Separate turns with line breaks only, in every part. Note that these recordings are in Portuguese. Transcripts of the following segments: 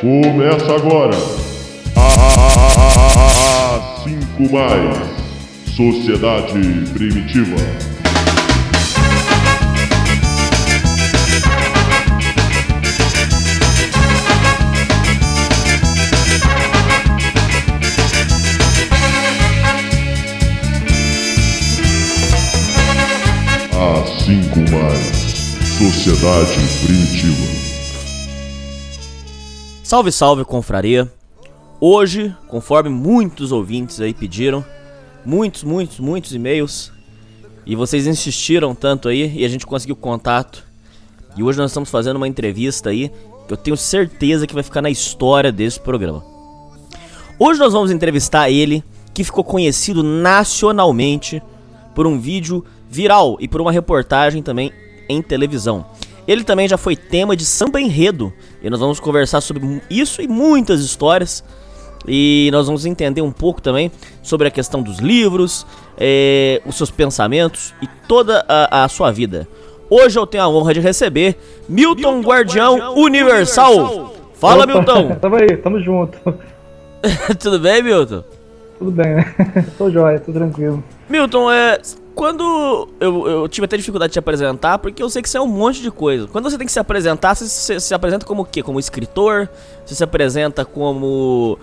Começa agora a 5 mais Sociedade Primitiva. A 5 mais Sociedade Primitiva.
Salve, salve, confraria. Hoje, conforme muitos ouvintes aí pediram, muitos e-mails, e vocês insistiram tanto aí, e a gente conseguiu contato. E hoje nós estamos fazendo uma entrevista aí, que eu tenho certeza que vai ficar na história desse programa. Hoje nós vamos entrevistar ele, que ficou conhecido nacionalmente por um vídeo viral e por uma reportagem também em televisão. Ele também já foi tema de samba enredo, e nós vamos conversar sobre isso e muitas histórias. E nós vamos entender um pouco também sobre a questão dos livros, os seus pensamentos e toda a sua vida. Hoje eu tenho a honra de receber Milton Guardião Universal. Fala,
Opa,
Milton.
Tamo aí, tamo junto.
Tudo bem, Milton?
Tudo bem, né? Tô jóia, tô tranquilo.
Milton, quando eu tive até dificuldade de te apresentar, porque eu sei que você é um monte de coisa. Quando você tem que se apresentar, você se apresenta como o quê? Como escritor? Você se apresenta como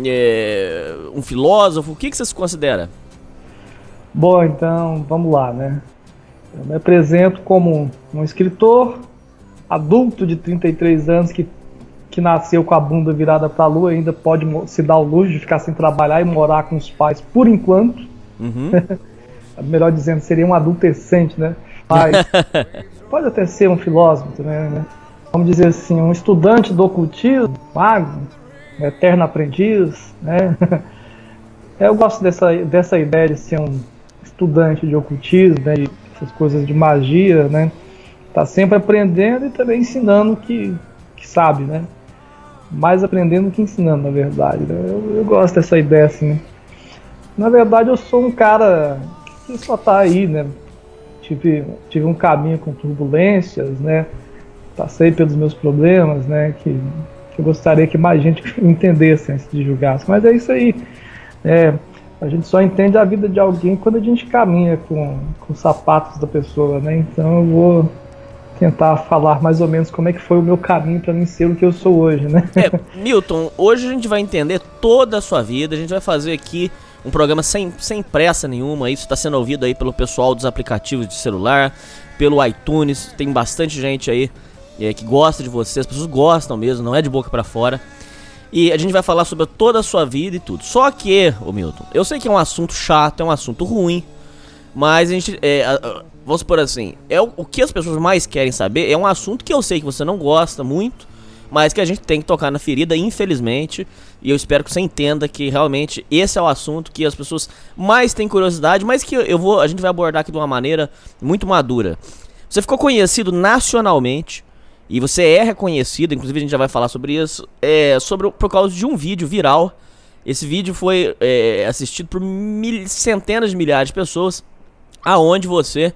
um filósofo? O que você se considera?
Bom, então, vamos lá, né? Eu me apresento como um escritor adulto de 33 anos que nasceu com a bunda virada pra lua e ainda pode se dar o luxo de ficar sem trabalhar e morar com os pais por enquanto.
Uhum.
Melhor dizendo, seria um adolescente, né? Mas pode até ser um filósofo também, né? Vamos dizer assim, um estudante do ocultismo, mago, um eterno aprendiz, né? Eu gosto dessa ideia de ser um estudante de ocultismo, né? De essas coisas de magia, né? Tá sempre aprendendo e também ensinando que sabe, né? Mais aprendendo que ensinando, na verdade, né? Eu gosto dessa ideia, assim, né? Na verdade, eu sou um cara que só tá aí, né? Tive um caminho com turbulências, né? Passei pelos meus problemas, né? Que eu gostaria que mais gente entendesse antes de julgasse. Mas é isso aí. A gente só entende a vida de alguém quando a gente caminha com os sapatos da pessoa, né? Então eu vou tentar falar mais ou menos como é que foi o meu caminho para mim ser o que eu sou hoje, né?
Milton, hoje a gente vai entender toda a sua vida, a gente vai fazer aqui um programa sem pressa nenhuma. Isso está sendo ouvido aí pelo pessoal dos aplicativos de celular, pelo iTunes. Tem bastante gente aí que gosta de você, as pessoas gostam mesmo, não é de boca para fora. E a gente vai falar sobre toda a sua vida e tudo. Só que, Milton, eu sei que é um assunto chato, é um assunto ruim, mas a gente, vamos supor assim, o que as pessoas mais querem saber é um assunto que eu sei que você não gosta muito, mas que a gente tem que tocar na ferida, infelizmente. E eu espero que você entenda que realmente esse é o assunto que as pessoas mais têm curiosidade, mas que a gente vai abordar aqui de uma maneira muito madura. Você ficou conhecido nacionalmente, e você é reconhecido, inclusive a gente já vai falar sobre isso, por causa de um vídeo viral. Esse vídeo foi assistido por centenas de milhares de pessoas, aonde você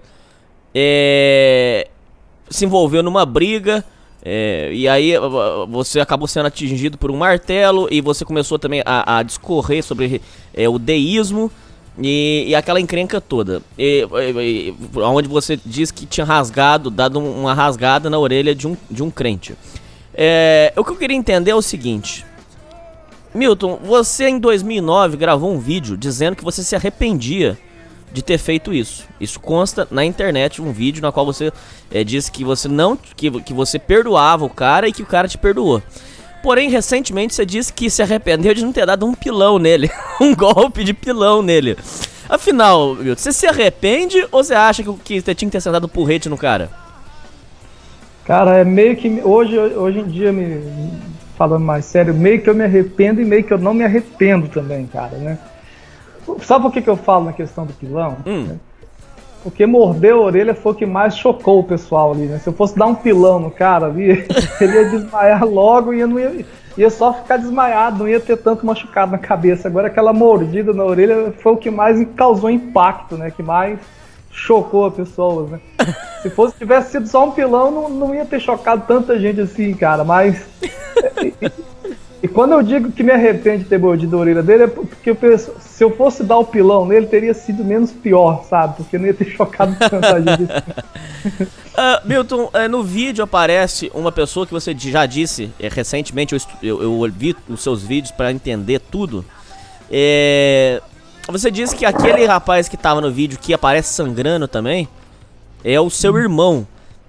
se envolveu numa briga. E aí você acabou sendo atingido por um martelo e você começou também a discorrer sobre o deísmo e aquela encrenca toda, onde você diz que tinha dado uma rasgada na orelha de um crente. O que eu queria entender é o seguinte: Milton, você em 2009 gravou um vídeo dizendo que você se arrependia de ter feito isso. Isso consta na internet, um vídeo na qual você disse que você que você perdoava o cara e que o cara te perdoou. Porém, recentemente você disse que se arrependeu de não ter dado um pilão nele, um golpe de pilão nele. Afinal, Milton, você se arrepende ou você acha que você tinha que ter sentado porrete no cara?
Cara, é meio que hoje em dia, falando mais sério, meio que eu me arrependo e meio que eu não me arrependo também, cara, né? Sabe por que eu falo na questão do pilão? Porque morder a orelha foi o que mais chocou o pessoal ali, né? Se eu fosse dar um pilão no cara ali, ele ia desmaiar logo e ia só ficar desmaiado, não ia ter tanto machucado na cabeça. Agora aquela mordida na orelha foi o que mais causou impacto, né? Que mais chocou a pessoa, né? Se tivesse sido só um pilão, não ia ter chocado tanta gente assim, cara, mas E quando eu digo que me arrependo de ter mordido a orelha dele, é porque eu penso, se eu fosse dar o pilão nele, teria sido menos pior, sabe? Porque não ia ter chocado tanto a gente.
Milton, no vídeo aparece uma pessoa que você já disse recentemente, eu ouvi os seus vídeos para entender tudo. Você disse que aquele rapaz que tava no vídeo, que aparece sangrando também, é o seu irmão.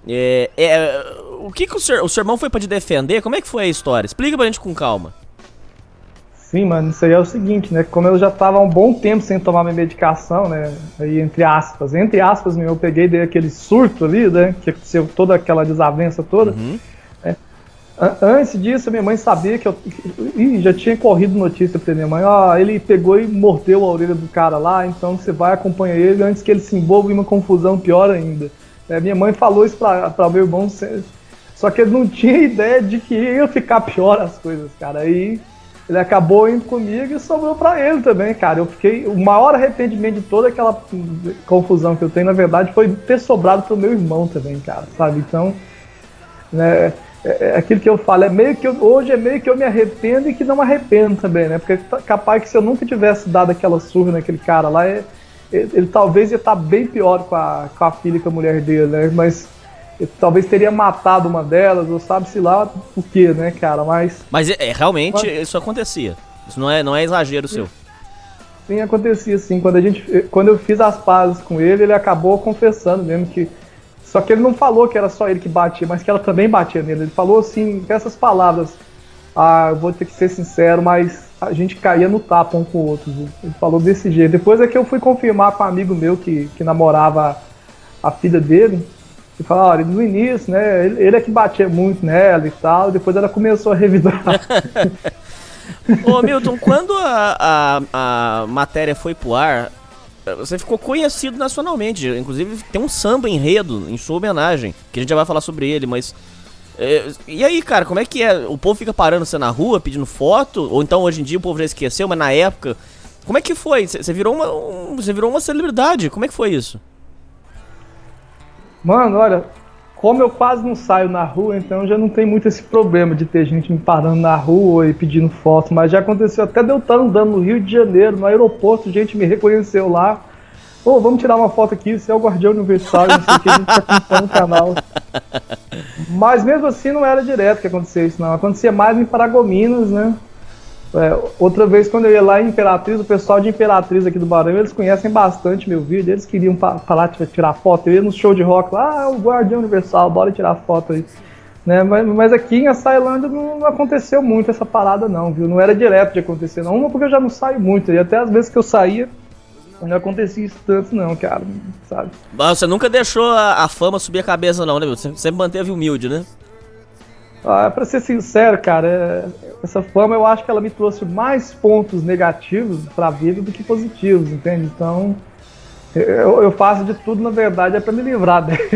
O que o seu irmão foi pra te defender? Como é que foi a história? Explica pra gente com calma.
Sim, mano, isso aí é o seguinte, né? Como eu já tava há um bom tempo sem tomar minha medicação, né? Aí, entre aspas, eu peguei, dei aquele surto ali, né? Que aconteceu toda aquela desavença toda.
Uhum.
Antes disso, minha mãe sabia que eu... já tinha corrido notícia pra minha mãe. Ele pegou e mordeu a orelha do cara lá, então você vai acompanhar ele antes que ele se envolva em uma confusão pior ainda. Minha mãe falou isso pra meu irmão, só que ele não tinha ideia de que ia ficar pior as coisas, cara. Aí ele acabou indo comigo e sobrou pra ele também, cara. O maior arrependimento de toda aquela confusão que eu tenho, na verdade, foi ter sobrado pro meu irmão também, cara, sabe? Então, né, aquilo que eu falo, hoje é meio que eu me arrependo e que não me arrependo também, né? Porque capaz que se eu nunca tivesse dado aquela surra naquele cara lá, ele talvez ia estar bem pior com a filha e com a mulher dele, né? Mas ele talvez teria matado uma delas, ou sabe-se lá o que, né, cara? Mas
realmente isso acontecia. Isso não é exagero seu.
Sim, acontecia sim. Quando eu fiz as pazes com ele acabou confessando mesmo que... Só que ele não falou que era só ele que batia, mas que ela também batia nele. Ele falou assim, com essas palavras: eu vou ter que ser sincero, mas a gente caía no tapa um com o outro. Viu? Ele falou desse jeito. Depois é que eu fui confirmar com um amigo meu que namorava a filha dele. Ele falou, olha, no início, né, ele é que batia muito nela e tal, depois ela começou a revidar.
Ô Milton, quando a matéria foi pro ar, você ficou conhecido nacionalmente. Inclusive tem um samba enredo em sua homenagem, que a gente já vai falar sobre ele, mas... e aí, cara, como é que é? O povo fica parando você na rua, pedindo foto? Ou então hoje em dia o povo já esqueceu, mas na época... Como é que foi? Você virou uma celebridade, como é que foi isso?
Mano, olha, como eu quase não saio na rua, então já não tem muito esse problema de ter gente me parando na rua e pedindo foto, mas já aconteceu até de eu estar andando no Rio de Janeiro, no aeroporto, gente me reconheceu lá. Vamos tirar uma foto aqui, você é o Guardião Universal, não sei o que, a gente tá acompanhando o canal. Mas mesmo assim não era direto que acontecia isso, não. Acontecia mais em Paragominas, né? Outra vez, quando eu ia lá em Imperatriz, o pessoal de Imperatriz aqui do Maranhão, eles conhecem bastante meu vídeo, eles queriam falar, tirar foto. Eu ia no show de rock lá, o Guardião Universal, bora tirar foto aí. Né? Mas aqui em Açailândia não aconteceu muito essa parada não, viu? Não era direto de acontecer não, uma porque eu já não saio muito, e até as vezes que eu saía, não acontecia isso tanto não, cara, sabe?
Mas você nunca deixou a fama subir a cabeça não, né, meu? Você sempre manteve humilde, né?
Pra ser sincero, cara, essa fama eu acho que ela me trouxe mais pontos negativos pra vida do que positivos, entende? Então, eu faço de tudo, na verdade, pra me livrar dela.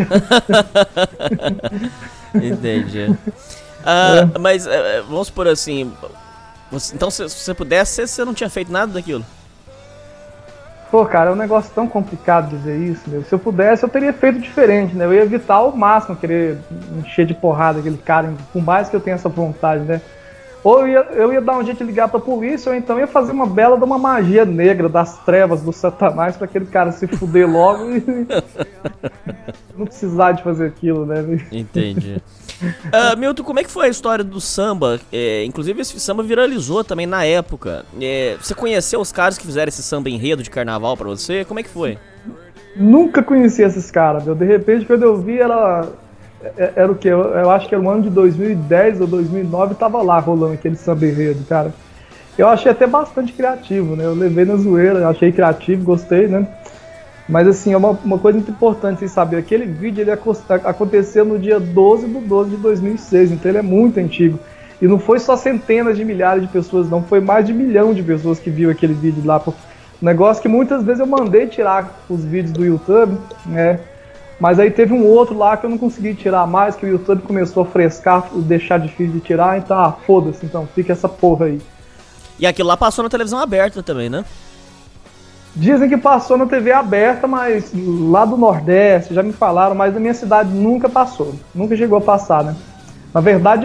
Entendi. Mas, vamos supor assim, então se você pudesse, você não tinha feito nada daquilo?
Pô, cara, é um negócio tão complicado dizer isso, meu. Se eu pudesse, eu teria feito diferente, né? Eu ia evitar ao máximo querer encher de porrada aquele cara, por mais que eu tenha essa vontade, né? Ou eu ia dar um jeito de ligar pra polícia, ou então ia fazer uma bela de uma magia negra das trevas do Satanás pra aquele cara se fuder logo e não precisar de fazer aquilo, né?
Entendi. Milton, como é que foi a história do samba? Inclusive esse samba viralizou também na época. Você conheceu os caras que fizeram esse samba enredo de carnaval pra você? Como é que foi?
Nunca conheci esses caras, meu. De repente, quando eu vi, era o quê? Eu acho que era o ano de 2010 ou 2009, tava lá rolando aquele samba enredo, cara. Eu achei até bastante criativo, né? Eu levei na zoeira, achei criativo, gostei, né? Mas assim, é uma coisa muito importante vocês saberem. Aquele vídeo ele aconteceu no dia 12/12 de 2006, então ele é muito antigo. E não foi só centenas de milhares de pessoas, não. Foi mais de 1 milhão de pessoas que viu aquele vídeo lá. Um negócio que muitas vezes eu mandei tirar os vídeos do YouTube, né? Mas aí teve um outro lá que eu não consegui tirar mais, que o YouTube começou a frescar, deixar difícil de tirar. Então, foda-se, então fica essa porra aí.
E aquilo lá passou na televisão aberta também, né?
Dizem que passou na TV aberta, mas lá do Nordeste, já me falaram, mas na minha cidade nunca passou. Nunca chegou a passar, né? Na verdade,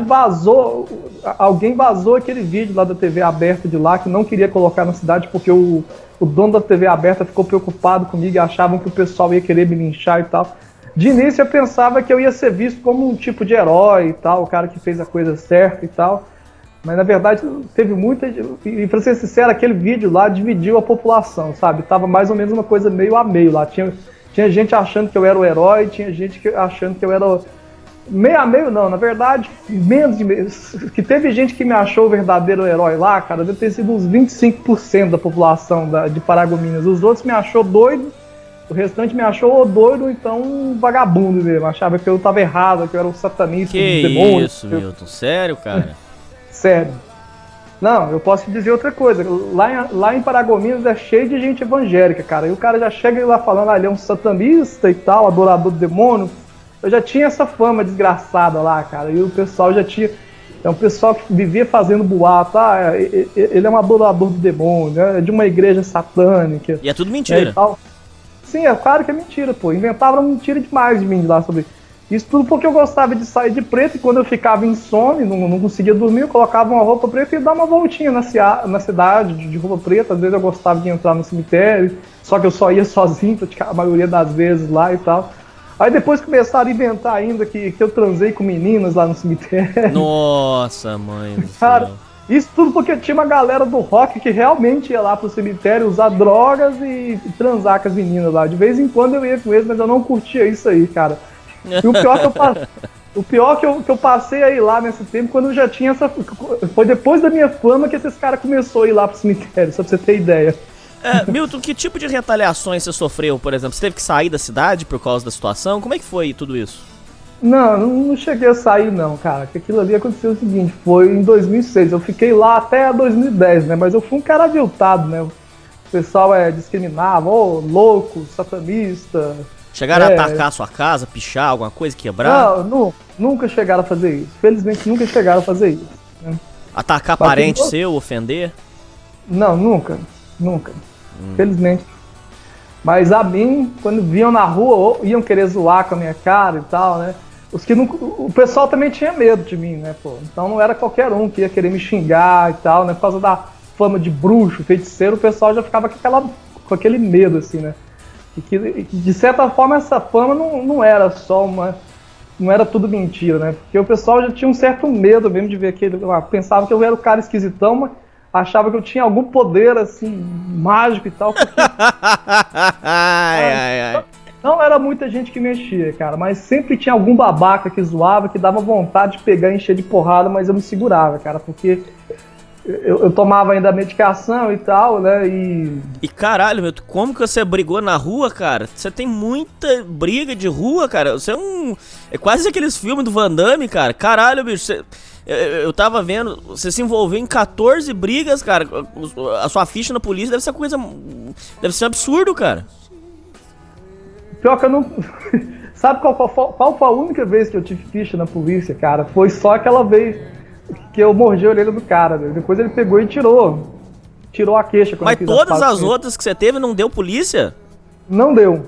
alguém vazou aquele vídeo lá da TV aberta de lá, que não queria colocar na cidade, porque o dono da TV aberta ficou preocupado comigo e achavam que o pessoal ia querer me linchar e tal. De início eu pensava que eu ia ser visto como um tipo de herói e tal, o cara que fez a coisa certa e tal. Mas na verdade teve muita... E pra ser sincero, aquele vídeo lá dividiu a população, sabe? Tava mais ou menos uma coisa meio a meio lá. Tinha gente achando que eu era o herói, tinha gente achando que eu era... Meio a meio não, na verdade, menos de meio. Que teve gente que me achou o verdadeiro herói lá, cara, deve ter sido uns 25% da população de Paragominas. Os outros me achou doido, o restante me achou ou doido, então um vagabundo mesmo. Achava que eu tava errado, que eu era um satanista dos demônios.
Isso, Milton, sério, cara?
Sério. Não, eu posso te dizer outra coisa. Lá em Paragominas é cheio de gente evangélica, cara. E o cara já chega lá falando, ele é um satanista e tal, adorador do demônio. Eu já tinha essa fama desgraçada lá, cara, e o pessoal já tinha... É um pessoal que vivia fazendo boato, ele é um adorador do demônio, é de uma igreja satânica.
E é tudo mentira.
Sim, é claro que é mentira, pô. Inventavam mentira demais de mim lá sobre isso. Tudo porque eu gostava de sair de preto, e quando eu ficava insone, não conseguia dormir, eu colocava uma roupa preta e dar uma voltinha na cidade de roupa preta. Às vezes eu gostava de entrar no cemitério, só que eu só ia sozinho, a maioria das vezes lá e tal. Aí depois começaram a inventar ainda que eu transei com meninas lá no cemitério.
Nossa, mãe do
cara,
céu.
Isso tudo porque tinha uma galera do rock que realmente ia lá pro cemitério usar drogas e transar com as meninas lá. De vez em quando eu ia com eles, mas eu não curtia isso aí, cara. E o pior que eu passei aí lá nesse tempo, quando eu já tinha essa... Foi depois da minha fama que esses caras começaram a ir lá pro cemitério, só pra você ter ideia.
Milton, que tipo de retaliações você sofreu, por exemplo? Você teve que sair da cidade por causa da situação? Como é que foi tudo isso?
Não cheguei a sair não, cara. Que aquilo ali aconteceu o seguinte, foi em 2006. Eu fiquei lá até 2010, né? Mas eu fui um cara aviltado, né? O pessoal discriminava, louco, satanista.
Chegaram a atacar a sua casa, pichar, alguma coisa, quebrar?
Não, nunca chegaram a fazer isso. Felizmente nunca chegaram a fazer isso. Né?
Atacar parente seu, ofender?
Não, nunca. Felizmente. Mas a mim, quando viam na rua, iam querer zoar com a minha cara e tal, né? O pessoal também tinha medo de mim, né, pô? Então não era qualquer um que ia querer me xingar e tal, né? Por causa da fama de bruxo, feiticeiro, o pessoal já ficava com aquele medo, assim, né? E que, de certa forma, essa fama não era só uma... Não era tudo mentira, né? Porque o pessoal já tinha um certo medo mesmo de ver aquele... Pensava que eu era o cara esquisitão, mas achava que eu tinha algum poder, assim, mágico e tal. Porque... Não era muita gente que mexia, cara, mas sempre tinha algum babaca que zoava, que dava vontade de pegar e encher de porrada, mas eu me segurava, cara, porque eu tomava ainda a medicação e tal, né,
E caralho, meu, como que você brigou na rua, cara? Você tem muita briga de rua, cara, você é quase aqueles filmes do Van Damme, cara, caralho, bicho, eu tava vendo, você se envolveu em 14 brigas, cara. A sua ficha na polícia deve ser coisa... Deve ser um absurdo, cara.
Pior que eu não... Sabe qual foi a única vez que eu tive ficha na polícia, cara? Foi só aquela vez que eu mordi a orelha do cara, né? Depois ele pegou e tirou a queixa.
Mas todas as outras que você teve não deu polícia?
Não deu.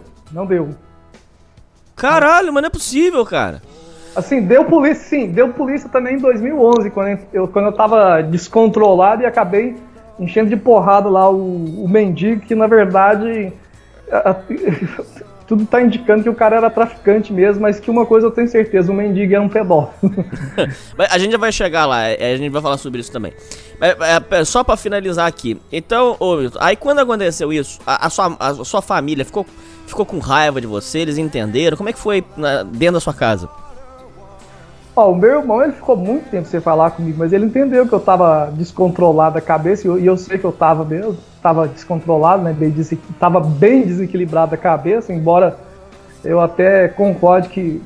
Caralho, mas não é possível, cara.
Assim, deu polícia também em 2011, quando eu tava descontrolado e acabei enchendo de porrada lá o mendigo, que na verdade tudo tá indicando que o cara era traficante mesmo, mas que uma coisa eu tenho certeza, o mendigo era um pedófilo.
A gente já vai chegar lá, a gente vai falar sobre isso também. Só pra finalizar aqui, então, Milton, aí quando aconteceu isso, a sua família ficou com raiva de você, eles entenderam, como é que foi dentro da sua casa?
O meu irmão, ele ficou muito tempo sem falar comigo, mas ele entendeu que eu tava descontrolado da cabeça, e eu sei que eu tava mesmo, tava descontrolado, né, tava bem desequilibrado da cabeça, embora eu até concorde que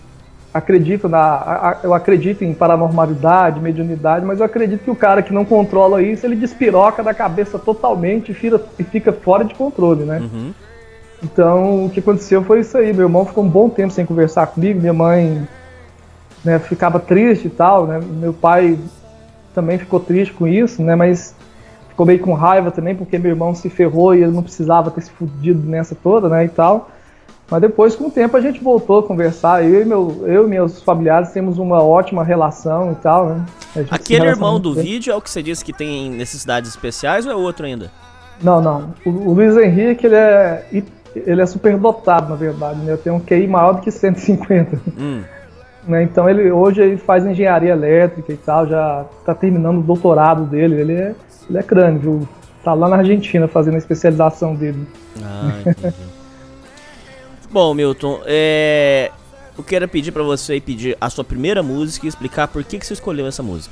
eu acredito em paranormalidade, mediunidade, mas eu acredito que o cara que não controla isso, ele despiroca da cabeça totalmente e fica fora de controle, né?
Uhum.
Então, o que aconteceu foi isso aí, meu irmão ficou um bom tempo sem conversar comigo, minha mãe... Né, ficava triste e tal, né? Meu pai também ficou triste com isso, né? Mas ficou meio com raiva também, porque meu irmão se ferrou e ele não precisava ter se fudido nessa toda, né? E tal. Mas depois, com o tempo, a gente voltou a conversar. Eu e meus familiares temos uma ótima relação e tal, né?
Aquele irmão do vídeo é o que você disse que tem necessidades especiais ou é outro ainda?
Não. O Luiz Henrique, ele é superdotado, na verdade, né? Eu tenho um QI maior do que 150. Né? Então, hoje ele faz engenharia elétrica e tal, já está terminando o doutorado dele. Ele é crânio, viu? Tá lá na Argentina fazendo a especialização dele.
Entendi. Bom, Milton, eu quero pedir pra você pedir a sua primeira música e explicar por que você escolheu essa música.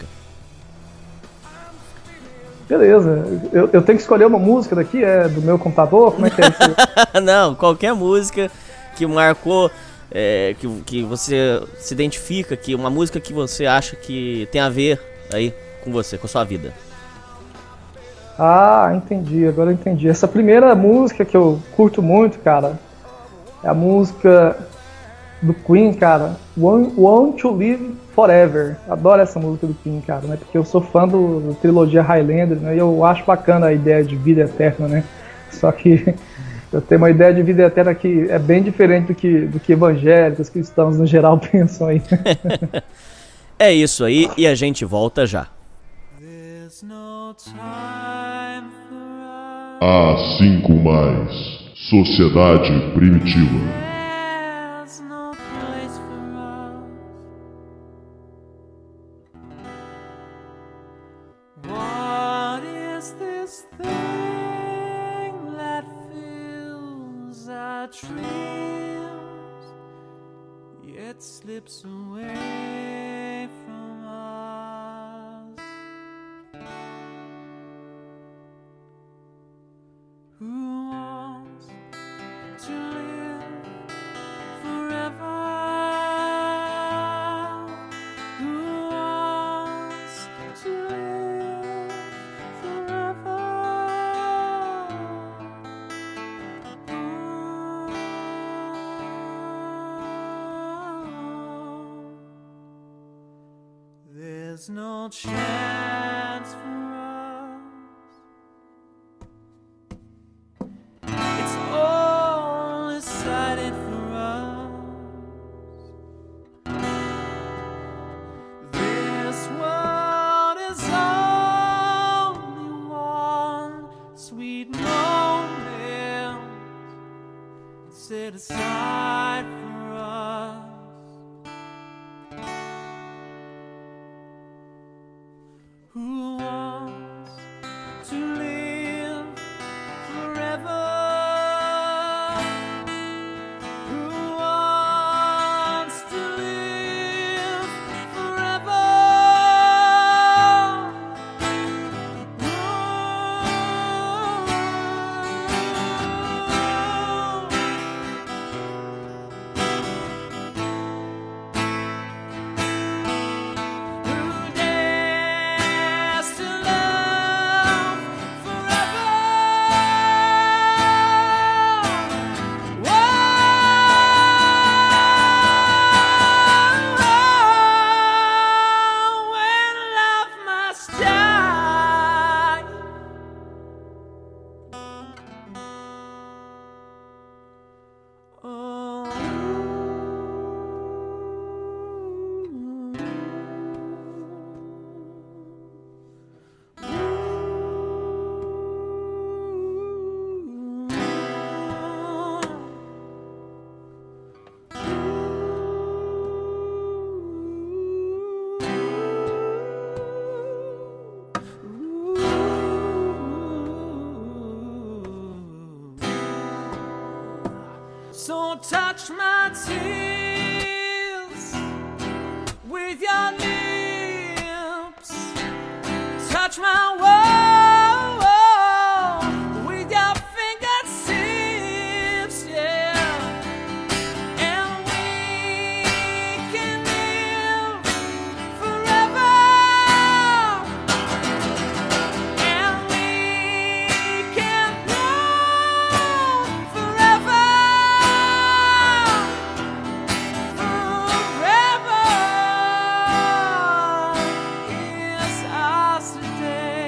Beleza, eu tenho que escolher uma música daqui, do meu computador? Como é que é isso?
Não, qualquer música que marcou, que você se identifica, que uma música que você acha que tem a ver aí com você, com a sua vida.
Ah, entendi, agora eu entendi. Essa primeira música que eu curto muito, cara, é a música do Queen, cara, Want to Live Forever. Adoro essa música do Queen, cara, né? Porque eu sou fã da trilogia Highlander, né? E eu acho bacana a ideia de vida eterna, né? Só que eu tenho uma ideia de vida eterna que é bem diferente do que evangélicos, cristãos no geral pensam aí.
É isso aí, e a gente volta já.
A5+, Sociedade Primitiva.
Slips away from us. Who wants to live forever? Who wants to live forever? There's no chance for us. It's all decided for us. This world is only one sweet moment set aside for us. Who wants to live forever? Who wants to live forever? So touch my tears with your lips, touch my world with your fingertips, yeah, and we can live forever, and we can love forever. Forever is ours today.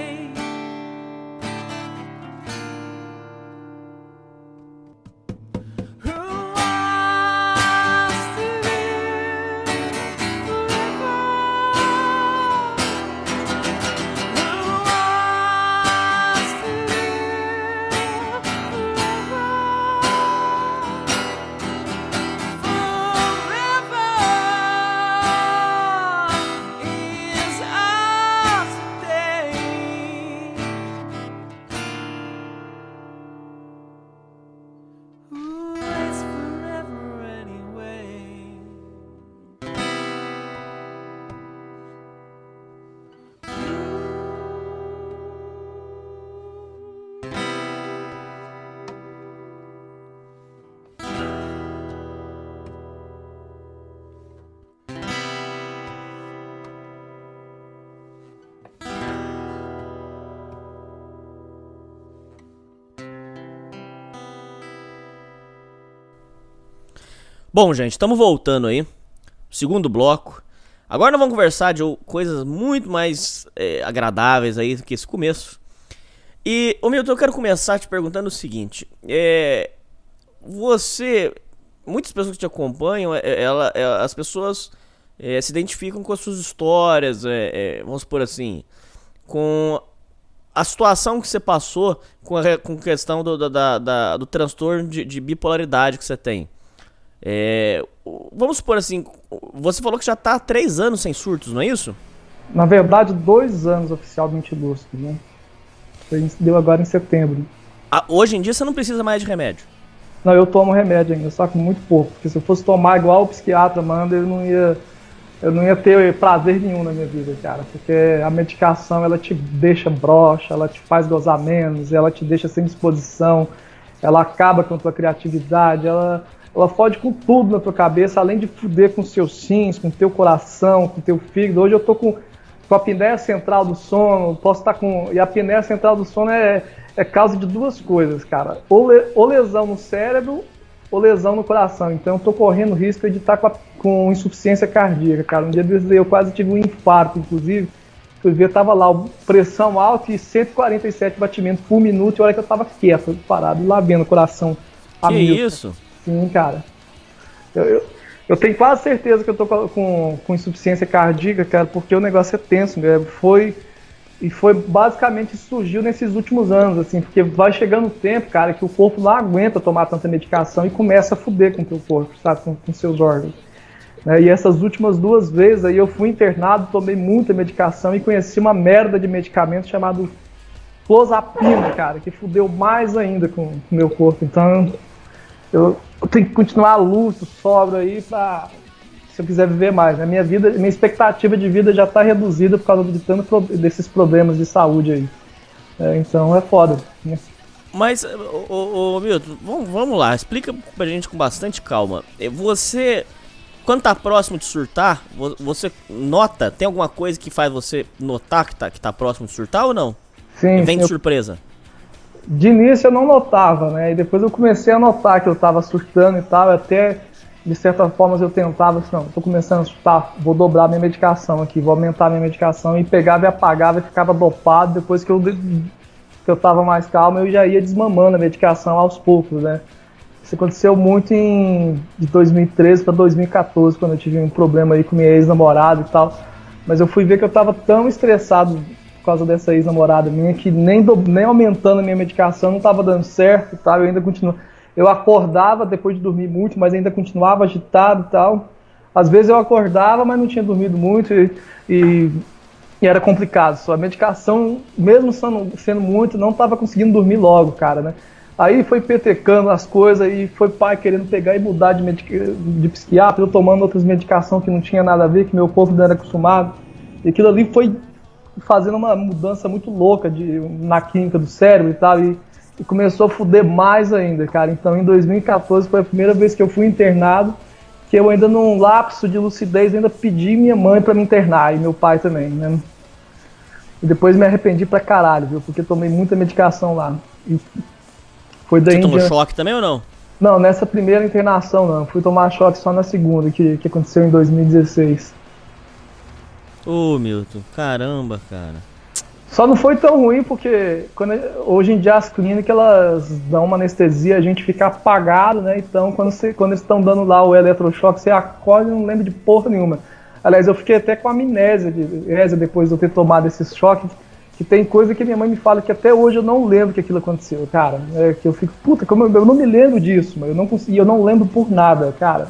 Bom, gente, estamos voltando aí. Segundo bloco. Agora nós vamos conversar de coisas muito mais agradáveis aí do que esse começo. E, ô Milton, eu quero começar te perguntando o seguinte. Você... Muitas pessoas que te acompanham, as pessoas se identificam com as suas histórias, vamos supor assim, com a situação que você passou com questão do transtorno de bipolaridade que você tem. Vamos supor assim, você falou que já tá há 3 anos sem surtos, não é isso?
Na verdade, 2 anos oficialmente lúcido, né? Deu agora em setembro.
Hoje em dia você não precisa mais de remédio?
Não, eu tomo remédio ainda, só que muito pouco. Porque se eu fosse tomar igual o psiquiatra manda, eu não ia ter prazer nenhum na minha vida, cara. Porque a medicação, ela te deixa broxa, ela te faz gozar menos, ela te deixa sem disposição, ela acaba com a tua criatividade, ela fode com tudo na tua cabeça, além de foder com seus rins, com o teu coração, com o teu fígado. Hoje eu tô com a apneia central do sono, posso estar com... E a apneia central do sono é causa de 2 coisas, cara. Ou lesão no cérebro, ou lesão no coração. Então eu tô correndo risco de estar com insuficiência cardíaca, cara. Um dia desses eu quase tive um infarto, inclusive. Fui ver, tava lá, pressão alta e 147 batimentos por minuto, e olha que eu tava quieto, parado, lá vendo o coração.
Que isso?
Sim, cara. Eu tenho quase certeza que eu tô com insuficiência cardíaca, cara, porque o negócio é tenso, né? Foi basicamente surgiu nesses últimos anos, assim, porque vai chegando o tempo, cara, que o corpo não aguenta tomar tanta medicação e começa a fuder com o teu corpo, sabe, com seus órgãos. E essas últimas 2 vezes aí eu fui internado, tomei muita medicação e conheci uma merda de medicamento chamado clozapina, cara, que fudeu mais ainda com o meu corpo. Então eu tenho que continuar lúcido, sóbrio aí, se eu quiser viver mais, né? Minha expectativa de vida já está reduzida por causa de desses problemas de saúde aí. Então é foda, né?
Mas, Milton, vamos lá, explica pra gente com bastante calma. Você, quando tá próximo de surtar, você nota, tem alguma coisa que faz você notar que tá próximo de surtar ou não?
Sim,
Vem de surpresa?
De início eu não notava, né? E depois eu comecei a notar que eu tava surtando e tal, até de certa forma eu tentava, assim, não, tô começando a surtar, vou dobrar minha medicação aqui, vou aumentar minha medicação, e pegava e apagava e ficava dopado. Depois que eu tava mais calmo, eu já ia desmamando a medicação aos poucos, né? Isso aconteceu muito de 2013 para 2014, quando eu tive um problema aí com minha ex-namorada e tal. Mas eu fui ver que eu tava tão estressado por causa dessa ex-namorada minha, que nem aumentando a minha medicação não tava dando certo e tal. Eu ainda continuo. Eu acordava depois de dormir muito, mas ainda continuava agitado e tal. Às vezes eu acordava, mas não tinha dormido muito e era complicado. Só a medicação, mesmo sendo muito, não estava conseguindo dormir logo, cara, né? Aí foi petecando as coisas e foi pai querendo pegar e mudar de psiquiatra, eu tomando outras medicações que não tinha nada a ver, que meu corpo não era acostumado. E aquilo ali foi fazendo uma mudança muito louca na química do cérebro e tal, e começou a fuder mais ainda, cara. Então em 2014 foi a primeira vez que eu fui internado, que eu ainda num lapso de lucidez ainda pedi minha mãe pra me internar, e meu pai também, né? E depois me arrependi pra caralho, viu? Porque tomei muita medicação lá. E foi daí.
Você tomou choque também ou não?
Não, nessa primeira internação não. Fui tomar choque só na segunda, que aconteceu em 2016.
Milton, caramba, cara.
Só não foi tão ruim porque hoje em dia as clínicas elas dão uma anestesia, a gente fica apagado, né? Então quando eles estão dando lá o eletrochoque, você acorda e não lembra de porra nenhuma. Aliás, eu fiquei até com amnésia depois de eu ter tomado esses choques, que tem coisa que minha mãe me fala que até hoje eu não lembro que aquilo aconteceu, cara. Que eu fico, puta, como eu não me lembro disso, mas eu não lembro por nada, cara.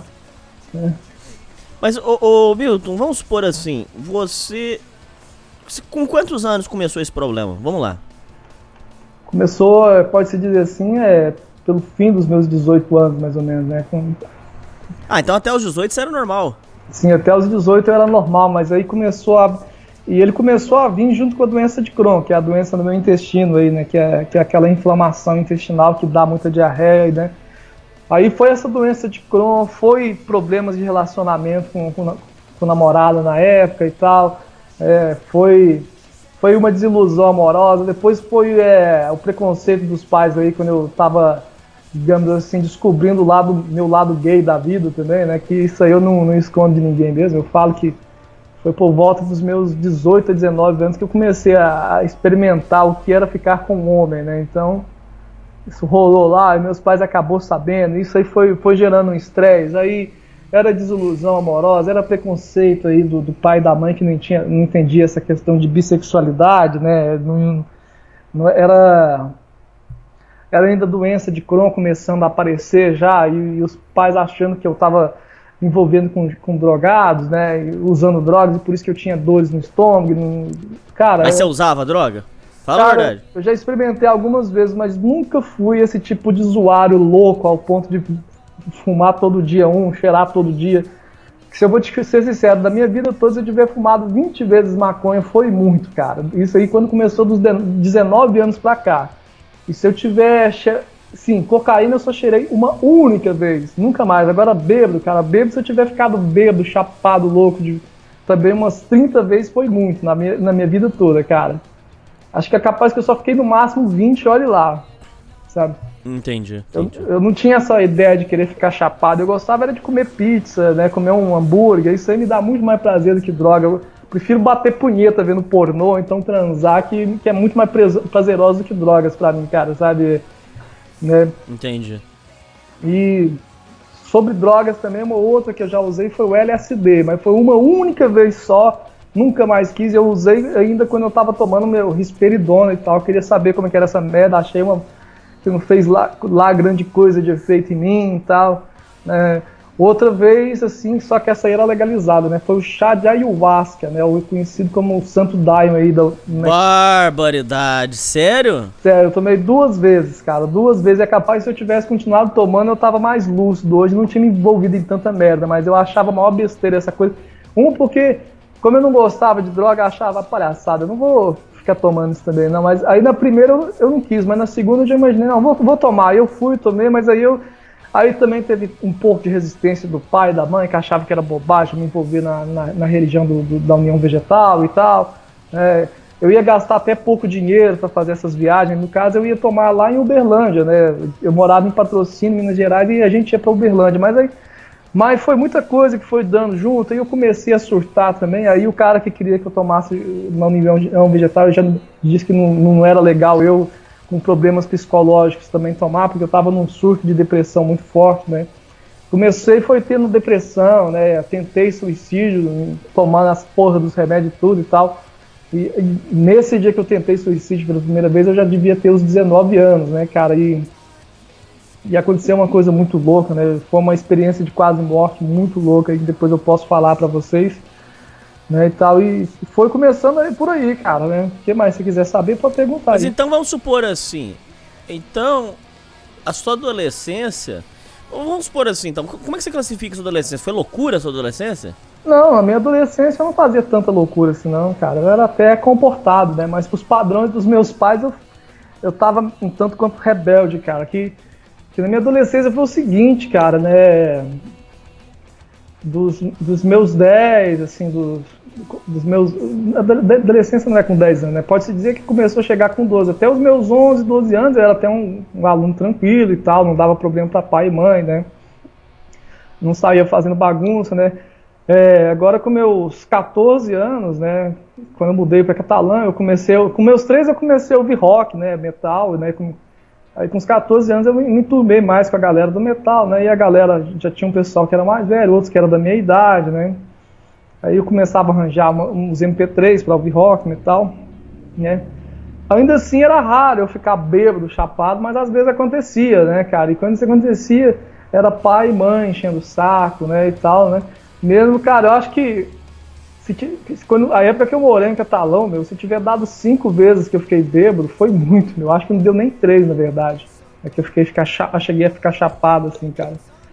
Mas, Milton, vamos supor assim, você com quantos anos começou esse problema? Vamos lá.
Começou, pode-se dizer assim, pelo fim dos meus 18 anos, mais ou menos, né?
Então até os 18 isso era normal.
Sim, até os 18 eu era normal, mas aí ele começou a vir junto com a doença de Crohn, que é a doença do meu intestino aí, né? Que é aquela inflamação intestinal que dá muita diarreia, né? Aí foi essa doença de Crohn, foi problemas de relacionamento com namorada na época e tal. Foi uma desilusão amorosa, depois foi o preconceito dos pais aí, quando eu tava digamos assim, descobrindo meu lado gay da vida também, né? Que isso aí eu não escondo de ninguém mesmo. Eu falo que foi por volta dos meus 18 a 19 anos que eu comecei a experimentar o que era ficar com um homem, né? Então, isso rolou lá e meus pais acabou sabendo. Isso aí foi gerando um estresse. Aí era desilusão amorosa, era preconceito aí do pai e da mãe que não entendia essa questão de bissexualidade, né? Não era ainda doença de Crohn começando a aparecer já, e os pais achando que eu estava envolvendo com drogados, né, usando drogas, e por isso que eu tinha dores no estômago. Cara,
Mas você usava droga? Fala a verdade.
eu já experimentei algumas vezes, mas nunca fui esse tipo de usuário louco ao ponto de fumar todo dia cheirar todo dia. Se eu vou te ser sincero, da minha vida toda, se eu tiver fumado 20 vezes maconha, foi muito, cara. Isso aí quando começou dos 19 anos pra cá. E se eu tiver... Sim, cocaína eu só cheirei uma única vez, nunca mais. Agora bêbado, cara, bêbado, se eu tiver ficado bêbado, chapado, louco, também umas 30 vezes foi muito na minha vida toda, cara. Acho que é capaz que eu só fiquei no máximo 20, olhe lá, sabe?
Entendi.
Eu não tinha essa ideia de querer ficar chapado, eu gostava era de comer pizza, né, comer um hambúrguer, isso aí me dá muito mais prazer do que droga. Eu prefiro bater punheta vendo pornô, então transar, que é muito mais prazeroso do que drogas pra mim, cara, sabe? Né?
Entendi.
E sobre drogas também, uma outra que eu já usei foi o LSD, mas foi uma única vez só, nunca mais quis. Eu usei ainda quando eu tava tomando meu risperidona e tal, eu queria saber como é que era essa merda, achei que não fez lá grande coisa de efeito em mim e tal, né? Outra vez, assim, só que essa aí era legalizada, né? Foi o chá de ayahuasca, né? O conhecido como o santo daime aí né?
Barbaridade, sério?
Sério, eu tomei 2 vezes, cara. 2 vezes. É capaz, se eu tivesse continuado tomando, eu tava mais lúcido hoje, não tinha me envolvido em tanta merda, mas eu achava a maior besteira essa coisa. Porque, como eu não gostava de droga, eu achava palhaçada. Eu não vou ficar tomando isso também, não. Mas aí na primeira eu não quis, mas na segunda eu já imaginei, não, vou tomar. Aí eu fui, tomei, mas aí também teve um pouco de resistência do pai e da mãe, que achava que era bobagem me envolver na religião da União Vegetal e tal. Eu ia gastar até pouco dinheiro para fazer essas viagens. No caso, eu ia tomar lá em Uberlândia, né? Eu morava em Patrocínio, Minas Gerais, e a gente ia para Uberlândia. Mas foi muita coisa que foi dando junto, aí eu comecei a surtar também. Aí o cara que queria que eu tomasse na União Vegetal já disse que não era legal eu, com problemas psicológicos, também tomar, porque eu estava num surto de depressão muito forte, né? Foi tendo depressão, né? Tentei suicídio, tomando as porras dos remédios e tudo e tal. E nesse dia que eu tentei suicídio pela primeira vez, eu já devia ter os 19 anos, né, cara? E aconteceu uma coisa muito louca, né? Foi uma experiência de quase morte muito louca, que depois eu posso falar pra vocês. Né, e tal, e foi começando aí por aí, cara, né? O que mais você quiser saber, pode perguntar.
Mas
aí.
então vamos supor assim. Então, a sua adolescência. Vamos supor assim, então. Como é que você classifica a sua adolescência? Foi loucura a sua adolescência?
Não, a minha adolescência eu não fazia tanta loucura assim, não, cara. Eu era até comportado, né? Mas pros padrões dos meus pais, eu tava um tanto quanto rebelde, cara. Que na minha adolescência foi o seguinte, cara, né? Dos meus 10, assim, dos meus... A adolescência não é com 10 anos, né? Pode-se dizer que começou a chegar com 12. Até os meus 11, 12 anos eu era até um aluno tranquilo e tal, não dava problema para pai e mãe, né? Não saía fazendo bagunça, né? Agora com meus 14 anos, né? Quando eu mudei para Catalã, com meus 13 eu comecei a ouvir rock, né? Metal, né? Aí com os 14 anos eu me enturmei mais com a galera do metal, né? E a galera, já tinha um pessoal que era mais velho, outros que era da minha idade, né? Aí eu começava a arranjar uns MP3 para ouvir rock, metal, né? Ainda assim era raro eu ficar bêbado, chapado, mas às vezes acontecia, né, cara? E quando isso acontecia, era pai e mãe enchendo o saco, né, e tal, né? Mesmo, cara, eu acho que a época que eu morei em Catalão, meu, se tiver dado 5 vezes que eu fiquei bêbado, foi muito, meu. Eu acho que não deu nem 3, na verdade. É que eu cheguei a ficar chapado, assim, cara.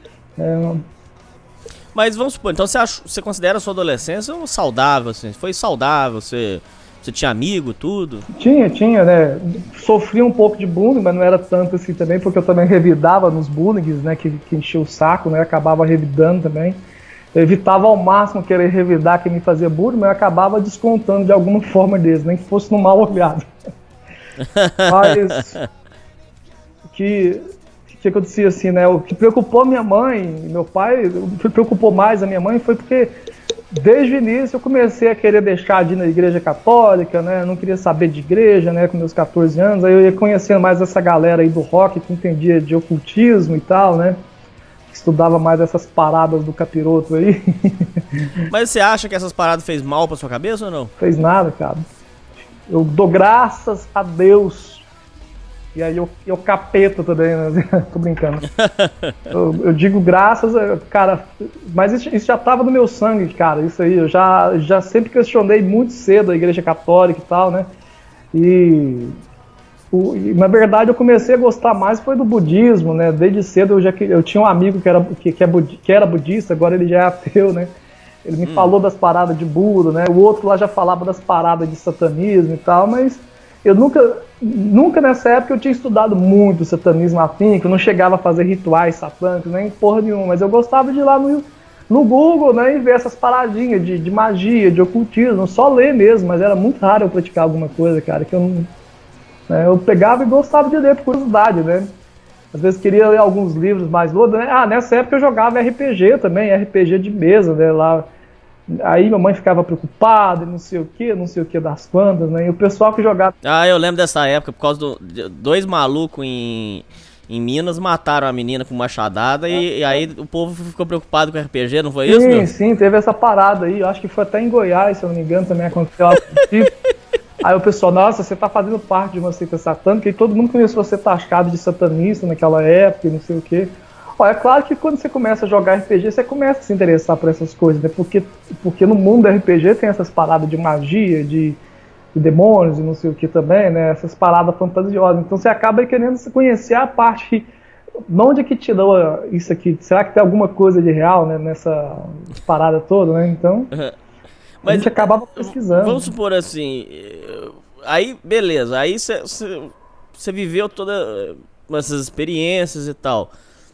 Mas vamos supor, então você considera a sua adolescência saudável, assim? Foi saudável, você tinha amigo, tudo?
Tinha, né? Sofria um pouco de bullying, mas não era tanto assim também, porque eu também revidava nos bullyings, né? Que enchia o saco, né? Acabava revidando também. Eu evitava ao máximo querer revidar quem me fazia bullying, mas eu acabava descontando de alguma forma deles, nem que fosse no mal olhado. Mas que que acontecia assim, né? O que preocupou minha mãe e meu pai, o que preocupou mais a minha mãe foi porque desde o início eu comecei a querer deixar de ir na igreja católica, né? Eu não queria saber de igreja, né? Com meus 14 anos, aí eu ia conhecendo mais essa galera aí do rock que entendia de ocultismo e tal, né? Estudava mais essas paradas do capiroto aí.
Mas você acha que essas paradas fez mal pra sua cabeça ou não?
Fez nada, cara. Eu dou graças a Deus. E aí eu capeta também, né? Tô brincando. Eu digo graças, cara, mas isso já tava no meu sangue, cara. Isso aí, eu já sempre questionei muito cedo a igreja católica e tal, né? E na verdade eu comecei a gostar mais foi do budismo, né? Desde cedo eu tinha um amigo que era budista, agora ele já é ateu, né? Ele me falou das paradas de Buda, né? O outro lá já falava das paradas de satanismo e tal, mas eu nunca nessa época eu tinha estudado muito satanismo afinco, eu não chegava a fazer rituais satânicos, nem porra nenhuma, mas eu gostava de ir lá no Google, né, e ver essas paradinhas de magia, de ocultismo, só ler mesmo, mas era muito raro eu praticar alguma coisa, cara, que eu não... Né, eu pegava e gostava de ler por curiosidade, né? Às vezes queria ler alguns livros mais loucos, né? Nessa época eu jogava RPG também, RPG de mesa, né, lá... Aí minha mãe ficava preocupada, não sei o que das quantas, né? E o pessoal que jogava...
Eu lembro dessa época, por causa de dois malucos em Minas mataram a menina com machadada e aí o povo ficou preocupado com o RPG, não foi isso, meu?
Sim, teve essa parada aí, eu acho que foi até em Goiás, se eu não me engano, também aconteceu algo tipo. Aí o pessoal, nossa, você tá fazendo parte de uma seita satânica, e todo mundo começou a ser taxado de satanista naquela época, e não sei o quê. É claro que quando você começa a jogar RPG, você começa a se interessar por essas coisas, né? Porque no mundo do RPG tem essas paradas de magia, de demônios e não sei o que também, né? Essas paradas fantasiosas. Então você acaba querendo se conhecer a parte... Onde é que te dá isso aqui? Será que tem alguma coisa de real, né, nessa parada toda, né? Então,
Mas
a gente acabava pesquisando.
Vamos supor assim... Aí, beleza. Aí você viveu todas essas experiências e tal...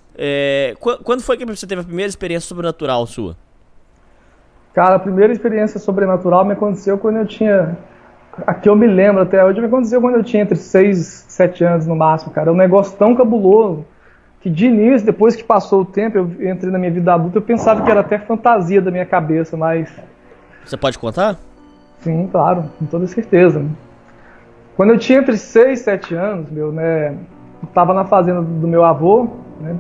quando foi que você teve a primeira experiência sobrenatural sua?
Cara, a primeira experiência sobrenatural me aconteceu quando eu tinha... Aqui eu me lembro até hoje, me aconteceu quando eu tinha entre 6 e 7 anos no máximo, cara. É um negócio tão cabuloso que de início, depois que passou o tempo, eu entrei na minha vida adulta, eu pensava que era até fantasia da minha cabeça, mas...
Você pode contar?
Sim, claro, com toda certeza. Quando eu tinha entre 6 e 7 anos, né, eu tava na fazenda do meu avô, né?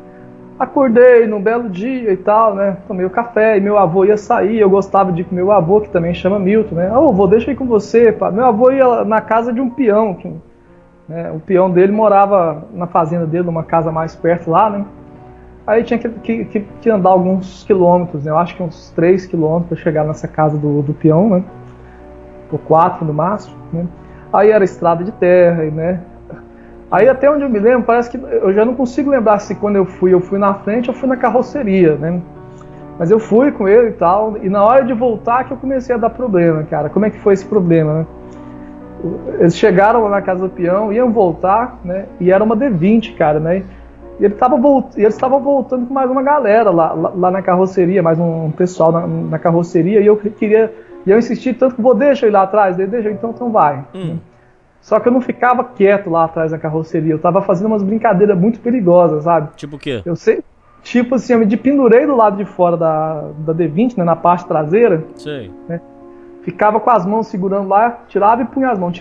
Acordei num belo dia e tal, né? Tomei o café e meu avô ia sair. Eu gostava de ir com meu avô, que também chama Milton, né? Vô, deixa eu ir com você, pá. Meu avô ia na casa de um peão, né? O peão dele morava na fazenda dele, numa casa mais perto lá, né? Aí tinha que andar alguns quilômetros, né? Eu acho que uns 3 quilômetros para chegar nessa casa do peão, né? Ou 4 no máximo, né? Aí era estrada de terra, né? Aí até onde eu me lembro, parece que eu já não consigo lembrar se quando eu fui na frente ou fui na carroceria, né? Mas eu fui com ele e tal, e na hora de voltar que eu comecei a dar problema, cara. Como é que foi esse problema, né? Eles chegaram lá na casa do peão, iam voltar, né? E era uma D20, cara, né? E eles estavam voltando com mais uma galera lá na carroceria, mais um pessoal na carroceria, e eu insisti tanto que deixa eu ir lá atrás, deixa, então vai. Né? Só que eu não ficava quieto lá atrás da carroceria, eu tava fazendo umas brincadeiras muito perigosas, sabe?
Tipo o quê?
Eu sei, tipo assim, eu me pendurei do lado de fora da D20, né, na parte traseira.
Sei.
Né, ficava com as mãos segurando lá, tirava e punha as mãos,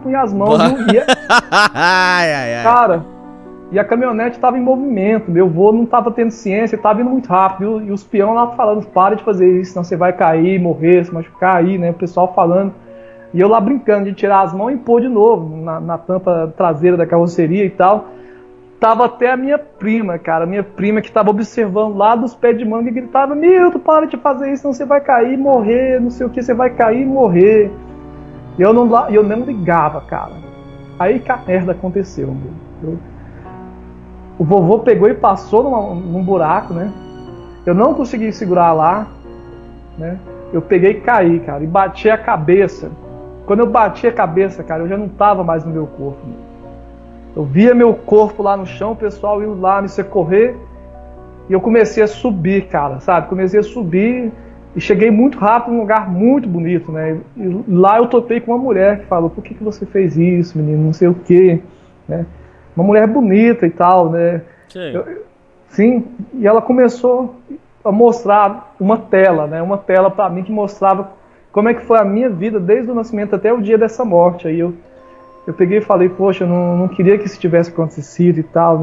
Cara, e a caminhonete tava em movimento, meu vô não tava tendo ciência, tava indo muito rápido, e os peões lá falando, para de fazer isso, senão você vai cair, morrer, se machucar aí, né, o pessoal falando. E eu lá brincando de tirar as mãos e pôr de novo na tampa traseira da carroceria e tal. Tava até a minha prima, cara. Minha prima que tava observando lá dos pés de manga e gritava: Milton, para de fazer isso, senão você vai cair e morrer, não sei o que, você vai cair e morrer. E eu não ligava, cara. Aí que a merda aconteceu. O vovô pegou e passou num buraco, né? Eu não consegui segurar lá, né? Eu peguei e caí, cara, e bati a cabeça. Quando eu bati a cabeça, cara, eu já não tava mais no meu corpo. Eu via meu corpo lá no chão, o pessoal indo lá me socorrer, e eu comecei a subir, cara, sabe? Comecei a subir e cheguei muito rápido num lugar muito bonito, né? E lá eu topei com uma mulher que falou: por que você fez isso, menino? Não sei o quê, né? Uma mulher bonita e tal, né?
Sim.
Sim, e ela começou a mostrar uma tela, né? Uma tela para mim que mostrava como é que foi a minha vida desde o nascimento até o dia dessa morte. Aí eu peguei e falei, poxa, eu não queria que isso tivesse acontecido e tal.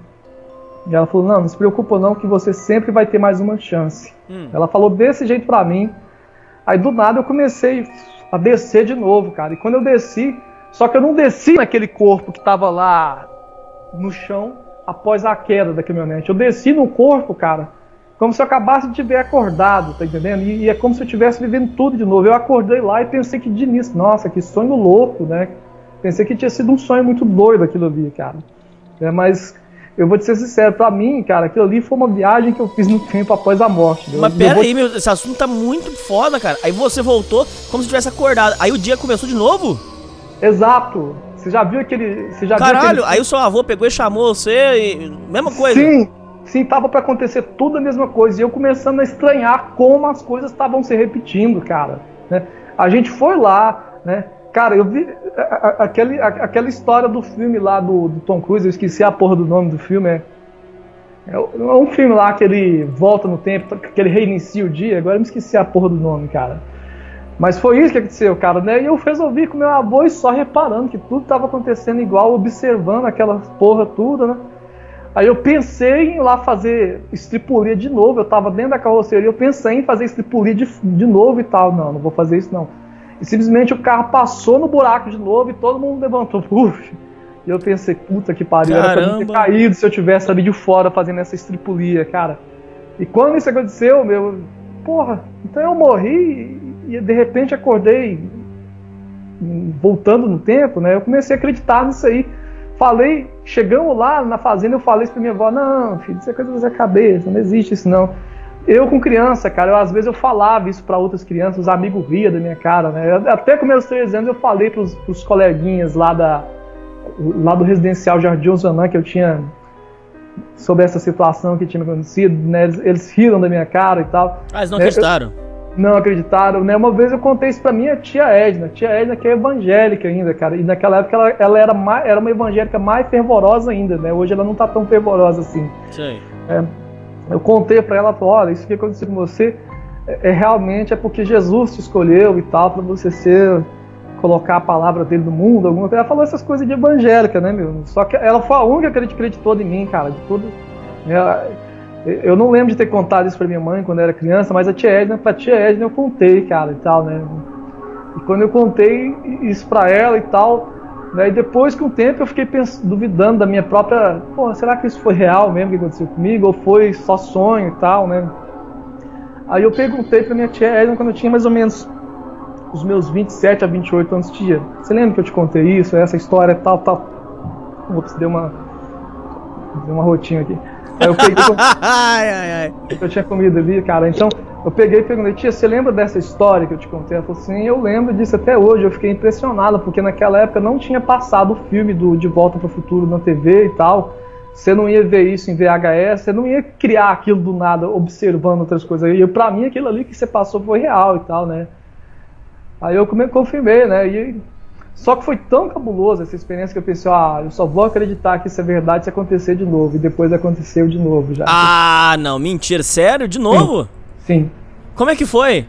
E ela falou, não se preocupa não, que você sempre vai ter mais uma chance. Ela falou desse jeito pra mim. Aí do nada eu comecei a descer de novo, cara. E quando eu desci, só que eu não desci naquele corpo que tava lá no chão após a queda da caminhonete. Eu desci no corpo, cara, como se eu acabasse de tiver acordado, tá entendendo? E é como se eu estivesse vivendo tudo de novo. Eu acordei lá e pensei que de início, nossa, que sonho louco, né? Pensei que tinha sido um sonho muito doido aquilo ali, cara. Mas eu vou te ser sincero, pra mim, cara, aquilo ali foi uma viagem que eu fiz no tempo após a morte.
Mas pera aí, meu, esse assunto tá muito foda, cara. Aí você voltou como se tivesse acordado. Aí o dia começou de novo?
Exato. Você já viu aquele...
Caralho, aí o seu avô pegou e chamou você e... Mesma coisa?
Sim, tava pra acontecer tudo a mesma coisa. E eu começando a estranhar como as coisas estavam se repetindo, cara. Né? A gente foi lá, né? Cara, eu vi aquela história do filme lá do Tom Cruise, eu esqueci a porra do nome do filme. É um filme lá que ele volta no tempo, que ele reinicia o dia, agora eu me esqueci a porra do nome, cara. Mas foi isso que aconteceu, cara, né? E eu resolvi com meu avô e só reparando que tudo estava acontecendo igual, observando aquela porra tudo, né? Aí eu pensei em ir lá fazer estripulia de novo, eu tava dentro da carroceria, eu pensei em fazer estripulia de novo e tal. Não vou fazer isso não. E simplesmente o carro passou no buraco de novo e todo mundo levantou. E eu pensei, puta que pariu, era pra mim ter caído se eu tivesse ali de fora fazendo essa estripulia, cara. E quando isso aconteceu, porra, então eu morri e de repente acordei voltando no tempo, né? Eu comecei a acreditar nisso aí. Falei, chegamos lá na fazenda, eu falei isso pra minha avó, não, filho, isso é coisa da sua cabeça, não existe isso não. Eu com criança, cara, às vezes eu falava isso pra outras crianças, os amigos riam da minha cara, né? Até com meus 3 anos eu falei pros coleguinhas lá do residencial Jardim Osanã que eu tinha sobre essa situação que tinha acontecido, né? Eles riram da minha cara e tal.
Ah, eles não acreditaram?
Não acreditaram, né? Uma vez eu contei isso pra minha tia Edna que é evangélica ainda, cara, e naquela época ela era uma evangélica mais fervorosa ainda, né? Hoje ela não tá tão fervorosa assim.
Sim.
Eu contei pra ela, olha, isso que aconteceu com você realmente é porque Jesus te escolheu e tal, pra você colocar a palavra dele no mundo, alguma coisa. Ela falou essas coisas de evangélica, né, meu? Só que ela foi a única que acreditou em mim, cara, de tudo. Eu não lembro de ter contado isso pra minha mãe quando eu era criança, mas pra tia Edna eu contei, cara, e tal, né? E quando eu contei isso pra ela e tal, né, e depois com o tempo eu fiquei duvidando da minha própria... Pô, será que isso foi real mesmo que aconteceu comigo? Ou foi só sonho e tal, né? Aí eu perguntei pra minha tia Edna quando eu tinha mais ou menos os meus 27 a 28 anos. Tia, você lembra que eu te contei isso, essa história, tal? Ops, deu uma rotinha aqui. Aí eu peguei... Eu tinha comido ali, cara. Então, eu peguei e perguntei, tia, você lembra dessa história que eu te contei? Ela falou assim, eu lembro disso até hoje. Eu fiquei impressionado, porque naquela época não tinha passado o filme De Volta para o Futuro na TV e tal. Você não ia ver isso em VHS, você não ia criar aquilo do nada, observando outras coisas. E pra mim, aquilo ali que você passou foi real e tal, né? Aí eu confirmei, né? Só que foi tão cabuloso essa experiência que eu pensei, eu só vou acreditar que isso é verdade se acontecer de novo. E depois aconteceu de novo já.
Ah, não, mentira, sério? De novo?
Sim.
Como é que foi?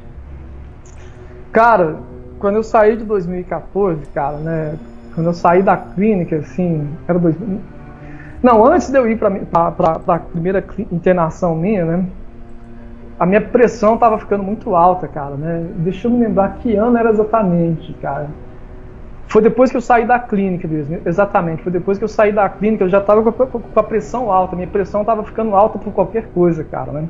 Cara, quando eu saí de 2014, cara, né? Quando eu saí da clínica, assim, era 2000... Não, antes de eu ir pra primeira internação minha, né? A minha pressão tava ficando muito alta, cara, né? Deixa eu me lembrar que ano era exatamente, cara. Foi depois que eu saí da clínica mesmo, exatamente. Foi depois que eu saí da clínica, eu já tava com a pressão alta. Minha pressão tava ficando alta por qualquer coisa, cara, né?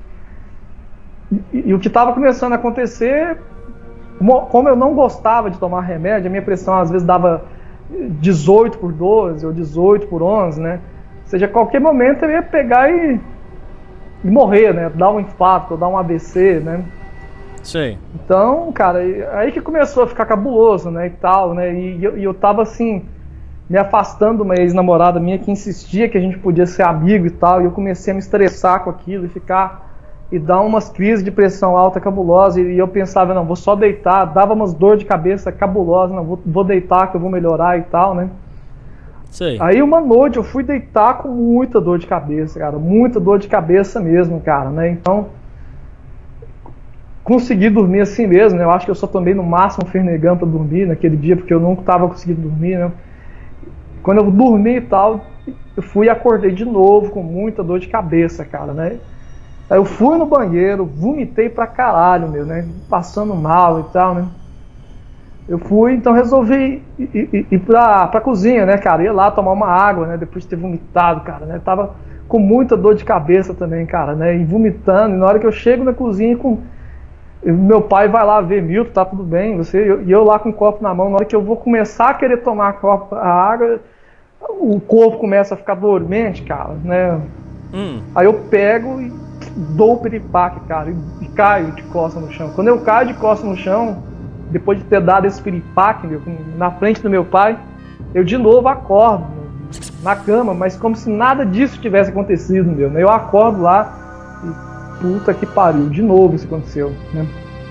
E o que tava começando a acontecer, como eu não gostava de tomar remédio, a minha pressão às vezes dava 18 por 12 ou 18 por 11, né? Ou seja, a qualquer momento eu ia pegar e morrer, né? Dar um infarto, ou dar um AVC, né?
Sei.
Então, cara, aí que começou a ficar cabuloso, né, e tal, né, e eu tava, assim, me afastando de uma ex-namorada minha que insistia que a gente podia ser amigo e tal, e eu comecei a me estressar com aquilo e dar umas crises de pressão alta cabulosa, e eu pensava, não, vou só deitar, dava umas dor de cabeça cabulosa, não, vou deitar que eu vou melhorar e tal, né.
Sei.
Aí uma noite eu fui deitar com muita dor de cabeça, cara. Muita dor de cabeça mesmo, cara, né? Então, consegui dormir assim mesmo, né? Eu acho que eu só tomei no máximo um Fernegan pra dormir naquele dia, porque eu não tava conseguindo dormir, né? Quando eu dormi e tal, eu fui e acordei de novo com muita dor de cabeça, cara, né? Aí eu fui no banheiro, vomitei pra caralho, meu, né? Passando mal e tal, né? Eu fui, então resolvi ir pra cozinha, né, cara? Ia lá tomar uma água, né? Depois de ter vomitado, cara, né? Tava com muita dor de cabeça também, cara, né? E vomitando. E na hora que eu chego na cozinha, meu pai vai lá ver, Milton, tá tudo bem? E eu lá com o copo na mão. Na hora que eu vou começar a querer tomar a água, o corpo começa a ficar dormente, cara, né? Aí eu pego e dou o piripaque, cara, e caio de costas no chão. Quando eu caio de costas no chão, depois de ter dado esse piripaque, meu, na frente do meu pai, eu de novo acordo na cama, mas como se nada disso tivesse acontecido, meu, né? Eu acordo lá e puta que pariu, de novo isso aconteceu, né?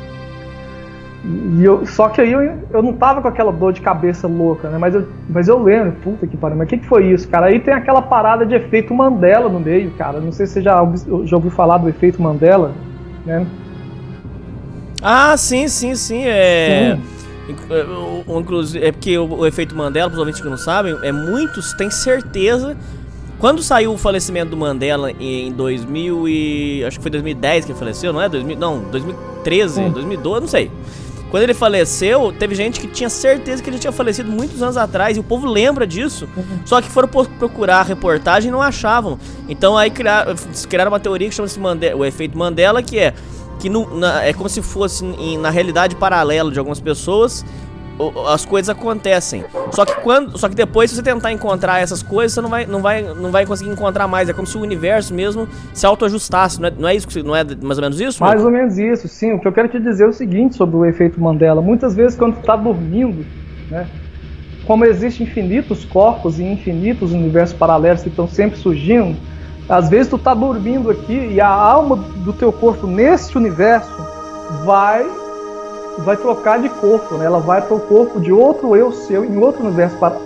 Só que aí eu não tava com aquela dor de cabeça louca, né? Mas eu lembro, puta que pariu, mas o que foi isso, cara? Aí tem aquela parada de efeito Mandela no meio, cara. Não sei se você já ouviu falar do efeito Mandela, né?
Ah, sim. Inclusive, é porque o efeito Mandela, para os ouvintes que não sabem, muitos têm certeza. Quando saiu o falecimento do Mandela em 2000 e acho que foi 2010 que ele faleceu, não é? 2013, 2012, não sei. Quando ele faleceu, teve gente que tinha certeza que ele tinha falecido muitos anos atrás, e o povo lembra disso. Só que foram procurar a reportagem e não achavam. Então aí criaram uma teoria que chama-se o efeito Mandela, que é como se fosse na realidade paralela de algumas pessoas, as coisas acontecem. Só que depois, se você tentar encontrar essas coisas, você não vai conseguir encontrar mais. É como se o universo mesmo se autoajustasse. Não é isso não é mais ou menos isso?
Mais ou menos isso, sim. O que eu quero te dizer é o seguinte sobre o efeito Mandela. Muitas vezes quando tu tá dormindo, né, como existem infinitos corpos e infinitos universos paralelos que estão sempre surgindo, às vezes tu tá dormindo aqui e a alma do teu corpo neste universo vai trocar de corpo, né? Ela vai para o corpo de outro eu seu em outro universo paralelo.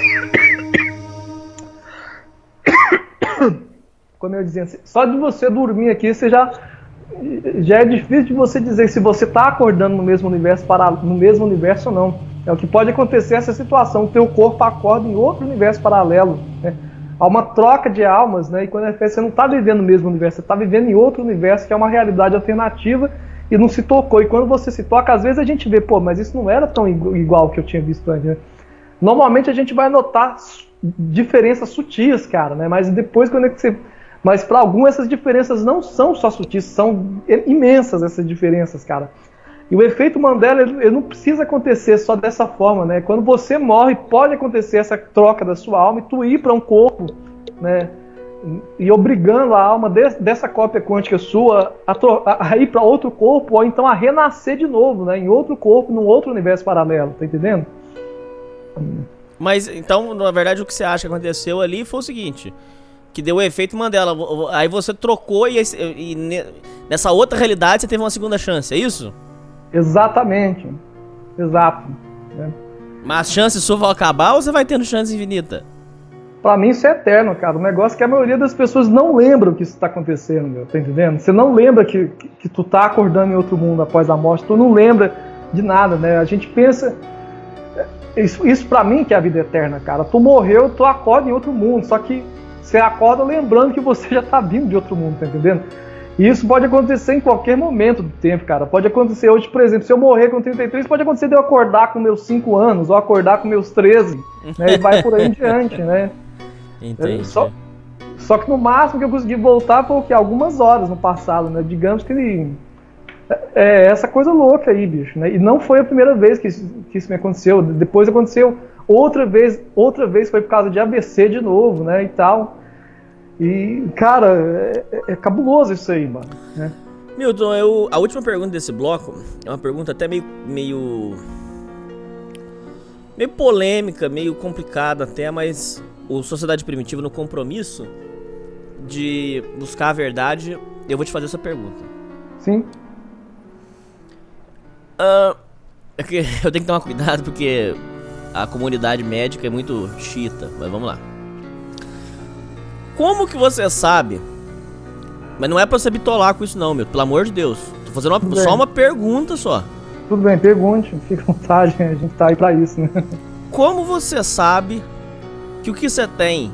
Como eu dizia, só de você dormir aqui, você já é difícil de você dizer se você está acordando no mesmo universo ou não. É o que pode acontecer essa situação. O teu corpo acorda em outro universo paralelo, né? Há uma troca de almas, né? E quando você não está vivendo no mesmo universo, você está vivendo em outro universo que é uma realidade alternativa e não se tocou. E quando você se toca, às vezes a gente vê, pô, mas isso não era tão igual que eu tinha visto antes, né? Normalmente a gente vai notar diferenças sutis, cara, né? Mas depois quando mas para alguns essas diferenças não são só sutis, são imensas essas diferenças, cara. E o efeito Mandela, ele não precisa acontecer só dessa forma, né? Quando você morre, pode acontecer essa troca da sua alma e tu ir para um corpo, né? E obrigando a alma dessa cópia quântica sua a ir para outro corpo, ou então a renascer de novo, né? Em outro corpo, num outro universo paralelo, tá entendendo?
Mas, então, na verdade, o que você acha que aconteceu ali foi o seguinte, que deu o efeito Mandela, aí você trocou e nessa outra realidade você teve uma segunda chance, é isso?
Exatamente, exato. Né?
Mas as chances suas vão acabar ou você vai tendo chance infinita?
Pra mim isso é eterno, cara. O negócio é que a maioria das pessoas não lembram que isso tá acontecendo, meu, tá entendendo? Você não lembra que tu tá acordando em outro mundo após a morte, tu não lembra de nada, né? A gente pensa... Isso pra mim que é a vida eterna, cara. Tu morreu, tu acorda em outro mundo, só que você acorda lembrando que você já tá vindo de outro mundo, tá entendendo? E isso pode acontecer em qualquer momento do tempo, cara. Pode acontecer hoje, por exemplo, se eu morrer com 33, pode acontecer de eu acordar com meus 5 anos, ou acordar com meus 13, né? E vai por aí em diante, né?
Entendi.
Só que no máximo que eu consegui voltar foi o quê? Algumas horas no passado, né? Digamos que essa coisa louca aí, bicho, né? E não foi a primeira vez que isso me aconteceu. Depois aconteceu outra vez foi por causa de AVC de novo, né? E tal. E, cara, é cabuloso isso aí, mano, né?
Milton, a última pergunta desse bloco é uma pergunta até meio polêmica, meio complicada até, mas o Sociedade Primitiva, no compromisso de buscar a verdade, eu vou te fazer essa pergunta.
Sim.
É que eu tenho que tomar cuidado porque a comunidade médica é muito chita, mas vamos lá. Como que você sabe? Mas não é pra você bitolar com isso não, meu, pelo amor de Deus. Tô fazendo só uma pergunta só.
Tudo bem, pergunte, fica à vontade, a gente tá aí pra isso, né?
Como você sabe que o que você tem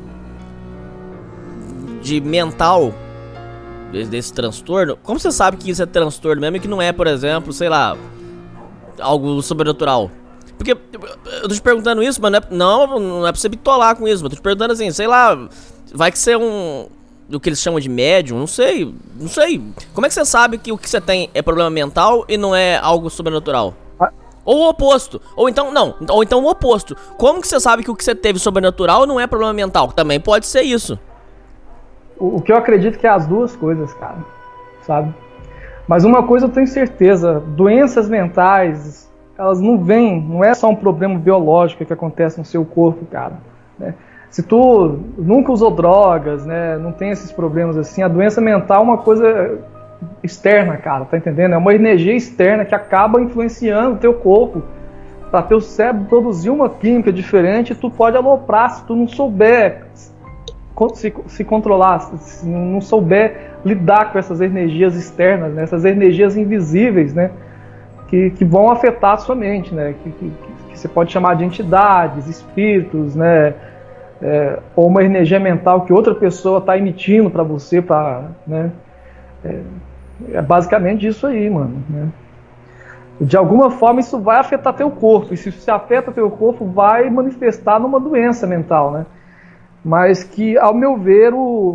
de mental, desse transtorno, como você sabe que isso é transtorno mesmo e que não é, por exemplo, sei lá, algo sobrenatural? Porque eu tô te perguntando isso, mas não é pra você bitolar com isso, mas tô te perguntando assim, sei lá, vai que você é do que eles chamam de médium, não sei. Como é que você sabe que o que você tem é problema mental e não é algo sobrenatural? Ou o oposto. Ou então o oposto. Como que você sabe que o que você teve sobrenatural não é problema mental? Também pode ser isso.
O que eu acredito que é as duas coisas, cara, sabe? Mas uma coisa eu tenho certeza, doenças mentais, elas não é só um problema biológico que acontece no seu corpo, cara, né? Se tu nunca usou drogas, né, não tem esses problemas assim, a doença mental é uma coisa externa, cara, tá entendendo? É uma energia externa que acaba influenciando o teu corpo, para teu cérebro produzir uma química diferente, tu pode aloprar se tu não souber se controlar, se não souber lidar com essas energias externas, né, essas energias invisíveis, né, que vão afetar a sua mente, né, que você pode chamar de entidades, espíritos, né, ou uma energia mental que outra pessoa está emitindo para você, né, é basicamente isso aí, mano, né. De alguma forma isso vai afetar teu corpo, e se afeta teu corpo vai manifestar numa doença mental, né, mas que, ao meu ver,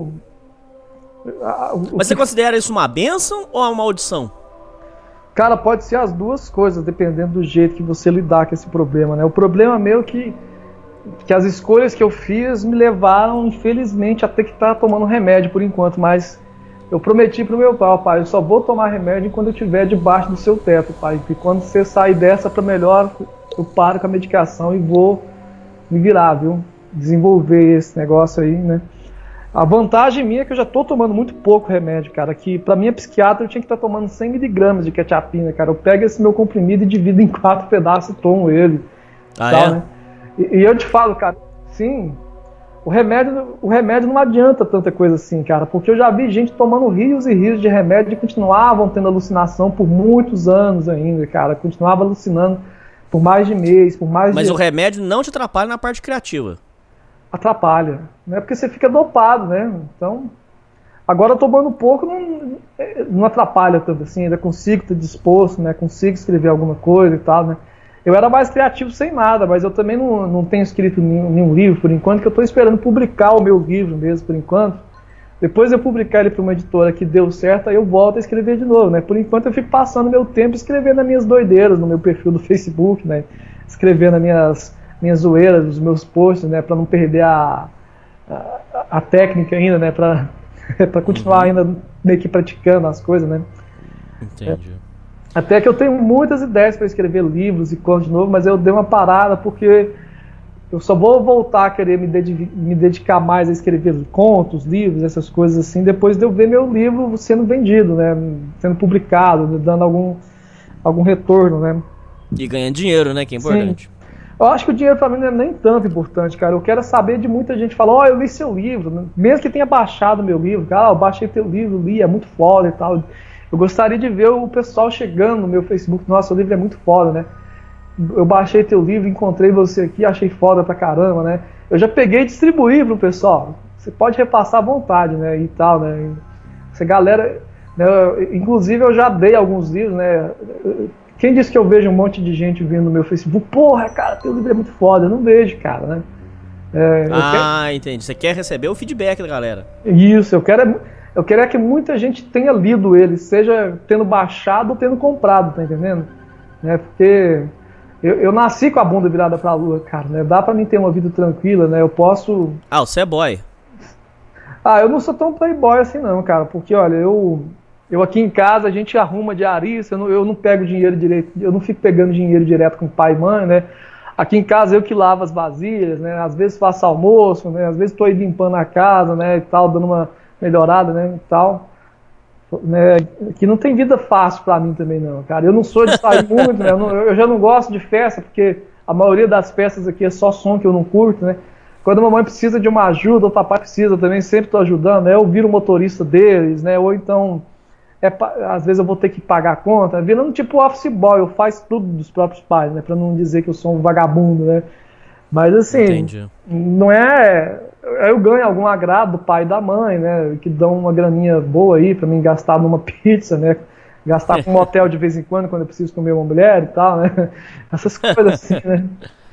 Mas você considera isso uma bênção ou uma maldição?
Cara, pode ser as duas coisas, dependendo do jeito que você lidar com esse problema, né? O problema meu é que as escolhas que eu fiz me levaram, infelizmente, a ter que estar tomando remédio por enquanto, mas eu prometi pro meu pai, eu só vou tomar remédio quando eu estiver debaixo do seu teto, pai, e quando você sair dessa para melhor, eu paro com a medicação e vou me virar, viu? Desenvolver esse negócio aí, né? A vantagem minha é que eu já tô tomando muito pouco remédio, cara, que pra minha psiquiatra eu tinha que estar tomando 100 miligramas de quetiapina, cara. Eu pego esse meu comprimido e divido em 4 pedaços e tomo ele. Né? E eu te falo, cara, sim, o remédio não adianta tanta coisa assim, cara, porque eu já vi gente tomando rios e rios de remédio e continuavam tendo alucinação por muitos anos ainda, cara. Continuava alucinando por mais de mês, por mais
Mas
de...
o remédio não te atrapalha na parte criativa?
Atrapalha, né? Porque você fica dopado, né? Então, agora tomando pouco não atrapalha tanto assim, ainda consigo estar disposto, né? Consigo escrever alguma coisa e tal, né? Eu era mais criativo sem nada, mas eu também não tenho escrito nenhum livro por enquanto, que eu estou esperando publicar o meu livro mesmo por enquanto. Depois eu publicar ele para uma editora que deu certo, aí eu volto a escrever de novo, né? Por enquanto eu fico passando meu tempo escrevendo as minhas doideiras no meu perfil do Facebook, né? Escrevendo as minhas zoeiras, os meus posts, né, para não perder a técnica ainda, né, para continuar ainda meio que praticando as coisas, né.
Entendi.
Até que eu tenho muitas ideias para escrever livros e contos de novo, mas eu dei uma parada porque eu só vou voltar a querer me dedicar mais a escrever contos, livros, essas coisas assim, depois de eu ver meu livro sendo vendido, né, sendo publicado, né, dando algum retorno, né.
E ganhando dinheiro, né, que é importante.
Sim. Eu acho que o dinheiro pra mim não é nem tanto importante, cara. Eu quero saber de muita gente falar, eu li seu livro, né? Mesmo que tenha baixado meu livro, cara, eu baixei teu livro, li, é muito foda e tal. Eu gostaria de ver o pessoal chegando no meu Facebook, nossa, o livro é muito foda, né? Eu baixei teu livro, encontrei você aqui, achei foda pra caramba, né? Eu já peguei e distribuí pro pessoal. Você pode repassar à vontade, né? E tal, né? Essa galera, né? Inclusive eu já dei alguns livros, né? Quem disse que eu vejo um monte de gente vindo no meu Facebook? Porra, cara, teu livro é muito foda. Eu não vejo, cara, né?
Entendi. Você quer receber o feedback da galera.
Isso, eu quero que muita gente tenha lido ele, seja tendo baixado ou tendo comprado, tá entendendo? Né? Porque eu nasci com a bunda virada pra lua, cara, né? Dá pra mim ter uma vida tranquila, né? Eu posso...
você é boy.
Eu não sou tão playboy assim não, cara, porque, olha, eu aqui em casa, a gente arruma diarista, eu não pego dinheiro direito, eu não fico pegando dinheiro direto com pai e mãe, né? Aqui em casa eu que lavo as vasilhas, né? Às vezes faço almoço, né? Às vezes estou aí limpando a casa, né? E tal, dando uma melhorada, né? E tal. Né? Que não tem vida fácil pra mim também não, cara. Eu não sou de sair muito, né? Eu já não gosto de festa, porque a maioria das peças aqui é só som que eu não curto, né? Quando a mamãe precisa de uma ajuda, o papai precisa também, sempre estou ajudando, né? Eu viro o motorista deles, né? Ou então, às vezes eu vou ter que pagar a conta, virando tipo office boy, eu faço tudo dos próprios pais, né? Para não dizer que eu sou um vagabundo, né? Mas assim,
Entendi.
não é... Eu ganho algum agrado do pai e da mãe, né? Que dão uma graninha boa aí para mim gastar numa pizza, né? Gastar com um hotel de vez em quando eu preciso comer uma mulher e tal, né? Essas coisas assim, né?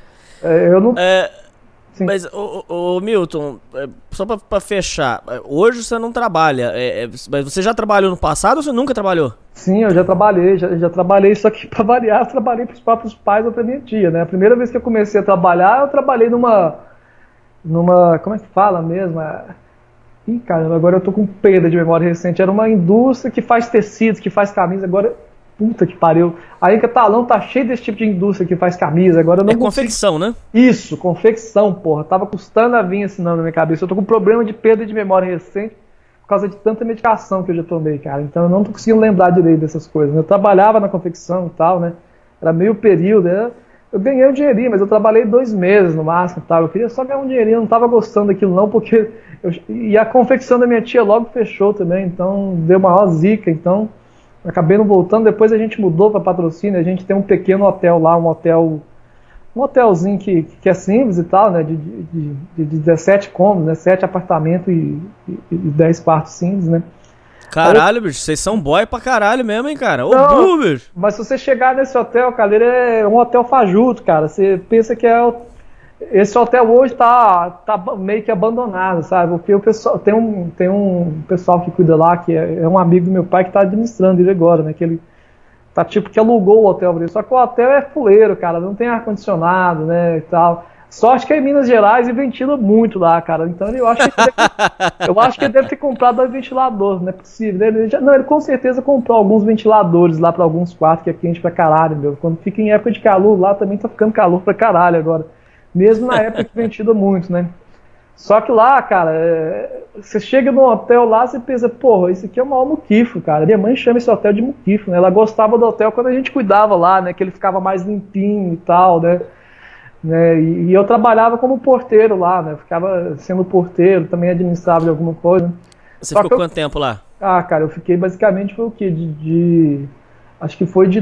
Eu não... Sim.
Mas, ô Milton, só pra fechar, hoje você não trabalha, mas você já trabalhou no passado ou você nunca trabalhou?
Sim, eu já trabalhei, só que pra variar, eu trabalhei pros próprios pais ou pra minha tia, né? A primeira vez que eu comecei a trabalhar, eu trabalhei numa como é que fala mesmo? Ih, caramba, agora eu tô com perda de memória recente. Era uma indústria que faz tecidos, que faz camisa, agora... Puta que pariu. Aí em Catalão tá cheio desse tipo de indústria que faz camisa. Agora eu não consigo...
confecção, né?
Isso, confecção, porra. Tava custando a vir esse nome na minha cabeça. Eu tô com problema de perda de memória recente por causa de tanta medicação que eu já tomei, cara. Então eu não tô conseguindo lembrar direito dessas coisas. Eu trabalhava na confecção e tal, né? Era meio período, né? Eu ganhei um dinheirinho, mas eu trabalhei 2 meses no máximo e tal. Eu queria só ganhar um dinheirinho, eu não tava gostando daquilo não, porque... E a confecção da minha tia logo fechou também, então deu maior zica, então... Acabei não voltando, depois a gente mudou para Patrocínio, a gente tem um pequeno hotel lá, um hotelzinho que é simples e tal, né, de 17 cômodos, né, 7 apartamentos e 10 quartos simples, né.
Caralho, bicho, vocês são boy pra caralho mesmo, hein, cara? Ô,
Não,
bicho!
mas se você chegar nesse hotel, cara, ele é um hotel fajuto, cara, você pensa que esse hotel hoje tá meio que abandonado, sabe? Porque o pessoal tem um pessoal que cuida lá, que é um amigo do meu pai que tá administrando ele agora, né? Que ele tá tipo que alugou o hotel pra ele. Só que o hotel é fuleiro, cara, não tem ar-condicionado, né? E tal. Sorte que é em Minas Gerais e ventila muito lá, cara. Então eu acho que ele deve ter comprado 2 ventiladores, não é possível. Ele com certeza comprou alguns ventiladores lá pra alguns quartos, que é quente pra caralho, meu. Quando fica em época de calor lá também tá ficando calor pra caralho agora. Mesmo na época que ventila muito, né? Só que lá, cara, você chega no hotel lá, você pensa, porra, isso aqui é o maior muquifo, cara. Minha mãe chama esse hotel de muquifo, né? Ela gostava do hotel quando a gente cuidava lá, né? Que ele ficava mais limpinho e tal, né? E eu trabalhava como porteiro lá, né? Ficava sendo porteiro, também administrava de alguma coisa.
Você ficou quanto tempo lá?
Ah, cara, eu fiquei basicamente, foi o quê? Acho que foi de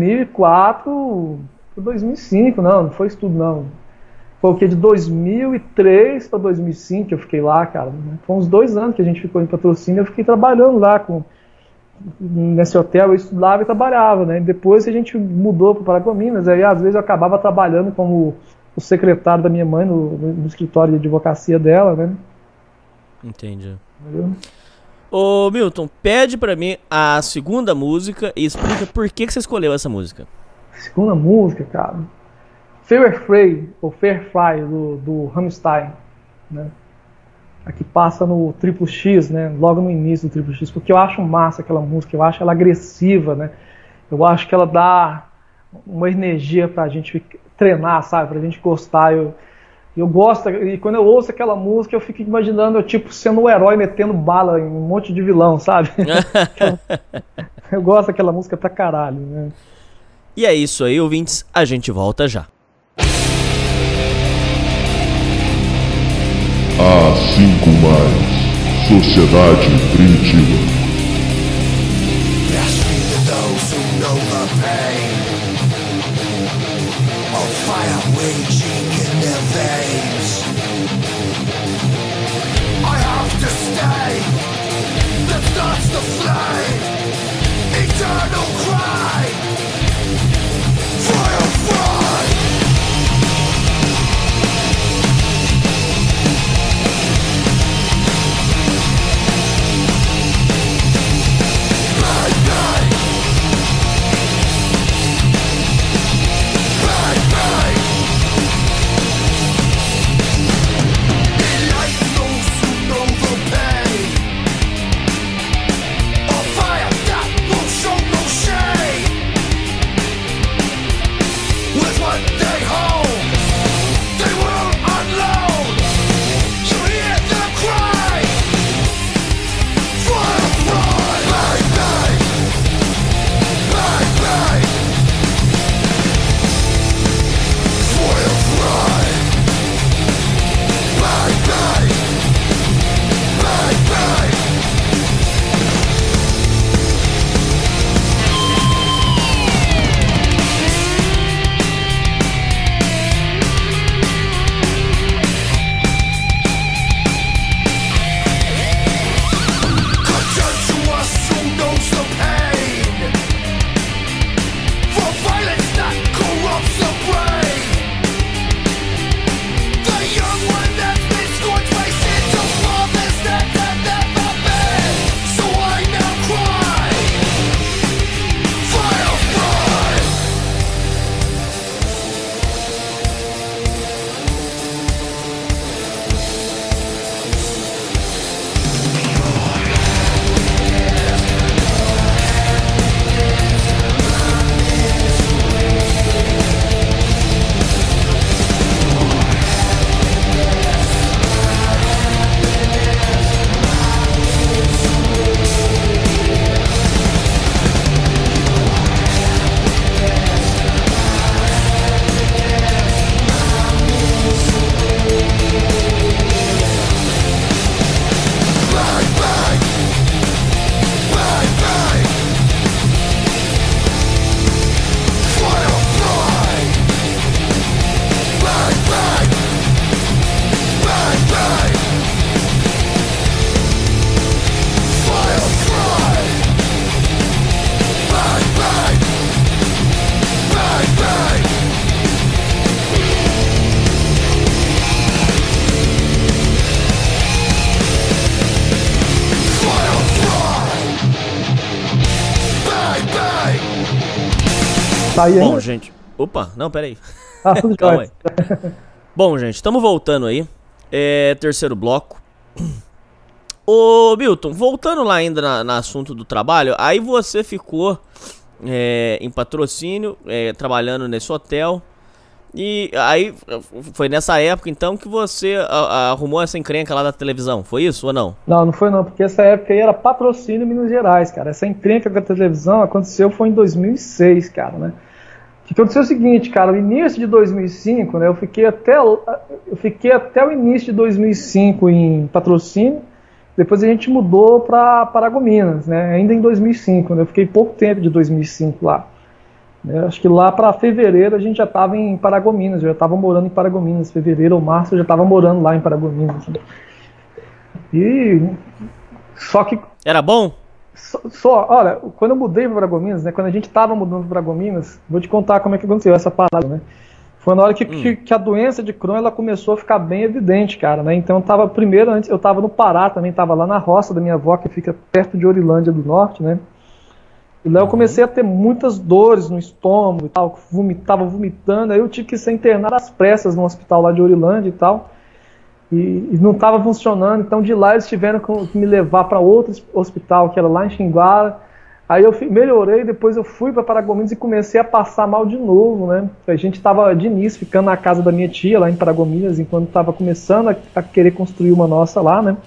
2004 para 2005, não foi isso tudo, não. Foi o que? De 2003 para 2005 que eu fiquei lá, cara. Foi uns 2 anos que a gente ficou em Patrocínio. Eu fiquei trabalhando lá nesse hotel. Eu estudava e trabalhava, né? Depois a gente mudou para Paragominas. Aí às vezes eu acabava trabalhando como o secretário da minha mãe no escritório de advocacia dela, né?
Entendi.
Entendeu?
Ô Milton, pede pra mim a segunda música e explica por que você escolheu essa música.
Segunda música, cara. Fair Fry, ou Fair Fry, do Rammstein, né? A que passa no Triplo X, né? Logo no início do Triplo X, porque eu acho massa aquela música, eu acho ela agressiva, né? Eu acho que ela dá uma energia pra gente treinar, sabe? Pra gente gostar. Eu gosto, e quando eu ouço aquela música, eu fico imaginando eu, tipo, sendo um herói metendo bala em um monte de vilão, sabe? Eu gosto daquela música pra caralho, né?
E é isso aí, ouvintes, a gente volta já.
A5 mais Sociedade Primitiva.
Fire
Tá aí
Bom,
ainda?
gente. Opa, não, peraí.
Ah, tudo
Calma
jóia.
aí. Bom, gente, estamos voltando aí. Terceiro bloco. Ô, Milton, voltando lá ainda no assunto do trabalho, aí você ficou em Patrocínio, trabalhando nesse hotel. E aí foi nessa época então que você arrumou essa encrenca lá da televisão, foi isso ou não?
Não foi não, porque essa época aí era Patrocínio Minas Gerais, cara. Essa encrenca com a televisão aconteceu foi em 2006, cara, né? O que aconteceu é o seguinte, cara, no início de 2005, né, eu fiquei até o início de 2005 em Patrocínio, depois a gente mudou para Paragominas, né, ainda em 2005, né, eu fiquei pouco tempo de 2005 lá. Acho que lá para fevereiro a gente já estava em Paragominas, eu já estava morando em Paragominas, fevereiro ou março eu já estava morando lá em Paragominas. E só que
era bom?
Olha, quando eu mudei para Paragominas, né, quando a gente estava mudando para Paragominas, vou te contar como é que aconteceu essa parada, né? Foi na hora que a doença de Crohn ela começou a ficar bem evidente, cara, né? Então antes eu estava no Pará também, estava lá na roça da minha avó, que fica perto de Orilândia do Norte, né? E lá eu comecei a ter muitas dores no estômago e tal, tava vomitando, aí eu tive que ser internado às pressas no hospital lá de Orilândia e tal, e não estava funcionando, então de lá eles tiveram que me levar para outro hospital, que era lá em Xinguara, aí eu melhorei, depois eu fui para Paragominas e comecei a passar mal de novo, né? A gente estava de início ficando na casa da minha tia lá em Paragominas, enquanto estava começando a querer construir uma nossa lá, né?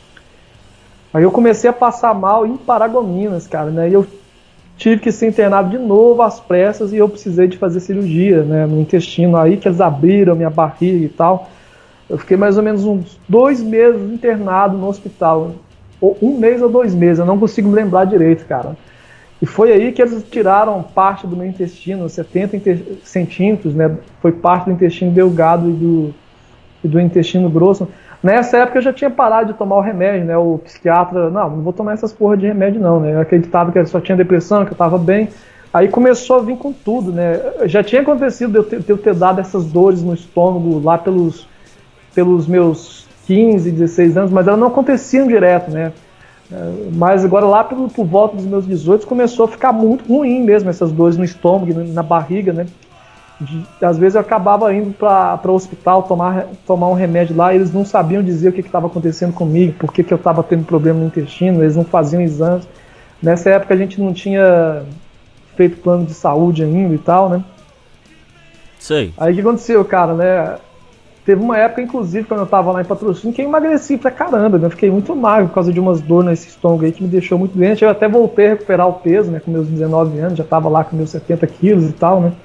Aí eu comecei a passar mal em Paragominas, cara, né? E eu tive que ser internado de novo às pressas e eu precisei de fazer cirurgia, né, no intestino, aí que eles abriram minha barriga e tal. Eu fiquei mais ou menos uns 2 meses internado no hospital, ou 1 mês ou 2 meses, eu não consigo me lembrar direito, cara. E foi aí que eles tiraram parte do meu intestino, 70 centímetros, né, foi parte do intestino delgado e do intestino grosso. Nessa época eu já tinha parado de tomar o remédio, né? O psiquiatra, não vou tomar essas porra de remédio não, né? Eu acreditava que eu só tinha depressão, que eu tava bem. Aí começou a vir com tudo, né? Já tinha acontecido de eu ter dado essas dores no estômago lá pelos meus 15, 16 anos, mas elas não aconteciam direto, né? Mas agora lá por volta dos meus 18 começou a ficar muito ruim mesmo, essas dores no estômago e na barriga, né? Às vezes eu acabava indo para o hospital tomar um remédio lá e eles não sabiam dizer o que estava acontecendo comigo, por que eu estava tendo problema no intestino, eles não faziam exames. Nessa época a gente não tinha feito plano de saúde ainda e tal, né?
Sei.
Aí o que aconteceu, cara, né? Teve uma época, inclusive, quando eu estava lá em Patrocínio, que eu emagreci pra caramba, né? Eu fiquei muito magro por causa de umas dores nesse estômago aí que me deixou muito doente. Eu até voltei a recuperar o peso, né? Com meus 19 anos, já estava lá com meus 70 quilos e tal, né?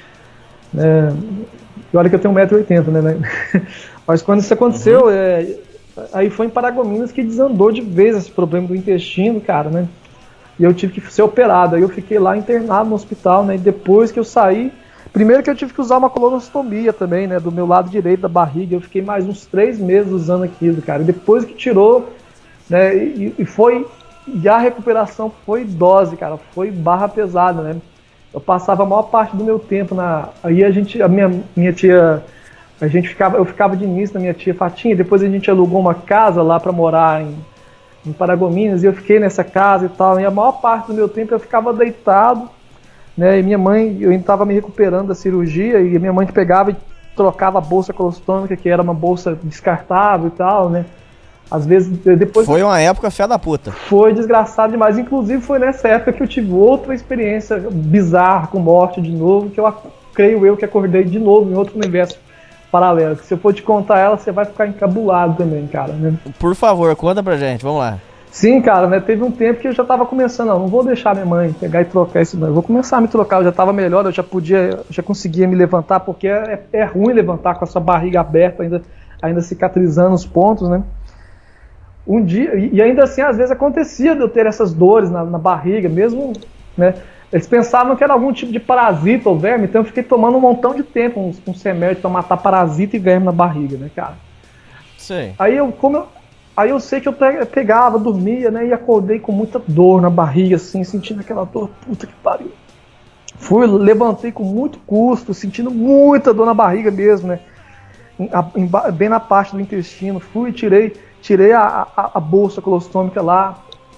E olha que eu tenho 1,80 m, né? Mas quando isso aconteceu, aí foi em Paragominas que desandou de vez esse problema do intestino, cara, né? E eu tive que ser operado. Aí eu fiquei lá internado no hospital, né? E depois que eu saí, primeiro que eu tive que usar uma colonostomia também, né? Do meu lado direito da barriga. Eu fiquei mais uns 3 meses usando aquilo, cara. E depois que tirou, né? E a recuperação foi dose, cara. Foi barra pesada, né? Eu passava a maior parte do meu tempo aí minha tia, eu ficava de início na minha tia Fatinha, depois a gente alugou uma casa lá para morar em Paragominas e eu fiquei nessa casa e tal, e a maior parte do meu tempo eu ficava deitado, né, e minha mãe, eu estava me recuperando da cirurgia e a minha mãe pegava e trocava a bolsa colostômica, que era uma bolsa descartável e tal, né. Às vezes, depois...
Foi uma época fé da puta.
Foi desgraçado demais. Inclusive, foi nessa época que eu tive outra experiência bizarra com morte de novo, que eu creio que acordei de novo em outro universo paralelo. Que se eu for te contar ela, você vai ficar encabulado também, cara, né?
Por favor, conta pra gente, vamos lá.
Sim, cara, né? Teve um tempo que eu já tava começando, não vou deixar minha mãe pegar e trocar isso, não. Eu vou começar a me trocar, eu já tava melhor, eu já conseguia me levantar, porque é ruim levantar com a sua barriga aberta, ainda cicatrizando os pontos, né? Um dia, e ainda assim, às vezes acontecia de eu ter essas dores na barriga, mesmo, né? Eles pensavam que era algum tipo de parasita ou verme, então eu fiquei tomando um montão de tempo uns remédios pra matar parasita e verme na barriga, né, cara?
Sim.
Aí eu sei que eu pegava, dormia, né, e acordei com muita dor na barriga, assim, sentindo aquela dor, puta que pariu. Levantei com muito custo, sentindo muita dor na barriga mesmo, né? Bem na parte do intestino, tirei a bolsa colostômica lá,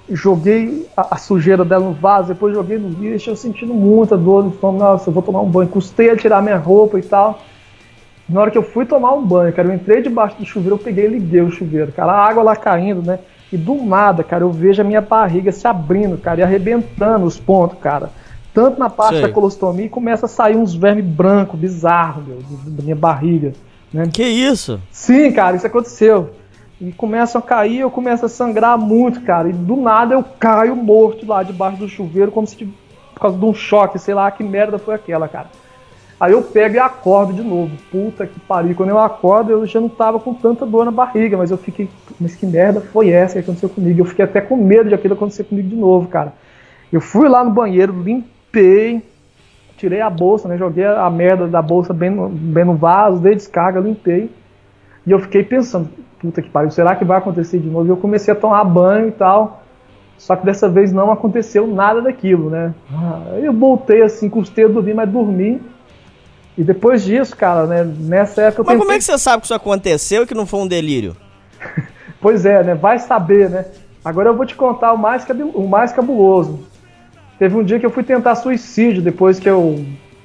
joguei a sujeira dela no vaso, depois joguei no lixo, eu sentindo muita dor no estômago. Nossa, eu vou tomar um banho. Custei a tirar minha roupa e tal. Na hora que eu fui tomar um banho, cara, eu entrei debaixo do chuveiro, eu peguei e liguei o chuveiro, cara, a água lá caindo, né? E do nada, cara, eu vejo a minha barriga se abrindo, cara, e arrebentando os pontos, cara. Tanto na parte da colostomia, começa a sair uns vermes brancos, bizarros, meu, da minha barriga, né?
Que isso?
Sim, cara, isso aconteceu. E começam a cair, eu começo a sangrar muito, cara. E do nada eu caio morto lá debaixo do chuveiro, como se por causa de um choque, sei lá que merda foi aquela, cara. Aí eu pego e acordo de novo. Puta que pariu. Quando eu acordo, eu já não tava com tanta dor na barriga, mas eu fiquei, mas que merda foi essa que aconteceu comigo? Eu fiquei até com medo de aquilo acontecer comigo de novo, cara. Eu fui lá no banheiro, limpei, tirei a bolsa, né? Joguei a merda da bolsa bem no vaso, dei descarga, limpei. E eu fiquei pensando, puta que pariu, será que vai acontecer de novo? E eu comecei a tomar banho e tal. Só que dessa vez não aconteceu nada daquilo, né? Aí eu voltei assim, custei a dormir, mas dormi. E depois disso, cara, né, nessa época eu
Mas como é que você sabe que isso aconteceu e que não foi um delírio?
Pois é, né, vai saber, né. Agora eu vou te contar o mais cabuloso. Teve um dia que eu fui tentar suicídio, depois que eu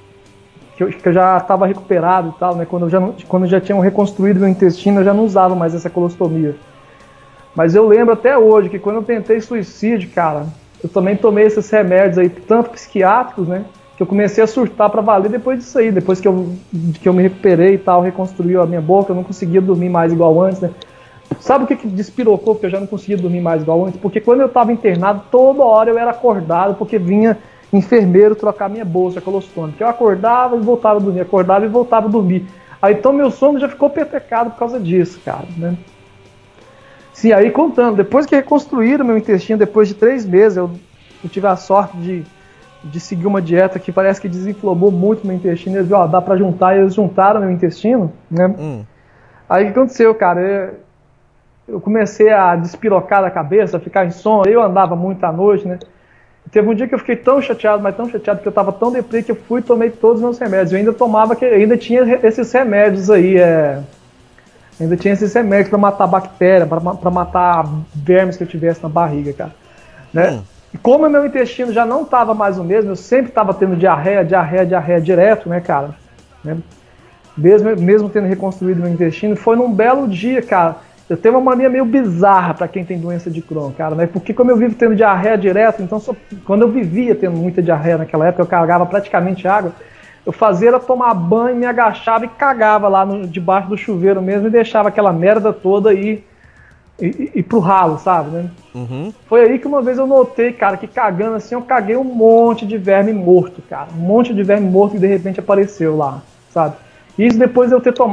já estava recuperado e tal, né, quando já tinham reconstruído meu intestino, eu já não usava mais essa colostomia. Mas eu lembro até hoje que quando eu tentei suicídio, cara, eu também tomei esses remédios aí, tanto psiquiátricos, né, que eu comecei a surtar pra valer depois disso aí, depois que eu me recuperei e tal, reconstruiu a minha boca, eu não conseguia dormir mais igual antes, né? Sabe o que despirocou, porque eu já não conseguia dormir mais igual antes? Porque quando eu tava internado, toda hora eu era acordado, porque vinha enfermeiro trocar minha bolsa colostômica. Eu acordava e voltava a dormir, acordava e voltava a dormir. Aí então meu sono já ficou petecado por causa disso, cara, né? Sim, aí contando, depois que reconstruíram meu intestino, depois de 3 meses, eu tive a sorte de seguir uma dieta que parece que desinflamou muito meu intestino. Eles viram, ó, dá pra juntar, e eles juntaram meu intestino, né? Aí o que aconteceu, cara? Eu comecei a despirocar da cabeça, a ficar em sono, eu andava muito à noite, né? Teve um dia que eu fiquei tão chateado, mas tão chateado, que eu tava tão deprê que eu fui e tomei todos os meus remédios. Eu ainda tinha esses remédios aí, ainda tinha esses remédios pra matar bactéria, pra matar vermes que eu tivesse na barriga, cara, né? E como o meu intestino já não estava mais o mesmo, eu sempre estava tendo diarreia direto, né, cara? Né? Mesmo tendo reconstruído meu intestino, foi num belo dia, cara. Eu tenho uma mania meio bizarra para quem tem doença de Crohn, cara, né? Porque como eu vivo tendo diarreia direto, então quando eu vivia tendo muita diarreia naquela época, eu cagava praticamente água, eu fazia era tomar banho, me agachava e cagava lá debaixo do chuveiro mesmo e deixava aquela merda toda aí e pro ralo, sabe, né? Foi aí que uma vez eu notei, cara, que cagando assim, eu caguei um monte de verme morto, cara. Um monte de verme morto que de repente apareceu lá, sabe? Isso depois de eu ter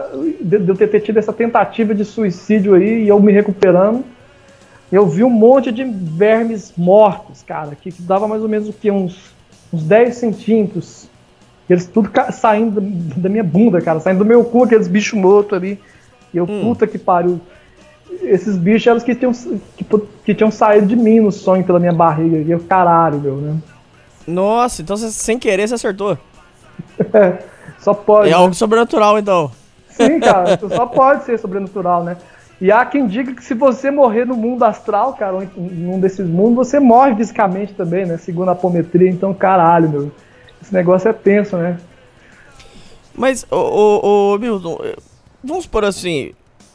tido essa tentativa de suicídio aí, e eu me recuperando, eu vi um monte de vermes mortos, cara, que dava mais ou menos o que? Uns 10 centímetros. Eles tudo saindo da minha bunda, cara, saindo do meu cu, aqueles bichos mortos ali. E eu, puta que pariu. Esses bichos eram os que tinham saído de mim no sonho pela minha barriga. E eu, caralho, meu, né?
Nossa, então você, sem querer você acertou.
Só pode.
É algo sobrenatural, então.
Sim, cara, só pode ser sobrenatural, né? E há quem diga que se você morrer no mundo astral, cara, ou em um desses mundos, você morre fisicamente também, né? Segundo a apometria, então, caralho, meu. Esse negócio é tenso, né?
Mas, Milton, vamos supor assim,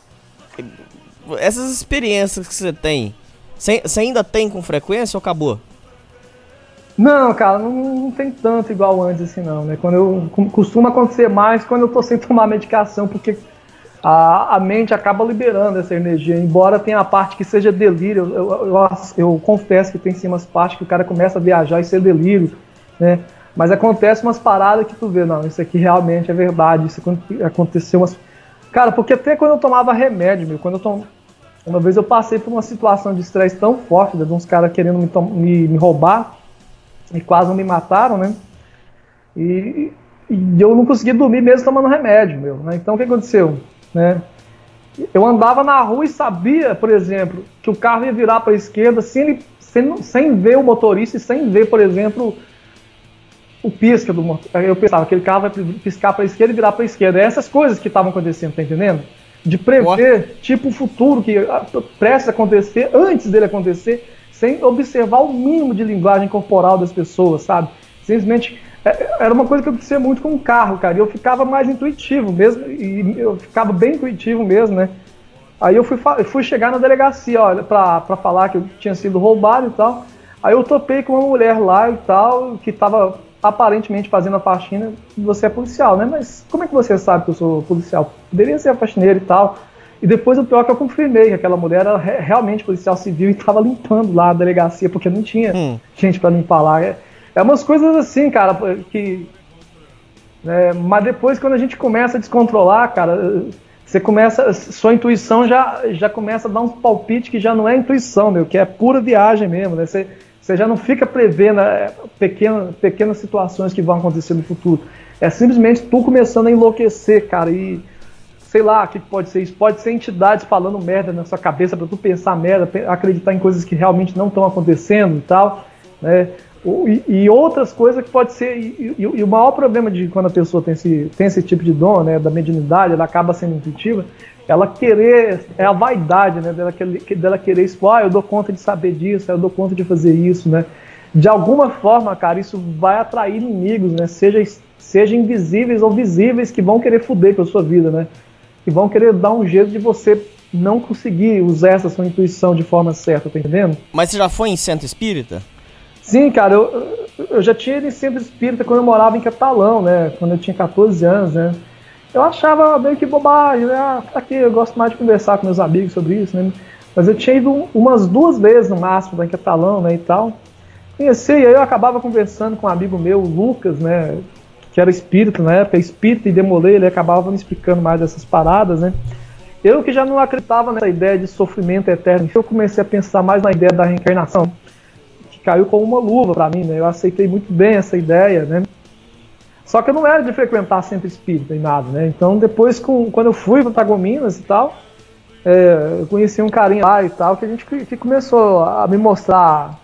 essas experiências que você tem, você ainda tem com frequência ou acabou?
Não, cara, não tem tanto igual antes assim não, né? Costuma acontecer mais quando eu tô sem tomar medicação, porque a mente acaba liberando essa energia, embora tenha a parte que seja delírio. Eu confesso que tem sim umas partes que o cara começa a viajar e ser delírio, né? Mas acontece umas paradas que tu vê, não, isso aqui realmente é verdade, isso aconteceu umas... Cara, porque até quando eu tomava remédio, meu, uma vez eu passei por uma situação de estresse tão forte, de uns caras querendo me roubar, e quase me mataram, né? E eu não conseguia dormir mesmo tomando remédio, meu, né? Então o que aconteceu, né? Eu andava na rua e sabia, por exemplo, que o carro ia virar para a esquerda sem ver o motorista e sem ver, por exemplo, o pisca do motor. Eu pensava que aquele carro vai piscar para a esquerda e virar para a esquerda. Essas coisas que estavam acontecendo, tá entendendo? De prever, tipo, o futuro que prestes a acontecer, antes dele acontecer, sem observar o mínimo de linguagem corporal das pessoas, sabe? Simplesmente, era uma coisa que eu acontecia muito com o carro, cara, e eu ficava mais intuitivo mesmo, e eu ficava bem intuitivo mesmo, né? Aí eu fui chegar na delegacia, olha, pra falar que eu tinha sido roubado e tal. Aí eu topei com uma mulher lá e tal, que tava aparentemente fazendo a faxina, e você é policial, né? Mas como é que você sabe que eu sou policial? Poderia ser a faxineira e tal. E depois o pior é que eu confirmei que aquela mulher era realmente policial civil e tava limpando lá a delegacia, porque não tinha gente pra limpar lá. É umas coisas assim, cara, que... mas depois quando a gente começa a descontrolar, cara, você começa, sua intuição já começa a dar uns palpites que já não é intuição, meu, que é pura viagem mesmo, né? Você já não fica prevendo pequenas situações que vão acontecer no futuro. É simplesmente tu começando a enlouquecer, cara, e sei lá o que pode ser isso. Pode ser entidades falando merda na sua cabeça pra tu pensar merda, acreditar em coisas que realmente não estão acontecendo e tal, né? E outras coisas que pode ser. E o maior problema de quando a pessoa tem esse tipo de dom, né, da mediunidade, ela acaba sendo intuitiva, ela querer, é a vaidade, né, dela querer isso, eu dou conta de saber disso, eu dou conta de fazer isso, né. De alguma forma, cara, isso vai atrair inimigos, né, seja invisíveis ou visíveis, que vão querer foder com a sua vida, né, que vão querer dar um jeito de você não conseguir usar essa sua intuição de forma certa, tá entendendo?
Mas você já foi em centro espírita?
Sim, cara, eu já tinha ido em centro espírita quando eu morava em Catalão, né, quando eu tinha 14 anos, né. Eu achava meio que bobagem, né, aqui eu gosto mais de conversar com meus amigos sobre isso, né, mas eu tinha ido umas 2 vezes no máximo em Catalão, né, e tal. Conheci, e aí eu acabava conversando com um amigo meu, o Lucas, né, que era espírita na época, espírita e demolei, ele acabava me explicando mais dessas paradas, né. Eu que já não acreditava nessa ideia de sofrimento eterno, eu comecei a pensar mais na ideia da reencarnação, caiu como uma luva pra mim, né? Eu aceitei muito bem essa ideia, né? Só que eu não era de frequentar centro espírita e nada, né? Então depois, quando eu fui para Tagominas e tal, eu conheci um carinha lá e tal, que começou a me mostrar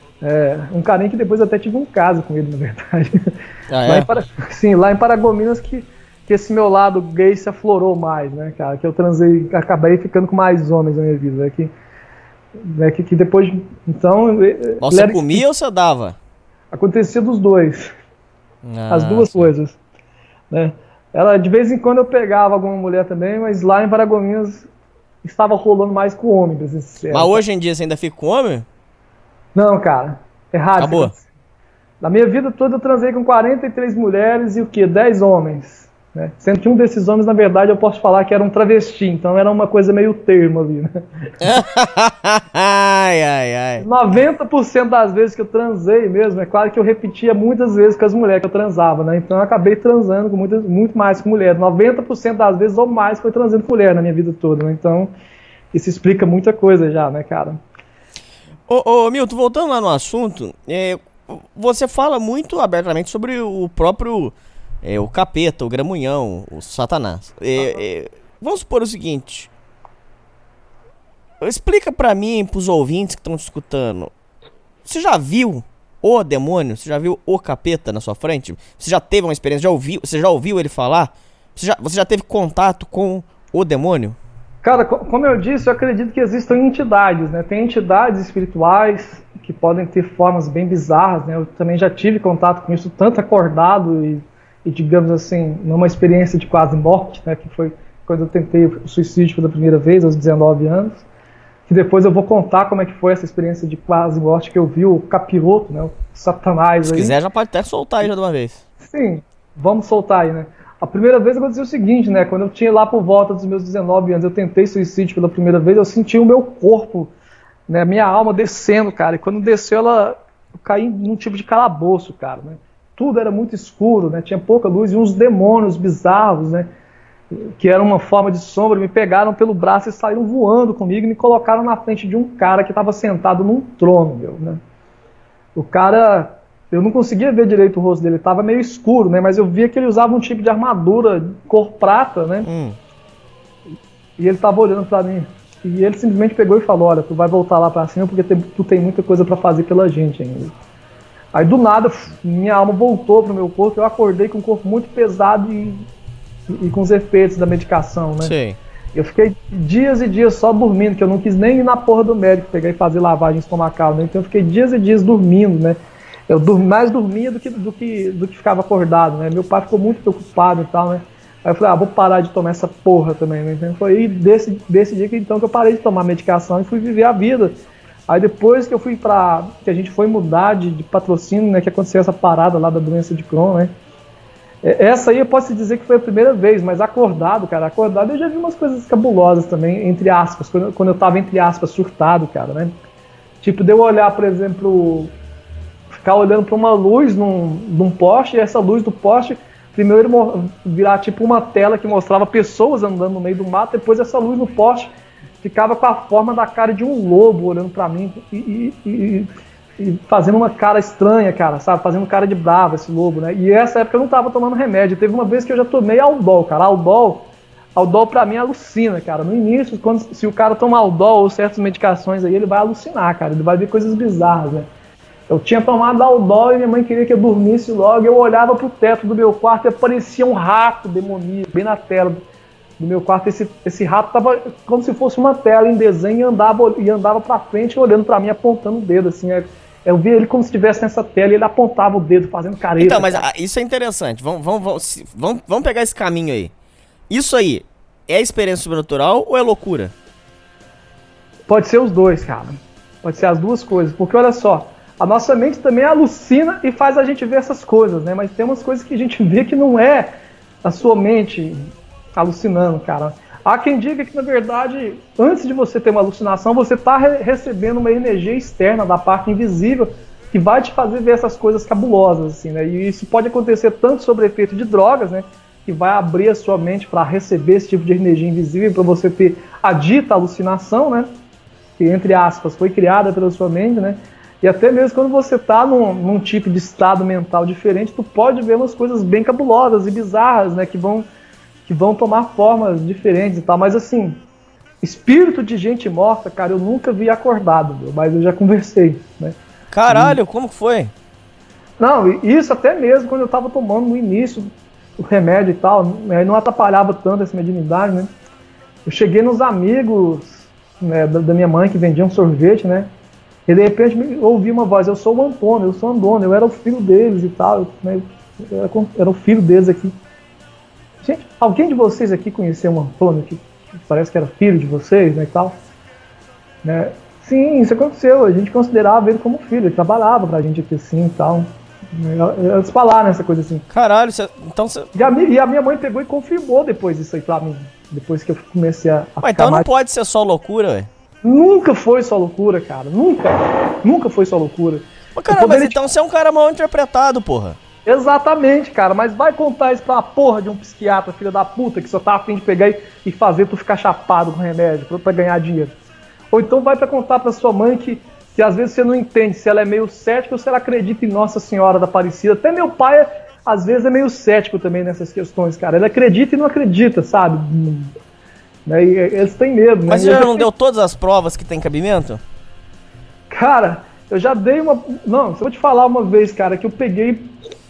um carinha que depois eu até tive um caso com ele, na verdade.
Ah, é?
Lá em Paragominas que esse meu lado gay se aflorou mais, né, cara? Que eu transei, acabei ficando com mais homens na minha vida, né? Que depois, então...
Você comia ou você dava?
Acontecia dos dois. As duas coisas, né? De vez em quando eu pegava alguma mulher também, mas lá em Paragominas estava rolando mais com homem.
Mas hoje em dia você ainda fica com homem?
Não, cara. Errado.
Acabou.
Na minha vida toda eu transei com 43 mulheres e 10 homens. Né? Sendo que um desses homens, na verdade, eu posso falar que era um travesti, então era uma coisa meio termo ali, né?
Ai.
90% das vezes que eu transei mesmo, é claro que eu repetia muitas vezes com as mulheres que eu transava, né? Então eu acabei transando com muito mais com mulher. 90% das vezes ou mais foi transando com mulher na minha vida toda, né? Então isso explica muita coisa já, né, cara?
Ô Milton, voltando lá no assunto, você fala muito abertamente sobre o próprio... o capeta, o gramunhão, o satanás. Vamos supor o seguinte. Explica pra mim, pros ouvintes que estão te escutando. Você já viu o demônio? Você já viu o capeta na sua frente? Você já teve uma experiência? Você já ouviu ele falar? Você já teve contato com o demônio?
Cara, como eu disse, eu acredito que existam entidades, né? Tem entidades espirituais que podem ter formas bem bizarras, né? Eu também já tive contato com isso, tanto acordado e digamos assim, numa experiência de quase morte, né, que foi quando eu tentei o suicídio pela primeira vez, aos 19 anos, que depois eu vou contar como é que foi essa experiência de quase morte, que eu vi o capiroto, né, o satanás.
Se quiser já pode até soltar aí já de uma vez.
Sim, vamos soltar aí, né. A primeira vez aconteceu o seguinte, né, quando eu tinha lá por volta dos meus 19 anos, eu tentei suicídio pela primeira vez, eu senti o meu corpo, né, minha alma descendo, cara, e quando desceu eu caí num tipo de calabouço, cara, né. Tudo era muito escuro, né? Tinha pouca luz e uns demônios bizarros, né? Que eram uma forma de sombra, me pegaram pelo braço e saíram voando comigo e me colocaram na frente de um cara que estava sentado num trono, meu, né? O cara, eu não conseguia ver direito o rosto dele, estava meio escuro, né? Mas eu via que ele usava um tipo de armadura cor prata, né? E ele estava olhando para mim. E ele simplesmente pegou e falou, olha, tu vai voltar lá para cima porque tu tem muita coisa para fazer pela gente ainda. Aí do nada, minha alma voltou pro meu corpo, eu acordei com o corpo muito pesado e com os efeitos da medicação, né?
Sim.
Eu fiquei dias e dias só dormindo, que eu não quis nem ir na porra do médico pegar e fazer lavagem estomacal, né? Então eu fiquei dias e dias dormindo, né? Eu mais dormia do que ficava acordado, né? Meu pai ficou muito preocupado e tal, né? Aí eu falei, vou parar de tomar essa porra também, né? Então foi desse dia que então que eu parei de tomar medicação e fui viver a vida. Aí depois que eu fui que a gente foi mudar de patrocínio, né? Que aconteceu essa parada lá da doença de Crohn, né? Essa aí eu posso dizer que foi a primeira vez, mas acordado eu já vi umas coisas cabulosas também, entre aspas, quando eu tava, entre aspas, surtado, cara, né? Tipo, de eu olhar, por exemplo, ficar olhando pra uma luz num poste, e essa luz do poste, primeiro virar tipo uma tela que mostrava pessoas andando no meio do mato, depois essa luz no poste ficava com a forma da cara de um lobo olhando pra mim e fazendo uma cara estranha, cara, sabe? Fazendo cara de bravo esse lobo, né? E essa época eu não tava tomando remédio. Teve uma vez que eu já tomei Aldol, cara. Aldol pra mim alucina, cara. No início, se o cara toma Aldol ou certas medicações aí, ele vai alucinar, cara. Ele vai ver coisas bizarras, né? Eu tinha tomado Aldol e minha mãe queria que eu dormisse logo. Eu olhava pro teto do meu quarto e aparecia um rato demoníaco bem na tela do meu quarto. Esse rato tava como se fosse uma tela em desenho e andava pra frente olhando pra mim, apontando o dedo, assim, eu via ele como se estivesse nessa tela e ele apontava o dedo, fazendo careta.
Então, mas isso é interessante. Vamos pegar esse caminho aí. Isso aí é experiência sobrenatural ou é loucura?
Pode ser os dois, cara. Pode ser as duas coisas. Porque olha só, a nossa mente também alucina e faz a gente ver essas coisas, né? Mas tem umas coisas que a gente vê que não é a sua mente alucinando, cara. Há quem diga que, na verdade, antes de você ter uma alucinação, você está recebendo uma energia externa da parte invisível que vai te fazer ver essas coisas cabulosas, assim, né? E isso pode acontecer tanto sobre efeito de drogas, né? Que vai abrir a sua mente para receber esse tipo de energia invisível, para você ter a dita alucinação, né? Que, entre aspas, foi criada pela sua mente, né? E até mesmo quando você está num tipo de estado mental diferente, tu pode ver umas coisas bem cabulosas e bizarras, né? Que vão tomar formas diferentes e tal, mas assim, espírito de gente morta, cara, eu nunca vi acordado, mas eu já conversei, né?
Caralho, como foi?
Não, isso até mesmo quando eu tava tomando no início o remédio e tal, né, não atrapalhava tanto essa mediunidade, né? Eu cheguei nos amigos, né, da minha mãe que vendiam sorvete, né? E de repente eu ouvi uma voz, eu sou o Antônio, eu era o filho deles e tal, né? Eu era o filho deles aqui. Gente, alguém de vocês aqui conheceu um Antônio que parece que era filho de vocês, né, e tal? Né? Sim, isso aconteceu, a gente considerava ele como filho, ele trabalhava pra gente aqui assim e tal. Eles falaram essa coisa assim.
Caralho, então você...
E a minha mãe pegou e confirmou depois isso aí pra mim, depois que eu comecei a
Mas então não pode ser só loucura, ué?
Nunca foi só loucura, cara, nunca foi só loucura.
Mas caralho, mas então você é um cara mal interpretado, porra.
Exatamente, cara, mas vai contar isso pra uma porra de um psiquiatra, filha da puta, que só tá a fim de pegar e fazer tu ficar chapado com remédio pra ganhar dinheiro. Ou então vai pra contar pra sua mãe que às vezes você não entende se ela é meio cética ou se ela acredita em Nossa Senhora da Aparecida. Até meu pai, às vezes, é meio cético também nessas questões, cara. Ele acredita e não acredita, sabe? Né? E eles têm medo, né?
Mas você já não deu todas as provas que tem cabimento?
Cara, eu já dei uma... Não, se eu te falar uma vez, cara, que eu peguei...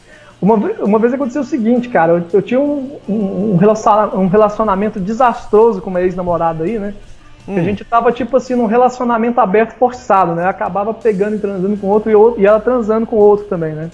Uma vez aconteceu o seguinte, cara, eu tinha um relacionamento desastroso com uma ex-namorada aí, né? A gente tava, tipo assim, num relacionamento aberto forçado, né? Acabava pegando e transando com outro e ela transando com outro também, né?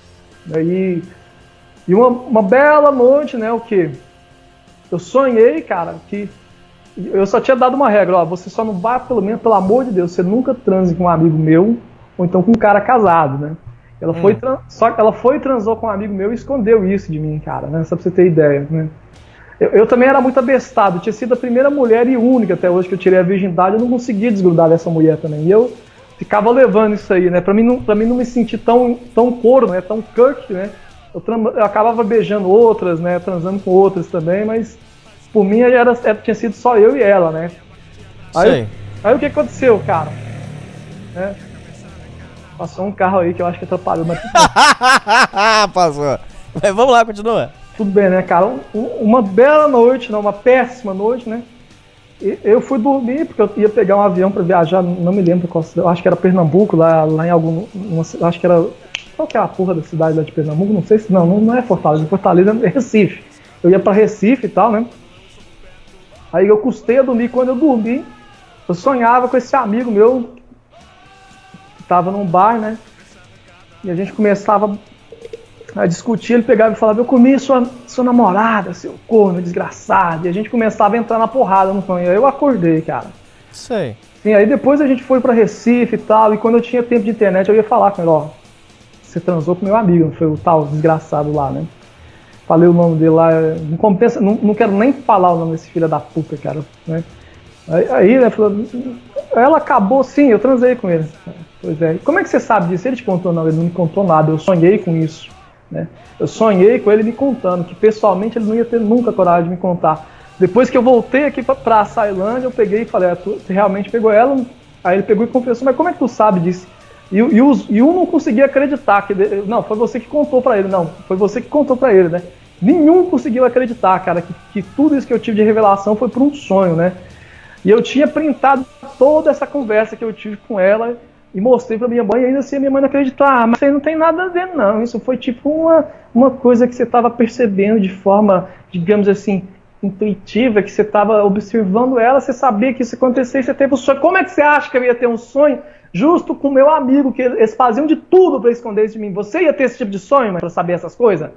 E uma bela noite, né? O quê? Eu sonhei, cara, que eu só tinha dado uma regra, ó, você só não vai, pelo menos, pelo amor de Deus, você nunca transe com um amigo meu ou então com um cara casado, né? Só que ela foi e transou com um amigo meu e escondeu isso de mim, cara, né? Só pra você ter ideia, né? Eu também era muito abestado, tinha sido a primeira mulher e única até hoje que eu tirei a virgindade, eu não conseguia desgrudar dessa mulher também. E eu ficava levando isso aí, né? Pra mim não me sentir tão corno, né? Tão Kirk, né? Eu acabava beijando outras, né? Transando com outras também, mas por mim tinha sido só eu e ela, né? Aí o que aconteceu, cara? Né? Passou um carro aí que eu acho que atrapalhou, mas...
Passou. Mas vamos lá, continua.
Tudo bem, né, cara? Uma bela noite, não, uma péssima noite, né? Eu fui dormir, porque eu ia pegar um avião pra viajar, não me lembro qual cidade, eu acho que era Pernambuco, lá em algum... acho que era... Qual que é a porra da cidade lá de Pernambuco? Não sei se... Não é Fortaleza é Recife. Eu ia pra Recife e tal, né? Aí eu custei a dormir. Quando eu dormi, eu sonhava com esse amigo meu que tava num bar, né? E a gente começava a discutir, ele pegava e falava, eu comi sua namorada, seu corno desgraçado. E a gente começava a entrar na porrada no sonho. Aí eu acordei, cara.
Sei.
Sim, aí depois a gente foi pra Recife e tal, e quando eu tinha tempo de internet eu ia falar com ele, ó, você transou com meu amigo, não foi o tal desgraçado lá, né? Falei o nome dele lá, não compensa, não quero nem falar o nome desse filho da puta, cara, né? Aí, né, falou, ela acabou, sim, eu transei com ele. Pois é, como é que você sabe disso? Ele te contou? Não, ele não me contou nada, eu sonhei com isso, né? Eu sonhei com ele me contando, que pessoalmente ele não ia ter nunca coragem de me contar. Depois que eu voltei aqui pra Sailândia, eu peguei e falei, você realmente pegou ela? Aí ele pegou e confessou, mas como é que tu sabe disso? E um não conseguia acreditar, não, foi você que contou pra ele, não, foi você que contou pra ele, né? Nenhum conseguiu acreditar, cara, que tudo isso que eu tive de revelação foi por um sonho, né? E eu tinha printado toda essa conversa que eu tive com ela e mostrei pra minha mãe, e ainda assim a minha mãe não acreditou, mas isso aí não tem nada a ver, não, isso foi tipo uma coisa que você tava percebendo de forma, digamos assim, intuitiva, que você estava observando ela, você sabia que isso ia acontecer e você teve um sonho. Como é que você acha que eu ia ter um sonho justo com o meu amigo, que eles faziam de tudo para esconder isso de mim? Você ia ter esse tipo de sonho para saber essas coisas?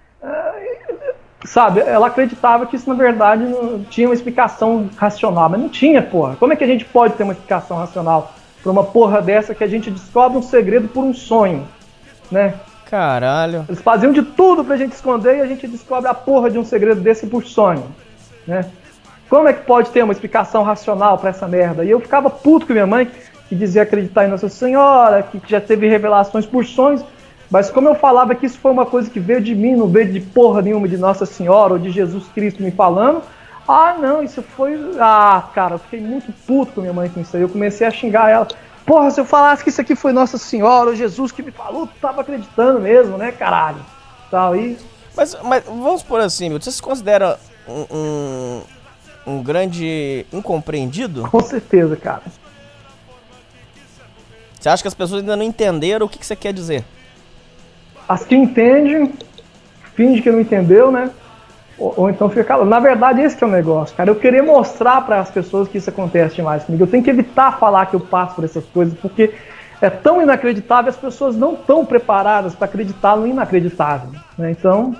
Sabe, ela acreditava que isso na verdade não tinha uma explicação racional, mas não tinha, porra. Como é que a gente pode ter uma explicação racional para uma porra dessa que a gente descobre um segredo por um sonho, né?
Caralho.
Eles faziam de tudo pra gente esconder e a gente descobre a porra de um segredo desse por sonho, né? Como é que pode ter uma explicação racional pra essa merda? E eu ficava puto com minha mãe, que dizia acreditar em Nossa Senhora, que já teve revelações por sonhos, mas como eu falava que isso foi uma coisa que veio de mim, não veio de porra nenhuma de Nossa Senhora ou de Jesus Cristo me falando, não, isso foi... cara, eu fiquei muito puto com minha mãe com isso aí, eu comecei a xingar ela. Porra, se eu falasse que isso aqui foi Nossa Senhora ou Jesus que me falou, tu tava acreditando mesmo, né, caralho? Tal, e...
Mas vamos por assim, você se considera um grande incompreendido?
Com certeza, cara.
Você acha que as pessoas ainda não entenderam o que você quer dizer?
As que entendem, finge que não entendeu, né? Ou então fica calado. Na verdade, esse que é o negócio, cara. Eu queria mostrar para as pessoas que isso acontece demais comigo. Eu tenho que evitar falar que eu passo por essas coisas, porque é tão inacreditável, as pessoas não estão preparadas para acreditar no inacreditável, né? Então,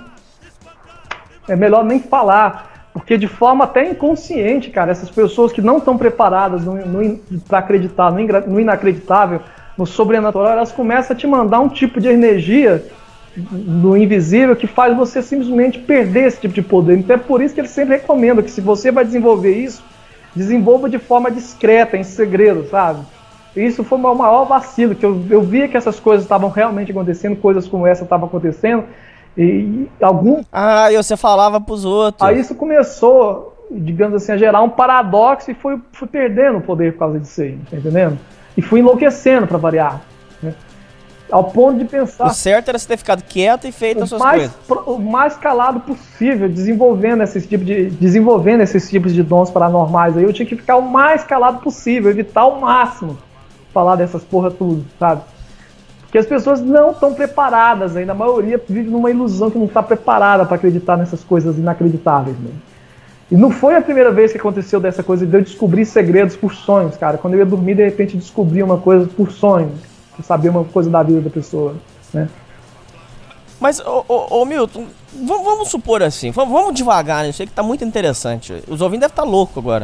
é melhor nem falar, porque de forma até inconsciente, cara, essas pessoas que não estão preparadas para acreditar no inacreditável, no sobrenatural, elas começam a te mandar um tipo de energia do invisível que faz você simplesmente perder esse tipo de poder. Então é por isso que eles sempre recomendam que se você vai desenvolver isso, desenvolva de forma discreta, em segredo, sabe? E isso foi o meu maior vacilo, que eu via que essas coisas estavam realmente acontecendo, coisas como essa estavam acontecendo, e algum...
e você falava pros outros.
Aí isso começou, digamos assim, a gerar um paradoxo e fui perdendo o poder por causa disso aí, tá entendendo? E fui enlouquecendo para variar, né? Ao ponto de pensar...
O certo era você ter ficado quieto e feito as suas coisas.
O mais calado possível, desenvolvendo esses tipos de dons paranormais aí. Eu tinha que ficar o mais calado possível, evitar ao máximo falar dessas porra tudo, sabe? Porque as pessoas não estão preparadas ainda. A maioria vive numa ilusão que não está preparada para acreditar nessas coisas inacreditáveis, né? E não foi a primeira vez que aconteceu dessa coisa de eu descobrir segredos por sonhos, cara. Quando eu ia dormir, de repente descobria uma coisa por sonho. Saber uma coisa da vida da pessoa, né?
Mas, ô Milton, vamos supor assim, vamos devagar nisso aí que tá muito interessante. Os ouvintes devem estar loucos agora.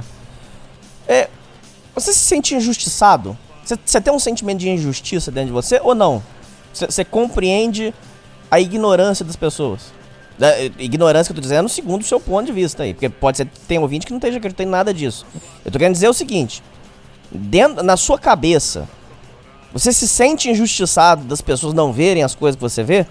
Você se sente injustiçado? Você tem um sentimento de injustiça dentro de você ou não? Você compreende a ignorância das pessoas? Ignorância que eu tô dizendo segundo o seu ponto de vista aí, porque pode ser que tem ouvinte que não esteja acreditando em nada disso. Eu tô querendo dizer o seguinte, na sua cabeça, você se sente injustiçado das pessoas não verem as coisas que você vê?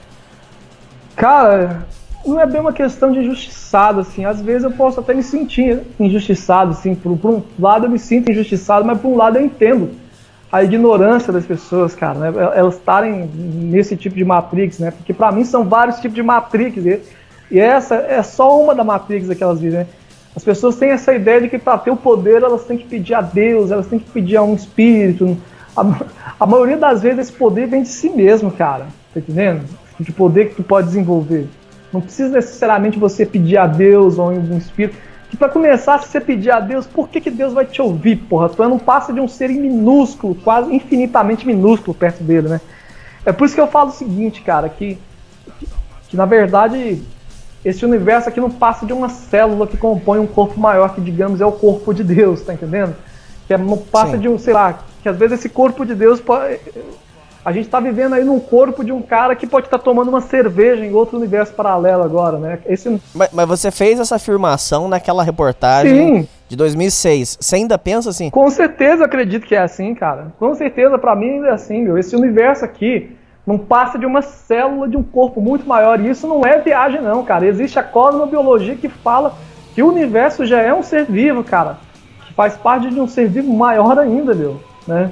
Cara, não é bem uma questão de injustiçado, assim. Às vezes eu posso até me sentir injustiçado, assim. Por um lado eu me sinto injustiçado, mas por um lado eu entendo a ignorância das pessoas, cara, né? Elas estarem nesse tipo de Matrix, né? Porque pra mim são vários tipos de Matrix, e essa é só uma da Matrix que elas vivem, né? As pessoas têm essa ideia de que para ter o poder elas têm que pedir a Deus, elas têm que pedir a um espírito. A maioria das vezes esse poder vem de si mesmo, cara. Tá entendendo? De poder que tu pode desenvolver. Não precisa necessariamente você pedir a Deus ou um espírito. que pra começar, se você pedir a Deus, por que Deus vai te ouvir, porra? Tu não passa de um ser minúsculo, quase infinitamente minúsculo perto dele, né? É por isso que eu falo o seguinte, cara, que na verdade esse universo aqui não passa de uma célula que compõe um corpo maior, que digamos é o corpo de Deus, tá entendendo? Que não passa
Sim.
de um, sei lá, que às vezes esse corpo de Deus a gente tá vivendo aí num corpo de um cara que pode estar tomando uma cerveja em outro universo paralelo agora, né?
Mas você fez essa afirmação naquela reportagem
Sim.
de 2006. Você ainda pensa assim?
Com certeza eu acredito que é assim, cara. Com certeza, pra mim é assim, meu. Esse universo aqui não passa de uma célula de um corpo muito maior. E isso não é viagem, não, cara. Existe a cosmobiologia que fala que o universo já é um ser vivo, cara. Que faz parte de um ser vivo maior ainda, meu. Né?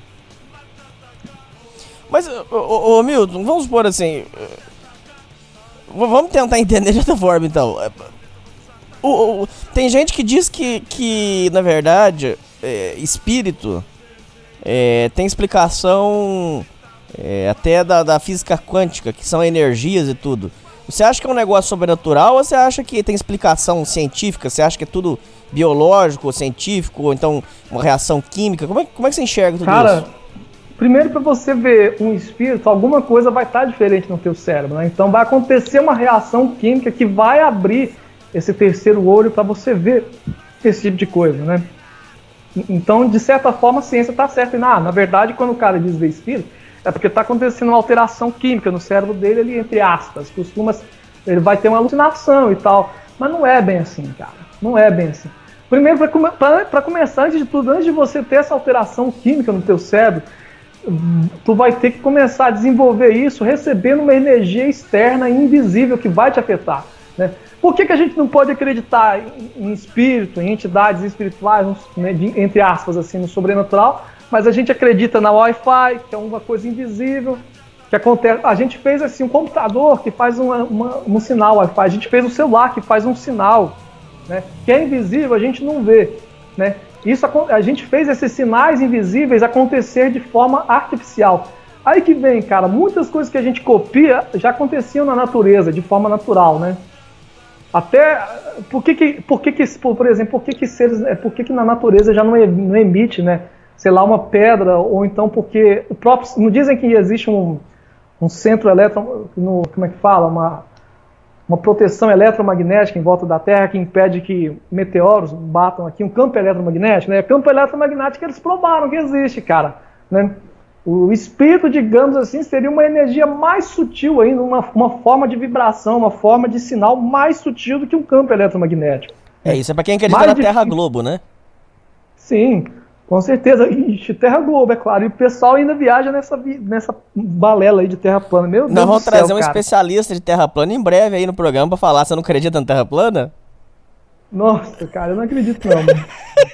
Mas, ô Milton, vamos supor assim. Vamos tentar entender de outra forma, então. Tem gente que diz que na verdade, espírito tem explicação até da física quântica, que são energias e tudo. Você acha que é um negócio sobrenatural ou você acha que tem explicação científica? Você acha que é tudo biológico, científico, ou então uma reação química? Como é que você enxerga tudo
Cara,
isso?
primeiro, para você ver um espírito, alguma coisa vai estar diferente no teu cérebro, né? Então vai acontecer uma reação química que vai abrir esse terceiro olho para você ver esse tipo de coisa, né? Então, de certa forma, a ciência está certa. Na verdade, quando o cara diz ver espírito, é porque está acontecendo uma alteração química no cérebro dele, ele, entre aspas, ele vai ter uma alucinação e tal. Mas não é bem assim, cara. Não é bem assim. Primeiro, para começar, antes de tudo, antes de você ter essa alteração química no teu cérebro, tu vai ter que começar a desenvolver isso recebendo uma energia externa e invisível que vai te afetar, né? Por que a gente não pode acreditar em espírito, em entidades espirituais, né, entre aspas, assim, no sobrenatural, mas a gente acredita na Wi-Fi, que é uma coisa invisível, que acontece. A gente fez assim um computador que faz um sinal Wi-Fi, a gente fez um celular que faz um sinal, né, que é invisível, a gente não vê, né? A gente fez esses sinais invisíveis acontecer de forma artificial. Aí que vem, cara, muitas coisas que a gente copia já aconteciam na natureza, de forma natural, né? Até, por exemplo, por que na natureza já não emite, né, sei lá, uma pedra, ou então porque não dizem que existe um centro como é que fala, uma proteção eletromagnética em volta da Terra que impede que meteoros batam aqui, um campo eletromagnético, né? Campo eletromagnético eles provaram que existe, cara, né? O espírito, digamos assim, seria uma energia mais sutil ainda, uma forma de vibração, uma forma de sinal mais sutil do que um campo eletromagnético.
Isso é pra quem acredita na Terra Globo, né?
Sim, com certeza. Ixi, Terra Globo, é claro. E o pessoal ainda viaja nessa balela aí de Terra plana. Meu Deus do céu,
nós vamos trazer um
cara.
especialista de Terra plana em breve aí no programa pra falar. Você não acredita na Terra plana?
Nossa, cara, eu não acredito não, mano.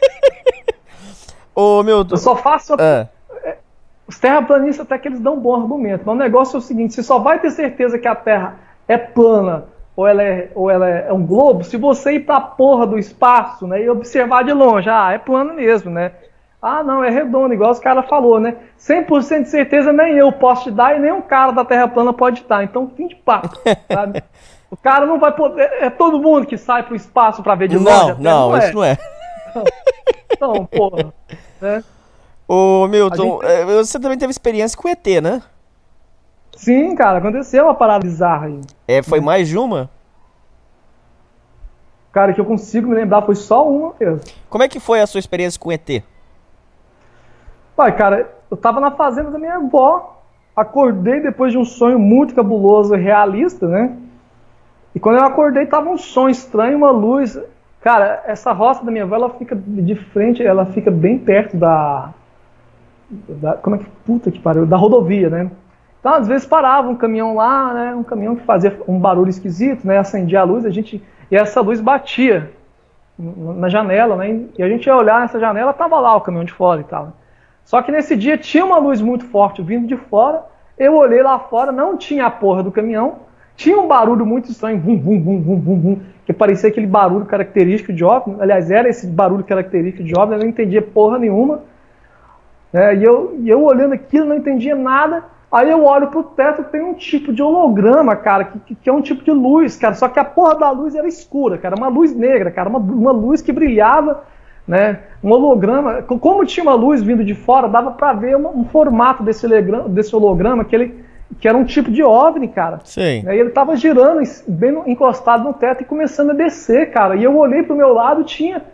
Ô, Milton.
Eu só faço... Os terraplanistas até que eles dão um bom argumento, mas o negócio é o seguinte: você só vai ter certeza que a Terra é plana ou ela é um globo se você ir pra porra do espaço, né, e observar de longe. É plano mesmo, né? Não, é redondo, igual os caras falou, né? 100% de certeza nem eu posso te dar e nem um cara da Terra plana pode dar. Então, fim de papo, sabe? O cara não vai poder... É todo mundo que sai pro espaço pra ver de longe?
Não, isso não é.
Então, porra, né?
Ô, Milton, você também teve experiência com ET, né?
Sim, cara, aconteceu uma parada bizarra aí.
Foi mais de uma?
Cara, que eu consigo me lembrar, foi só uma mesmo.
Como é que foi a sua experiência com ET?
Pai, cara, eu tava na fazenda da minha avó, acordei depois de um sonho muito cabuloso e realista, né? E quando eu acordei, tava um som estranho, uma luz. Cara, essa roça da minha avó, ela fica de frente, ela fica bem perto como é que... Puta que pariu, da rodovia, né? Então, às vezes parava um caminhão lá, né? Um caminhão que fazia um barulho esquisito, né? Acendia a luz, e essa luz batia na janela, né? E a gente ia olhar nessa janela, tava lá o caminhão de fora e tal. Só que nesse dia tinha uma luz muito forte vindo de fora, eu olhei lá fora, não tinha a porra do caminhão, tinha um barulho muito estranho, vum, vum, vum, vum, vum, vum, que parecia aquele barulho característico de OVNI. Aliás, era esse barulho característico de OVNI, eu não entendia porra nenhuma. E eu olhando aquilo, não entendia nada. Aí eu olho pro teto, tem um tipo de holograma, cara, que é um tipo de luz, cara, só que a porra da luz era escura, cara, uma luz negra, cara, uma luz que brilhava, né, um holograma, como tinha uma luz vindo de fora, dava pra ver um formato desse holograma que era um tipo de OVNI, cara.
Sim.
E ele tava girando, bem encostado no teto e começando a descer, cara, e eu olhei pro meu lado, tinha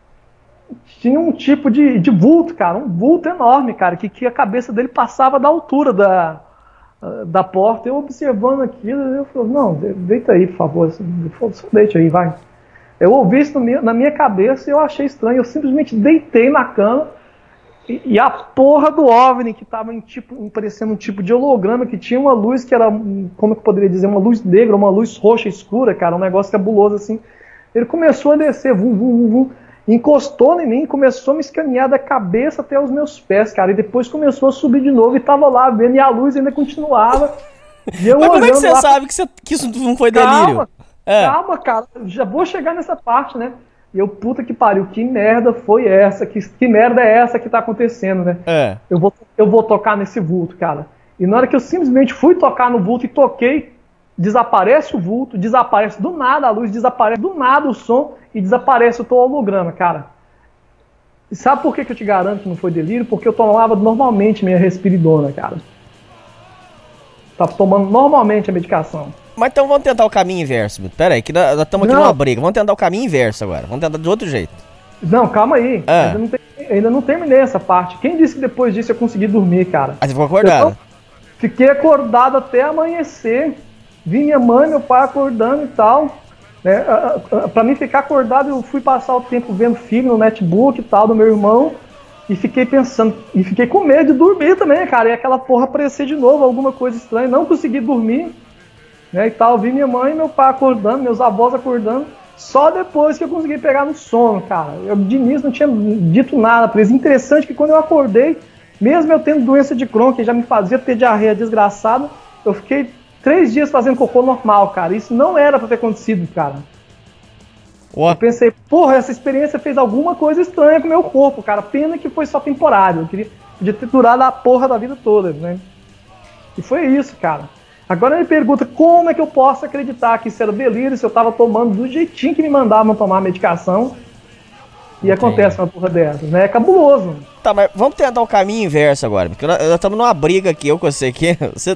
um tipo de vulto, cara, um vulto enorme, cara, que a cabeça dele passava da altura da porta. Eu observando aquilo, eu falei, não, deita aí, por favor, ele falou, só deite aí, vai. Eu ouvi isso na minha cabeça e eu achei estranho, eu simplesmente deitei na cama e a porra do OVNI, que tava parecendo um tipo de holograma, que tinha uma luz que era, como eu poderia dizer, uma luz negra, uma luz roxa escura, cara, um negócio cabuloso assim. Ele começou a descer, vum, vum, vum, encostou em mim, começou a me escanear da cabeça até os meus pés, cara, e depois começou a subir de novo e tava lá vendo, e a luz ainda continuava. E eu
Mas como é que você
lá,
sabe que isso não foi delírio?
Calma, cara, já vou chegar nessa parte, né? E eu, puta que pariu, que merda foi essa? Que merda é essa que tá acontecendo, né? Eu vou tocar nesse vulto, cara. E na hora que eu simplesmente fui tocar no vulto e toquei, desaparece o vulto, desaparece do nada a luz, desaparece do nada o som e desaparece o teu holograma, cara. E sabe por que eu te garanto que não foi delírio? Porque eu tomava normalmente minha respiridona, cara. Tava tomando normalmente a medicação.
Mas então vamos tentar o caminho inverso. Pera aí, que nós estamos aqui numa briga. Vamos tentar o caminho inverso agora. Vamos tentar de outro jeito.
Não, calma aí. Ainda não terminei essa parte. Quem disse que depois disso eu consegui dormir, cara?
Aí você ficou acordado.
Fiquei acordado até amanhecer. Vi minha mãe e meu pai acordando e tal. Né? Pra mim ficar acordado, eu fui passar o tempo vendo filme no netbook e tal do meu irmão. E fiquei pensando, e fiquei com medo de dormir também, cara. E aquela porra aparecer de novo, alguma coisa estranha. Não consegui dormir. Né, e tal, vi minha mãe e meu pai acordando, meus avós acordando, só depois que eu consegui pegar no sono, cara. Eu de início não tinha dito nada pra eles. Interessante que quando eu acordei, mesmo eu tendo doença de Crohn, que já me fazia ter diarreia desgraçada, eu fiquei 3 dias fazendo cocô normal, cara. Isso não era pra ter acontecido, cara. Eu pensei, porra, essa experiência fez alguma coisa estranha com o meu corpo, cara. Pena que foi só temporário. Eu podia ter durado a porra da vida toda, né? E foi isso, cara. Agora me pergunta como é que eu posso acreditar que isso era delírio se eu tava tomando do jeitinho que me mandavam tomar a medicação e acontece uma porra dessas, né? É cabuloso.
Tá, mas vamos tentar o caminho inverso agora, porque nós estamos numa briga aqui, eu com você aqui.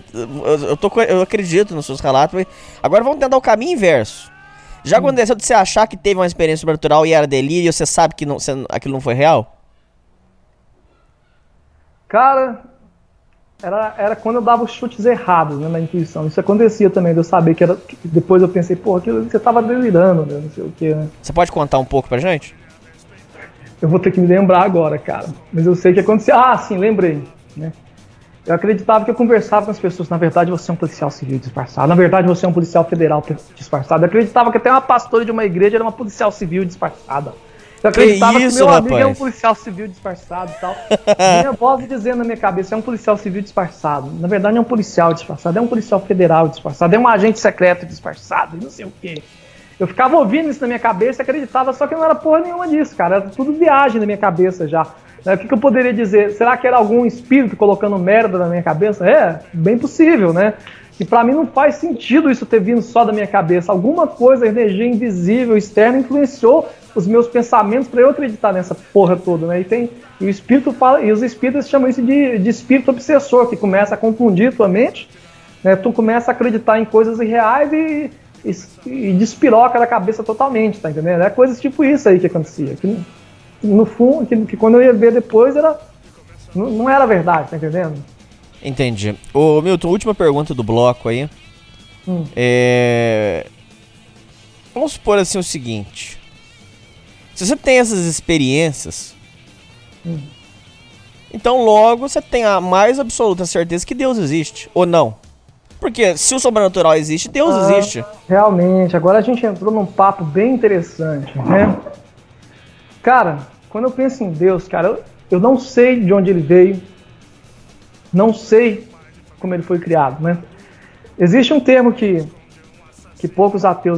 Eu acredito nos seus relatos, mas agora vamos tentar o caminho inverso. Já aconteceu de você achar que teve uma experiência sobrenatural e era delírio e você sabe que aquilo não foi real?
Cara, era quando eu dava os chutes errados, né, na intuição. Isso acontecia também, de eu saber que era. Depois eu pensei, pô, aquilo você tava delirando, né, não sei o que, né?
Você pode contar um pouco pra gente?
Eu vou ter que me lembrar agora, cara. Mas eu sei que acontecia. Ah, sim, lembrei, né? Eu acreditava que eu conversava com as pessoas. Na verdade, você é um policial civil disfarçado. Na verdade, você é um policial federal disfarçado. Eu acreditava que até uma pastora de uma igreja era uma policial civil disfarçada. Eu acreditava que meu amigo é um policial civil disfarçado e tal. Minha voz dizendo na minha cabeça, é um policial civil disfarçado. Na verdade, não é um policial disfarçado, é um policial federal disfarçado, é um agente secreto disfarçado, não sei o quê. Eu ficava ouvindo isso na minha cabeça e acreditava, só que não era porra nenhuma disso, cara. Era tudo viagem na minha cabeça já. O que eu poderia dizer? Será que era algum espírito colocando merda na minha cabeça? É, bem possível, né? E pra mim não faz sentido isso ter vindo só da minha cabeça. Alguma coisa, energia invisível, externa, influenciou os meus pensamentos pra eu acreditar nessa porra toda, né? E o espírito fala, e os espíritos chamam isso de espírito obsessor, que começa a confundir tua mente, né? Tu começa a acreditar em coisas irreais e despiroca da cabeça totalmente, tá entendendo? É coisas tipo isso aí que acontecia. Que, no fundo, que quando eu ia ver depois, não era verdade, tá entendendo?
Entendi. Ô, Milton, última pergunta do bloco aí. Vamos supor assim o seguinte. Se você tem essas experiências, então logo você tem a mais absoluta certeza que Deus existe, ou não? Porque se o sobrenatural existe, Deus existe.
Realmente, agora a gente entrou num papo bem interessante, né? Cara, quando eu penso em Deus, cara, eu não sei de onde ele veio, não sei como ele foi criado, né? Existe um termo que poucos ateus aqui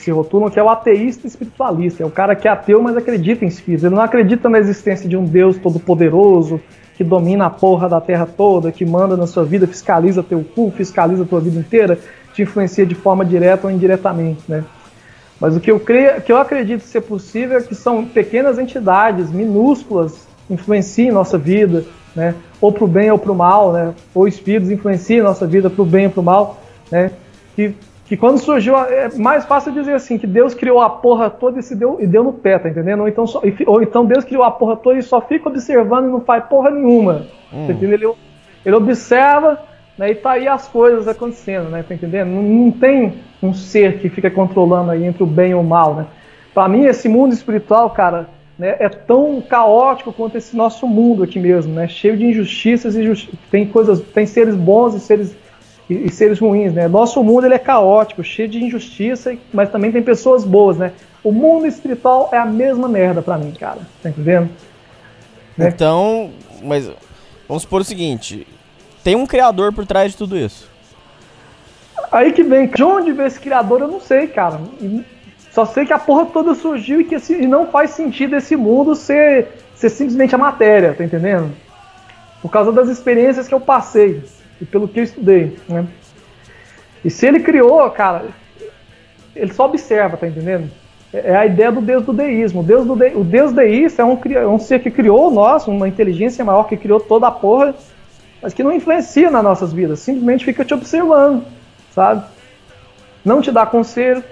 se rotulam, que é o ateísta espiritualista. É o cara que é ateu, mas acredita em espíritos. Ele não acredita na existência de um Deus todo-poderoso, que domina a porra da terra toda, que manda na sua vida, fiscaliza teu cu, fiscaliza a tua vida inteira, te influencia de forma direta ou indiretamente, né? Mas o que eu acredito ser possível é que são pequenas entidades, minúsculas, influenciam nossa vida, né? Ou pro bem ou pro mal, né? Ou espíritos influenciam nossa vida pro bem ou pro mal, né? Que quando surgiu, é mais fácil dizer assim, que Deus criou a porra toda e deu no pé, tá entendendo? Ou então Deus criou a porra toda e só fica observando e não faz porra nenhuma, tá entendendo? Ele observa, né, e tá aí as coisas acontecendo, né, tá entendendo? Não tem um ser que fica controlando aí entre o bem e o mal, né? Pra mim, esse mundo espiritual, cara, né, é tão caótico quanto esse nosso mundo aqui mesmo, né? Cheio de injustiças tem seres bons e seres ruins, né? Nosso mundo ele é caótico, cheio de injustiça, mas também tem pessoas boas, né? O mundo espiritual é a mesma merda pra mim, cara. Tá entendendo? Né?
Então, mas vamos supor o seguinte, tem um criador por trás de tudo isso.
Aí que vem, de onde veio esse criador eu não sei, cara. Só sei que a porra toda surgiu e não faz sentido esse mundo ser simplesmente a matéria, tá entendendo? Por causa das experiências que eu passei e pelo que eu estudei, né? E se ele criou, cara, ele só observa, tá entendendo? É a ideia do Deus do deísmo. O Deus deísta é um ser que criou nós, uma inteligência maior que criou toda a porra, mas que não influencia nas nossas vidas, simplesmente fica te observando, sabe? Não te dá conselho,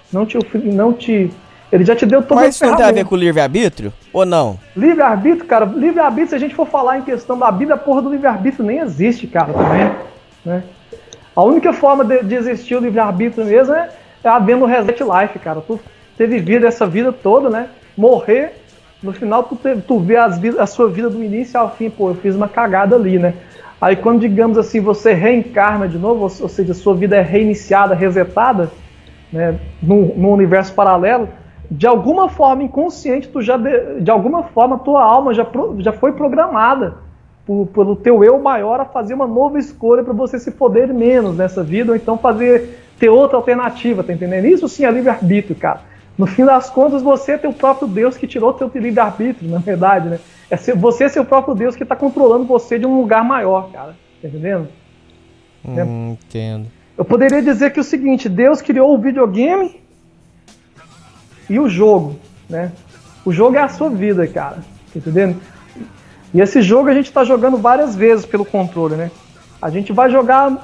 ele já te deu toda a
Mas isso não tem a ver com o livre-arbítrio? Ou não?
Livre-arbítrio, cara, livre-arbítrio, se a gente for falar em questão da Bíblia, a porra do livre-arbítrio nem existe, cara, também, né? A única forma de existir o livre-arbítrio mesmo é havendo reset life, cara. Tu ter vivido essa vida toda, né? Morrer, no final tu vê a sua vida do início ao fim, pô, eu fiz uma cagada ali, né? Aí quando, digamos assim, você reencarna de novo, ou seja, a sua vida é reiniciada, resetada, né, num universo paralelo, de alguma forma inconsciente, de alguma forma tua alma já foi programada pelo teu eu maior a fazer uma nova escolha para você se foder menos nessa vida, ou então ter outra alternativa, tá entendendo? Isso sim é livre-arbítrio, cara. No fim das contas, você é teu próprio Deus que tirou teu livre-arbítrio, na verdade, né? Você é seu próprio Deus que está controlando você de um lugar maior, cara. Tá entendendo?
Entendo.
Eu poderia dizer que é o seguinte, Deus criou o videogame e o jogo, né? O jogo é a sua vida, cara. Tá entendendo? E esse jogo a gente está jogando várias vezes pelo controle, né? A gente vai jogar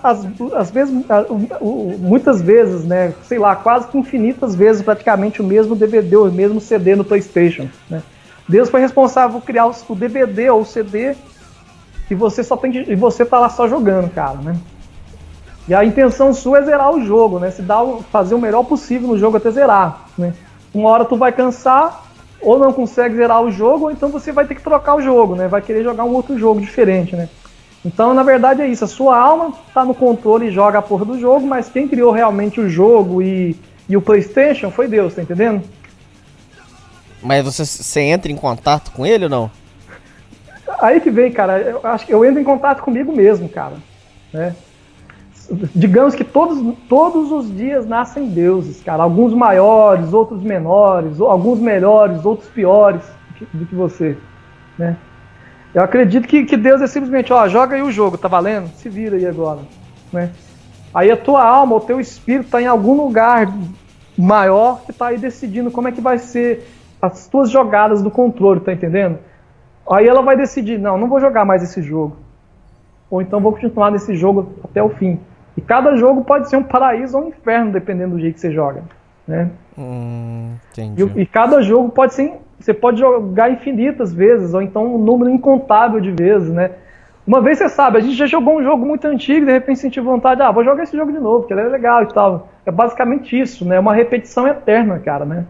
muitas vezes, né? Sei lá, quase que infinitas vezes praticamente o mesmo DVD ou o mesmo CD no PlayStation, né? Deus foi responsável por criar o DVD ou o CD e você tá lá só jogando, cara, né? E a intenção sua é zerar o jogo, né? Fazer o melhor possível no jogo até zerar, né? Uma hora tu vai cansar ou não consegue zerar o jogo, ou então você vai ter que trocar o jogo, né? Vai querer jogar um outro jogo diferente, né? Então, na verdade, é isso. A sua alma tá no controle e joga a porra do jogo, mas quem criou realmente o jogo e o PlayStation foi Deus, tá entendendo?
Mas você entra em contato com ele ou não?
Aí que vem, cara. Eu acho que eu entro em contato comigo mesmo, cara, né? Digamos que todos os dias nascem deuses, cara. Alguns maiores, outros menores, alguns melhores, outros piores do que você, né? Eu acredito que Deus é simplesmente, ó, joga aí o jogo, tá valendo? Se vira aí agora, né? Aí a tua alma, o teu espírito tá em algum lugar maior que tá aí decidindo como é que vai ser as tuas jogadas do controle, tá entendendo? Aí ela vai decidir, não vou jogar mais esse jogo. Ou então vou continuar nesse jogo até o fim. E cada jogo pode ser um paraíso ou um inferno, dependendo do jeito que você joga, né?
Entendi.
E cada jogo pode ser... Você pode jogar infinitas vezes, ou então um número incontável de vezes, né? Uma vez você sabe, a gente já jogou um jogo muito antigo e de repente sentiu vontade, vou jogar esse jogo de novo, porque ele é legal e tal. É basicamente isso, né? É uma repetição eterna, cara, né?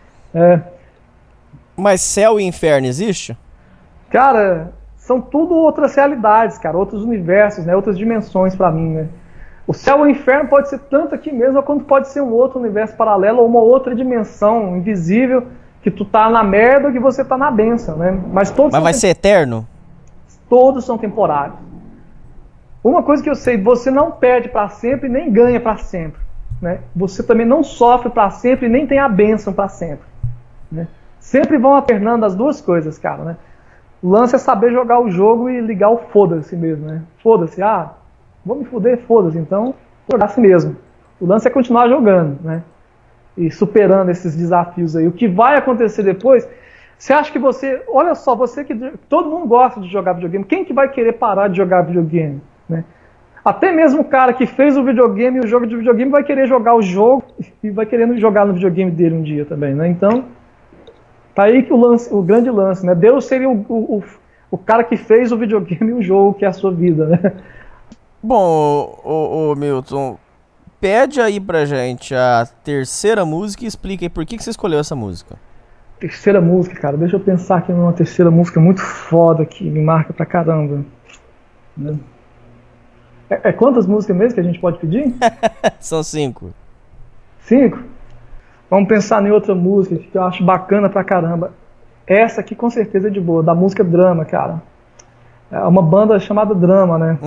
Mas céu e inferno existe?
Cara, são tudo outras realidades, cara, outros universos, né? Outras dimensões pra mim, né? O céu e o inferno pode ser tanto aqui mesmo, quanto pode ser um outro universo paralelo ou uma outra dimensão invisível, que tu tá na merda ou que você tá na bênção, né? Mas
vai ser eterno?
Todos são temporários. Uma coisa que eu sei, você não perde pra sempre nem ganha pra sempre. né, você também não sofre para sempre e nem tem a bênção para sempre. Né? Sempre vão alternando as duas coisas, cara. Né? O lance é saber jogar o jogo e ligar o foda-se mesmo. Né? Foda-se, vou me foder, foda-se, então jogar assim mesmo. O lance é continuar jogando, né? E superando esses desafios aí. O que vai acontecer depois, você acha que você... Olha só, você que... Todo mundo gosta de jogar videogame. Quem que vai querer parar de jogar videogame? Né? Até mesmo o cara que fez o videogame e o jogo de videogame vai querer jogar o jogo e vai querendo jogar no videogame dele um dia também, né? Então, tá aí que o grande lance, né? Deus seria o cara que fez o videogame e o jogo, que é a sua vida, né?
Bom, ô Milton, pede aí pra gente a terceira música e explica aí por que você escolheu essa música.
Terceira música, cara, deixa eu pensar aqui numa terceira música muito foda que me marca pra caramba. Né? Quantas músicas mesmo que a gente pode pedir?
São 5.
5? Vamos pensar em outra música que eu acho bacana pra caramba. Essa aqui com certeza é de boa, da música Drama, cara. É uma banda chamada Drama, né?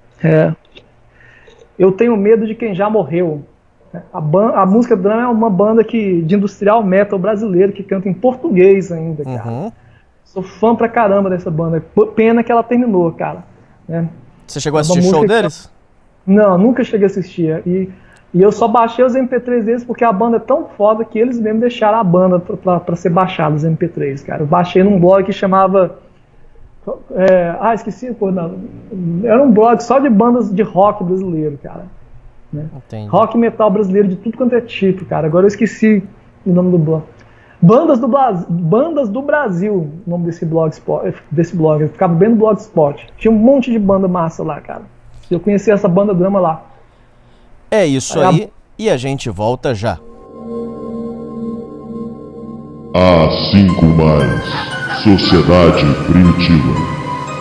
Eu tenho medo de quem já morreu. A música Drama é uma banda de industrial metal brasileiro que canta em português ainda, cara. Sou fã pra caramba dessa banda. Pena que ela terminou, cara. Né?
Você chegou a assistir show deles?
Não, nunca cheguei a assistir. E eu só baixei os MP3 deles porque a banda é tão foda que eles mesmo deixaram a banda pra ser baixada, os MP3, cara. Eu baixei num blog que chamava... esqueci, pô, não. Era um blog só de bandas de rock brasileiro, cara. Né? Rock e metal brasileiro de tudo quanto é tipo, cara. Agora eu esqueci o nome do blog. Bandas do Brasil, o nome desse blog. Eu ficava bem no Blogspot. Tinha um monte de banda massa lá, cara. Eu conheci essa banda Drama lá.
É isso aí, e a gente volta já.
A5+, Sociedade Primitiva.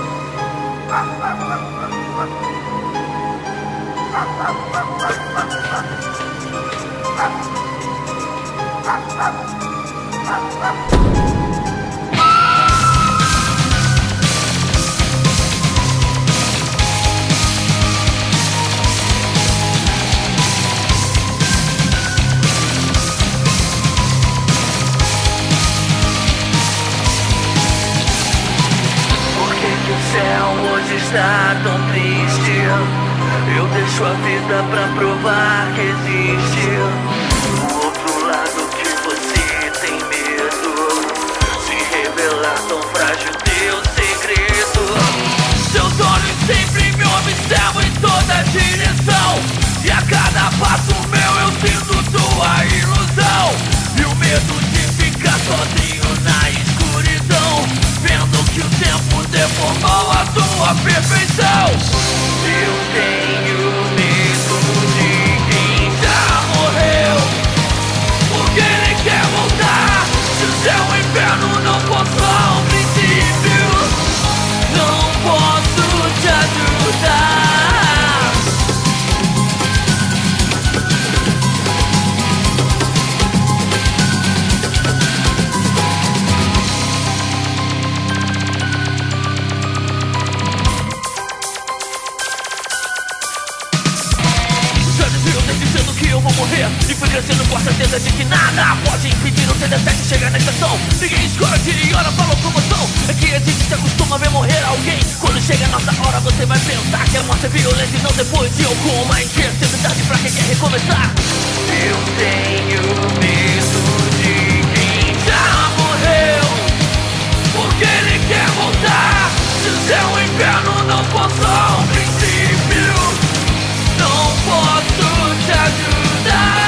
Está tão triste. Eu deixo a vida pra provar que existe o outro lado que você tem medo. Se revelar tão frágil teu segredo. Seus olhos sempre me observam em toda direção. E a cada passo meu eu sinto tua ilusão. E o medo de ficar sozinho na escuridão, vendo que o tempo deformou a tua perfeição. Eu tenho medo de quem já morreu, porque ele quer voltar. Se o céu e o inferno não possam um princípio, não posso te ajudar. E fui crescendo com a certeza de que nada pode impedir o TD7 chegar na estação. Ninguém escolhe e olha pra locomoção. É que existe, se acostuma a ver morrer alguém. Quando chega a nossa hora você vai pensar que a morte é violenta e não depois de alguma intensidade pra quem quer recomeçar. Eu tenho medo de quem já morreu, porque ele quer voltar. Se o céu e o inferno não possam um princípio, não posso te ajudar.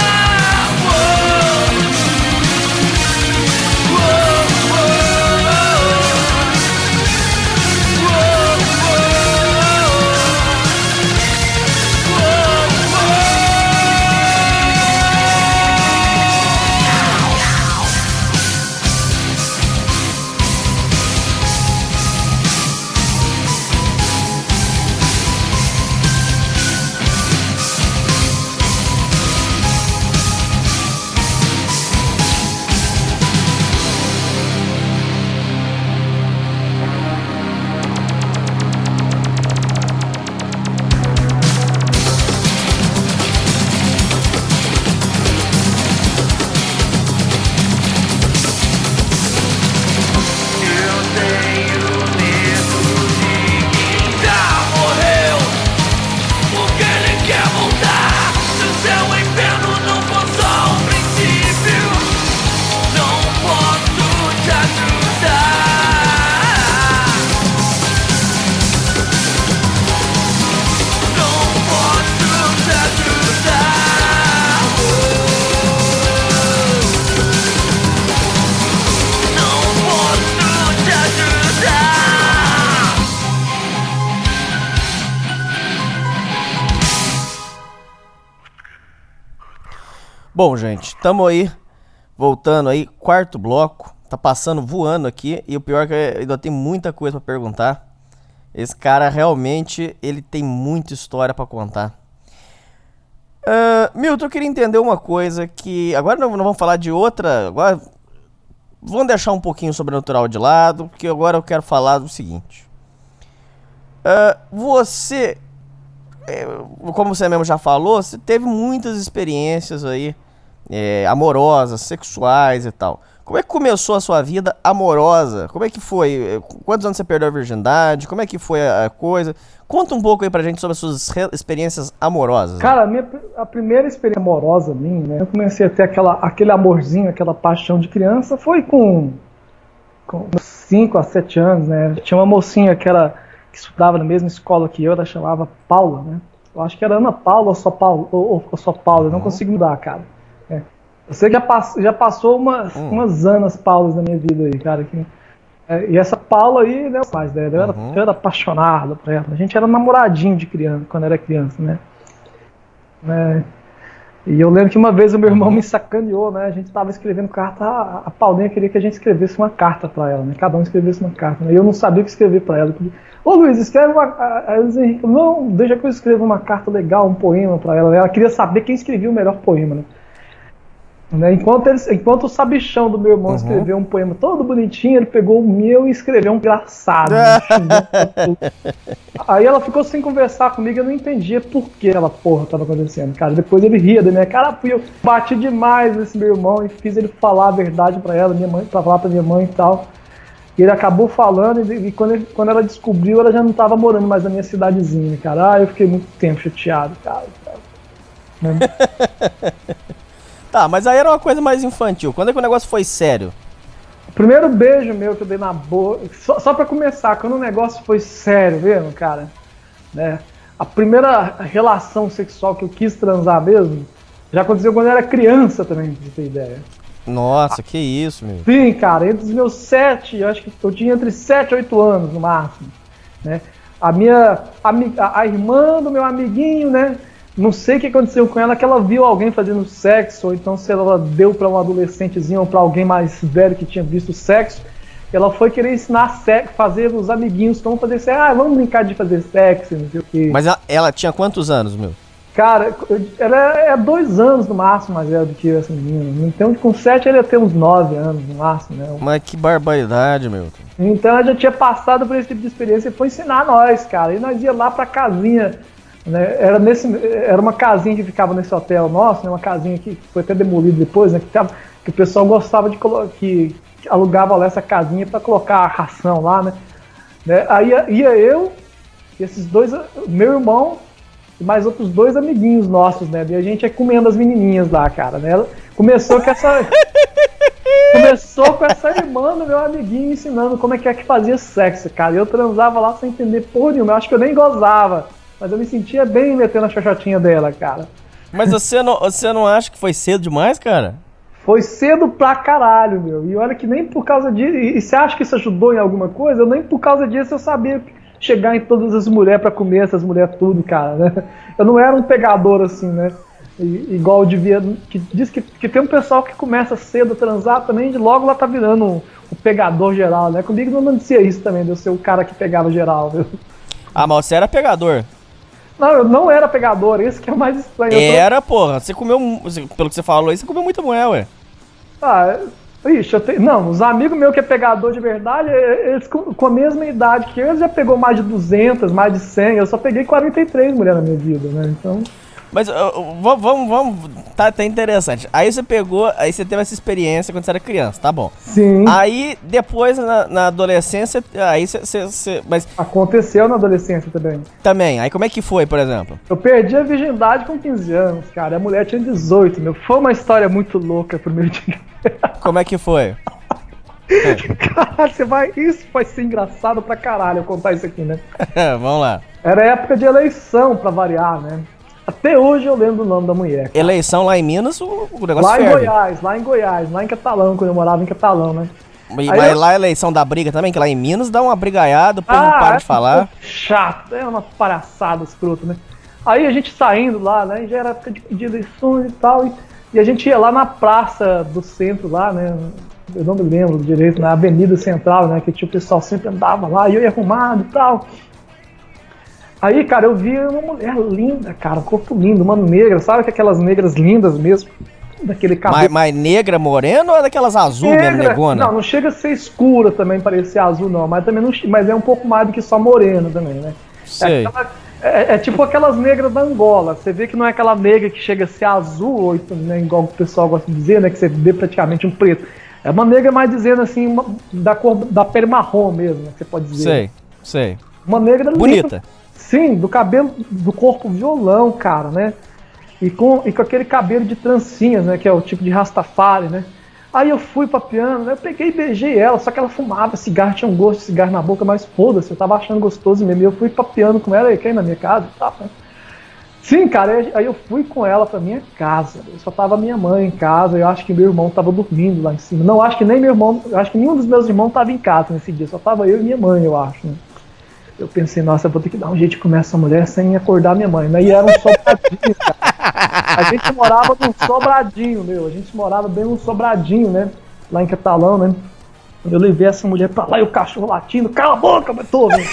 Bom, gente, tamo aí, voltando aí, quarto bloco. Tá passando voando aqui. E o pior é que eu ainda tenho muita coisa pra perguntar. Esse cara realmente, ele tem muita história pra contar. Milton, eu queria entender uma coisa que... Agora não vamos falar de outra... Agora vamos deixar um pouquinho o sobrenatural de lado, porque agora eu quero falar do seguinte. Você... como você mesmo já falou, você teve muitas experiências aí, amorosas, sexuais e tal. Como é que começou a sua vida amorosa? Como é que foi? Quantos anos você perdeu a virgindade? Como é que foi a coisa? Conta um pouco aí pra gente sobre as suas experiências amorosas.
Cara, a primeira experiência amorosa minha, né? Eu comecei a ter aquele amorzinho, aquela paixão de criança, foi com 5 a 7 anos, né? Tinha uma mocinha que estudava na mesma escola que eu, ela chamava Paula, né? Eu acho que era Ana Paula ou só Paula, eu não consigo mudar, cara. Eu sei que já passou umas anos Paulas na minha vida aí, cara. E essa Paula aí, né, mais dela, eu era apaixonado por ela. A gente era namoradinho de criança, quando era criança, né? E eu lembro que uma vez o meu irmão me sacaneou, né? A gente tava escrevendo carta, a Paulinha queria que a gente escrevesse uma carta pra ela, né? Cada um escrevesse uma carta, né? E eu não sabia o que escrever pra ela. Eu falei, ô Luiz, escreve uma... Aí o Zé Henrique, não, deixa que eu escreva uma carta legal, um poema pra ela. Ela queria saber quem escrevia o melhor poema, né? Enquanto o sabichão do meu irmão escreveu um poema todo bonitinho, ele pegou o meu e escreveu um engraçado. Aí ela ficou sem conversar comigo, eu não entendia por que ela tava acontecendo, cara. Depois ele ria da minha cara, eu bati demais nesse meu irmão e fiz ele falar a verdade pra ela, pra falar pra minha mãe e tal. E ele acabou falando e quando ela descobriu, ela já não tava morando mais na minha cidadezinha, cara. Eu fiquei muito tempo chateado, cara.
Tá, mas aí era uma coisa mais infantil. Quando é que o negócio foi sério?
O primeiro beijo meu que eu dei na boca... Só pra começar, quando o negócio foi sério mesmo, cara, né? A primeira relação sexual que eu quis transar mesmo, já aconteceu quando eu era criança também, pra você ter ideia.
Nossa, que isso, meu.
Sim, cara, entre os meus 7, eu acho que eu tinha entre 7 e 8 anos no máximo, né? A irmã do meu amiguinho, né? Não sei o que aconteceu com ela, que ela viu alguém fazendo sexo, ou então se ela deu pra um adolescentezinho ou pra alguém mais velho que tinha visto sexo, ela foi querer ensinar fazer os amiguinhos como fazer sexo. Vamos brincar de fazer sexo, não sei o quê.
Mas ela tinha quantos anos, meu?
Cara, ela é 2 anos no máximo mais velha do que essa menina. Então com 7 ela ia ter uns 9 anos no máximo, né?
Mas que barbaridade, meu.
Então ela já tinha passado por esse tipo de experiência e foi ensinar nós, cara. E nós ia lá pra casinha. Né, era uma casinha que ficava nesse hotel nosso, né, uma casinha que foi até demolida depois, né, que o pessoal gostava de que alugava lá essa casinha para colocar a ração lá, né? Aí ia eu, esses dois, meu irmão e mais outros 2 amiguinhos nossos, né? E a gente ia comendo as menininhas lá, cara, né? Começou com essa irmã do meu amiguinho ensinando como é que fazia sexo, cara. E eu transava lá sem entender porra nenhuma, eu acho que eu nem gozava. Mas eu me sentia bem metendo a xoxotinha dela, cara.
Mas você não acha que foi cedo demais, cara?
Foi cedo pra caralho, meu. E olha que nem por causa disso... E você acha que isso ajudou em alguma coisa? Nem por causa disso eu sabia chegar em todas as mulheres pra comer essas mulheres tudo, cara, né? Eu não era um pegador assim, né? Igual eu devia... Diz que tem um pessoal que começa cedo a transar também e logo lá tá virando o pegador geral, né? Comigo não acontecia isso também, de eu ser o cara que pegava geral, viu?
Ah, mas você era pegador.
Não, eu não era pegador, esse que é o mais estranho.
Era, porra. Você comeu, pelo que você falou aí, você comeu muita mulher, ué.
Ixi, não, os amigos meus que é pegador de verdade, eles com a mesma idade que eu, eles já pegou mais de 200, mais de 100, eu só peguei 43 mulheres na minha vida, né, então...
Mas vamos, tá interessante. Aí você teve essa experiência quando você era criança, tá bom.
Sim.
Aí depois na adolescência, aí mas
aconteceu na adolescência também.
Também. Aí como é que foi, por exemplo?
Eu perdi a virgindade com 15 anos, cara. A mulher tinha 18, meu. Foi uma história muito louca pro meu dia.
Como é que foi?
Cara, isso vai ser engraçado pra caralho eu contar isso aqui, né?
Vamos lá.
Era época de eleição, pra variar, né? Até hoje eu lembro o nome da mulher. Cara.
Eleição lá em Minas, o negócio
lá
ferve.
Lá em Goiás, lá em Catalão, quando eu morava em Catalão, né?
Mas lá a eleição da briga também, que lá em Minas dá uma brigaiada, o povo não para de falar.
Chato, é uma palhaçada escrota, né? Aí a gente saindo lá, né? Já era época de eleições e tal, E a gente ia lá na praça do centro, lá, né? Eu não me lembro direito, na Avenida Central, né? Que tinha o pessoal sempre andava lá, e eu ia arrumado e tal. Aí, cara, eu vi uma mulher linda, cara, um corpo lindo, uma negra, sabe que aquelas negras lindas mesmo? Daquele cabelo.
Mas negra, morena ou é daquelas azul mesmo, negona?
Não chega a ser escura também, parecer azul não, mas também não, mas é um pouco mais do que só morena também, né?
Sei.
É tipo aquelas negras da Angola, você vê que não é aquela negra que chega a ser azul, ou, né, igual o pessoal gosta de dizer, né, que você vê praticamente um preto. É uma negra mais dizendo assim, da cor da pele marrom mesmo, né, que você pode dizer.
Sei.
Uma negra
bonita.
Linda, sim, do cabelo, do corpo violão, cara, né? E com aquele cabelo de trancinhas, né? Que é o tipo de Rastafari, né? Aí eu fui pra piano, né, eu peguei e beijei ela, só que ela fumava cigarro, tinha um gosto de cigarro na boca, mas foda-se, eu tava achando gostoso mesmo. E eu fui pra piano com ela, e quem na minha casa e tal, né? Sim, cara, aí eu fui com ela pra minha casa. Só tava minha mãe em casa, eu acho que meu irmão tava dormindo lá em cima. Não, acho que nem meu irmão, acho que nenhum dos meus irmãos tava em casa nesse dia, só tava eu e minha mãe, eu acho, né? Eu pensei, nossa, eu vou ter que dar um jeito de comer essa mulher sem acordar minha mãe, né? E era um sobradinho, cara. A gente morava num sobradinho, meu. A gente morava bem num sobradinho, né? Lá em Catalão, né? Eu levei essa mulher pra lá e o cachorro latindo. Cala a boca, Beethoven!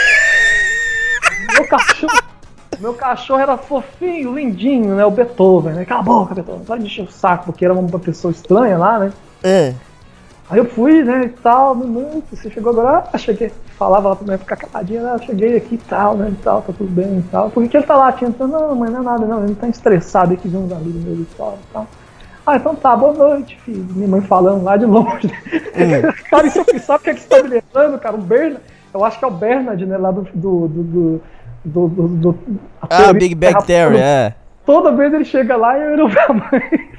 Meu cachorro era fofinho, lindinho, né? O Beethoven, né? Cala a boca, Beethoven. Para de encher o saco, porque era uma pessoa estranha lá, né? Aí eu fui, né, e tal, você chegou agora, cheguei, falava lá pra mim ficar caladinha, né, cheguei aqui e tal, né, e tal, tá tudo bem e tal. Por que ele tá latindo? Não, mas não é nada, não, ele tá estressado aqui, viu uns amigos meus e tal. Ah, então tá, boa noite, filho. Minha mãe falando lá de longe. Cara, isso aqui, sabe o que é que você tá me lembrando, cara? O Bernard, eu acho que é o Bernard, né, lá do
Big Bang Theory, é.
Toda vez ele chega lá e eu não vejo a mãe.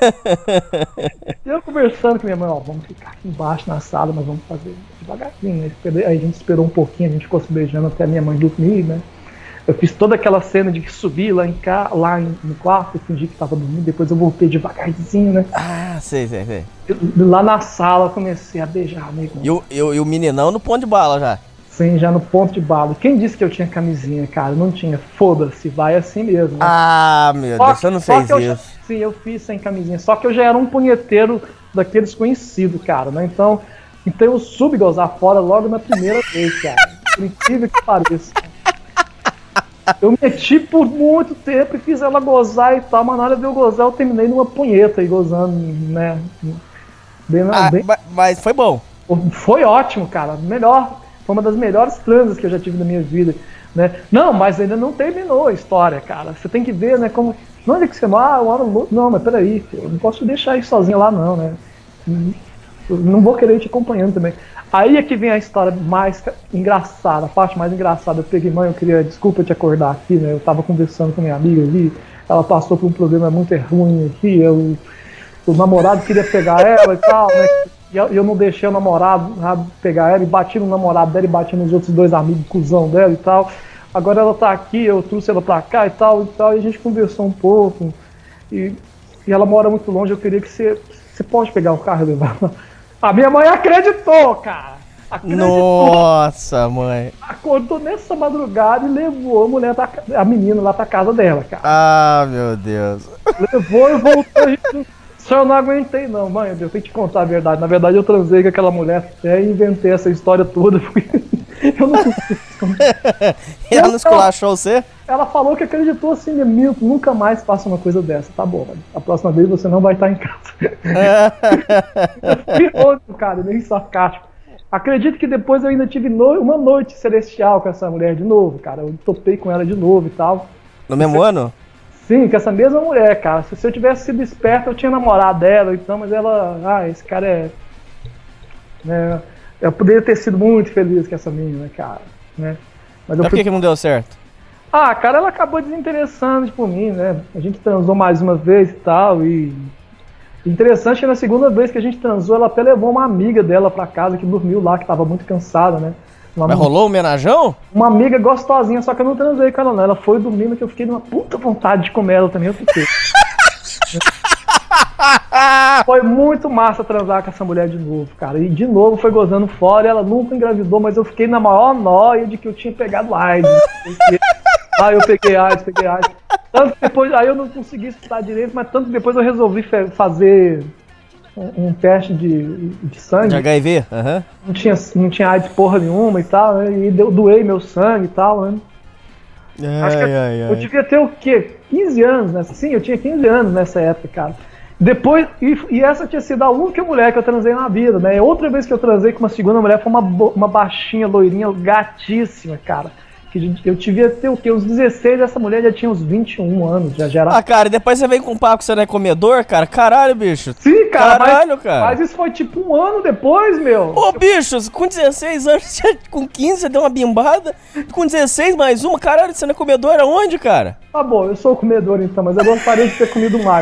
E eu conversando com minha mãe, ó, vamos ficar aqui embaixo na sala, mas vamos fazer devagarzinho, né? Aí a gente esperou um pouquinho, a gente ficou se beijando até a minha mãe dormir, né? Eu fiz toda aquela cena de subir lá no quarto, eu fingi que tava dormindo, depois eu voltei devagarzinho, né?
Ah, sei.
Lá na sala eu comecei a beijar, amigo.
E o meninão no ponto de bala já.
Sim, já no ponto de bala. Quem disse que eu tinha camisinha, cara? Não tinha. Foda-se, vai assim mesmo. Né?
Ah, meu Deus, você não fez isso.
Sim, eu fiz sem camisinha. Só que eu já era um punheteiro daqueles conhecidos, cara, né? Então eu soube gozar fora logo na primeira vez, cara. Por incrível que pareça. Eu meti por muito tempo e fiz ela gozar e tal, mas na hora de eu gozar eu terminei numa punheta e gozando, né?
Mas foi bom.
Foi ótimo, cara. Foi uma das melhores transas que eu já tive na minha vida, né? Não, mas ainda não terminou a história, cara. Você tem que ver, né, como... Não é que você... Não, mas peraí, filho, eu não posso deixar isso sozinho lá, não, né? Eu não vou querer ir te acompanhando também. Aí é que vem a história mais engraçada, a parte mais engraçada. Eu peguei, mãe, eu queria... Desculpa te acordar aqui, né? Eu tava conversando com minha amiga ali, ela passou por um problema muito ruim aqui, o namorado queria pegar ela e tal, né? E eu não deixei o namorado pegar ela, e bati no namorado dela e bati nos outros dois amigos, cuzão dela e tal. Agora ela tá aqui, eu trouxe ela pra cá e tal, e a gente conversou um pouco. E ela mora muito longe, eu queria que você pode pegar o carro e levar ela. A minha mãe acreditou, cara!
Nossa, mãe! Acordou
nessa madrugada e levou a menina lá pra casa dela, cara.
Ah, meu Deus!
Levou e voltou. Só eu não aguentei não, mãe, eu tenho que te contar a verdade. Na verdade eu transei com aquela mulher até e inventei essa história toda, porque eu não consigo.
Ela não esculachou você?
Ela falou que acreditou assim, nunca mais faça uma coisa dessa, tá bom, a próxima vez você não vai estar em casa. Eu fui outro, cara, meio sarcástico. Acredito que depois eu ainda tive uma noite celestial com essa mulher de novo, cara, eu topei com ela de novo e tal.
No mesmo ano?
Sim, com essa mesma mulher, cara. Se eu tivesse sido esperto, eu tinha namorado dela, então, mas ela... esse cara é... Né, eu poderia ter sido muito feliz com essa menina, cara. Né?
Mas por que não deu certo?
Cara, ela acabou desinteressando por mim, né? A gente transou mais uma vez e tal, e... Interessante que na segunda vez que a gente transou, ela até levou uma amiga dela pra casa, que dormiu lá, que tava muito cansada, né?
Mas rolou um homenajão?
Uma amiga gostosinha, só que eu não transei com ela não. Ela foi dormindo que eu fiquei numa puta vontade de comer ela também, eu fiquei. Foi muito massa transar com essa mulher de novo, cara. E de novo foi gozando fora, ela nunca engravidou, mas eu fiquei na maior nóia de que eu tinha pegado AIDS. Aí eu peguei AIDS. Tanto que depois, aí eu não consegui estudar direito, mas tanto que depois eu resolvi fazer um teste de sangue.
De HIV? Aham.
Não tinha AIDS porra nenhuma e tal, né? E doei meu sangue e tal, né? Acho que eu devia ter o quê? 15 anos, né? Sim, eu tinha 15 anos nessa época, cara. Depois, e essa tinha sido a única mulher que eu transei na vida, né? Outra vez que eu transei com uma segunda mulher foi uma baixinha, loirinha, gatíssima, cara. Que eu devia ter o quê? Uns 16, essa mulher já tinha uns 21 anos, já era...
Ah, cara, e depois você vem com um papo que você não é comedor, cara? Caralho, bicho.
Sim, cara,
caralho, cara.
Mas isso foi tipo um ano depois, meu.
Ô, bicho, com 16 anos, com 15 você deu uma bimbada, com 16 mais uma, caralho, você não é comedor aonde, cara?
Tá bom, eu sou comedor então, mas eu gostaria de ter comido mais.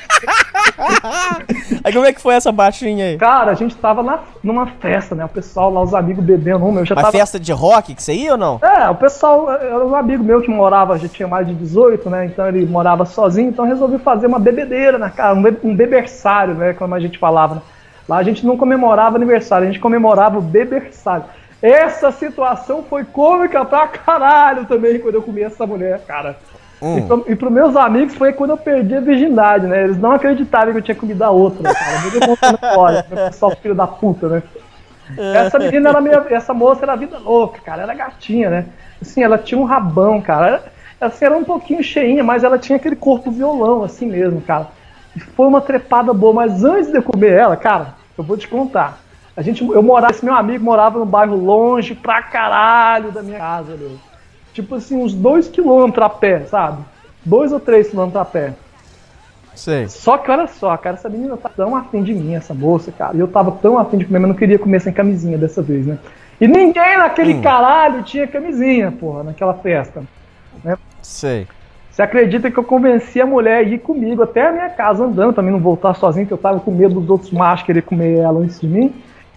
Aí como é que foi essa baixinha aí?
Cara, a gente tava numa festa, né? O pessoal lá, os amigos bebendo uma, eu já tava...
festa de rock que você ia ou não?
É, o pessoal, era um amigo meu que morava, já tinha mais de 18, né? Então ele morava sozinho, então resolvi fazer uma bebedeira na casa, um bebersário, né? Como a gente falava, né? Lá a gente não comemorava aniversário, a gente comemorava o bebersário. Essa situação foi cômica pra caralho também quando eu comi essa mulher, cara. E pros meus amigos foi quando eu perdi a virgindade, né? Eles não acreditavam que eu tinha comido a outra, cara. Mesmo contando história, pessoal filho da puta, né? Essa menina essa moça era vida louca, cara. Ela era gatinha, né? Assim, ela tinha um rabão, cara. Ela assim, era um pouquinho cheinha, mas ela tinha aquele corpo violão, assim mesmo, cara. E foi uma trepada boa, mas antes de eu comer ela, cara, eu vou te contar. Esse meu amigo morava num bairro longe pra caralho da minha casa, meu. Tipo assim, uns 2 quilômetros a pé, sabe? 2 ou 3 quilômetros a pé.
Sei.
Só que olha só, cara, essa menina tá tão afim de mim, essa moça, cara. E eu tava tão afim de comer, mas não queria comer sem camisinha dessa vez, né? E ninguém naquele caralho tinha camisinha, porra, naquela festa. Né?
Sei.
Você acredita que eu convenci a mulher a ir comigo até a minha casa andando, pra mim não voltar sozinho, que eu tava com medo dos outros machos querer comer ela antes de mim?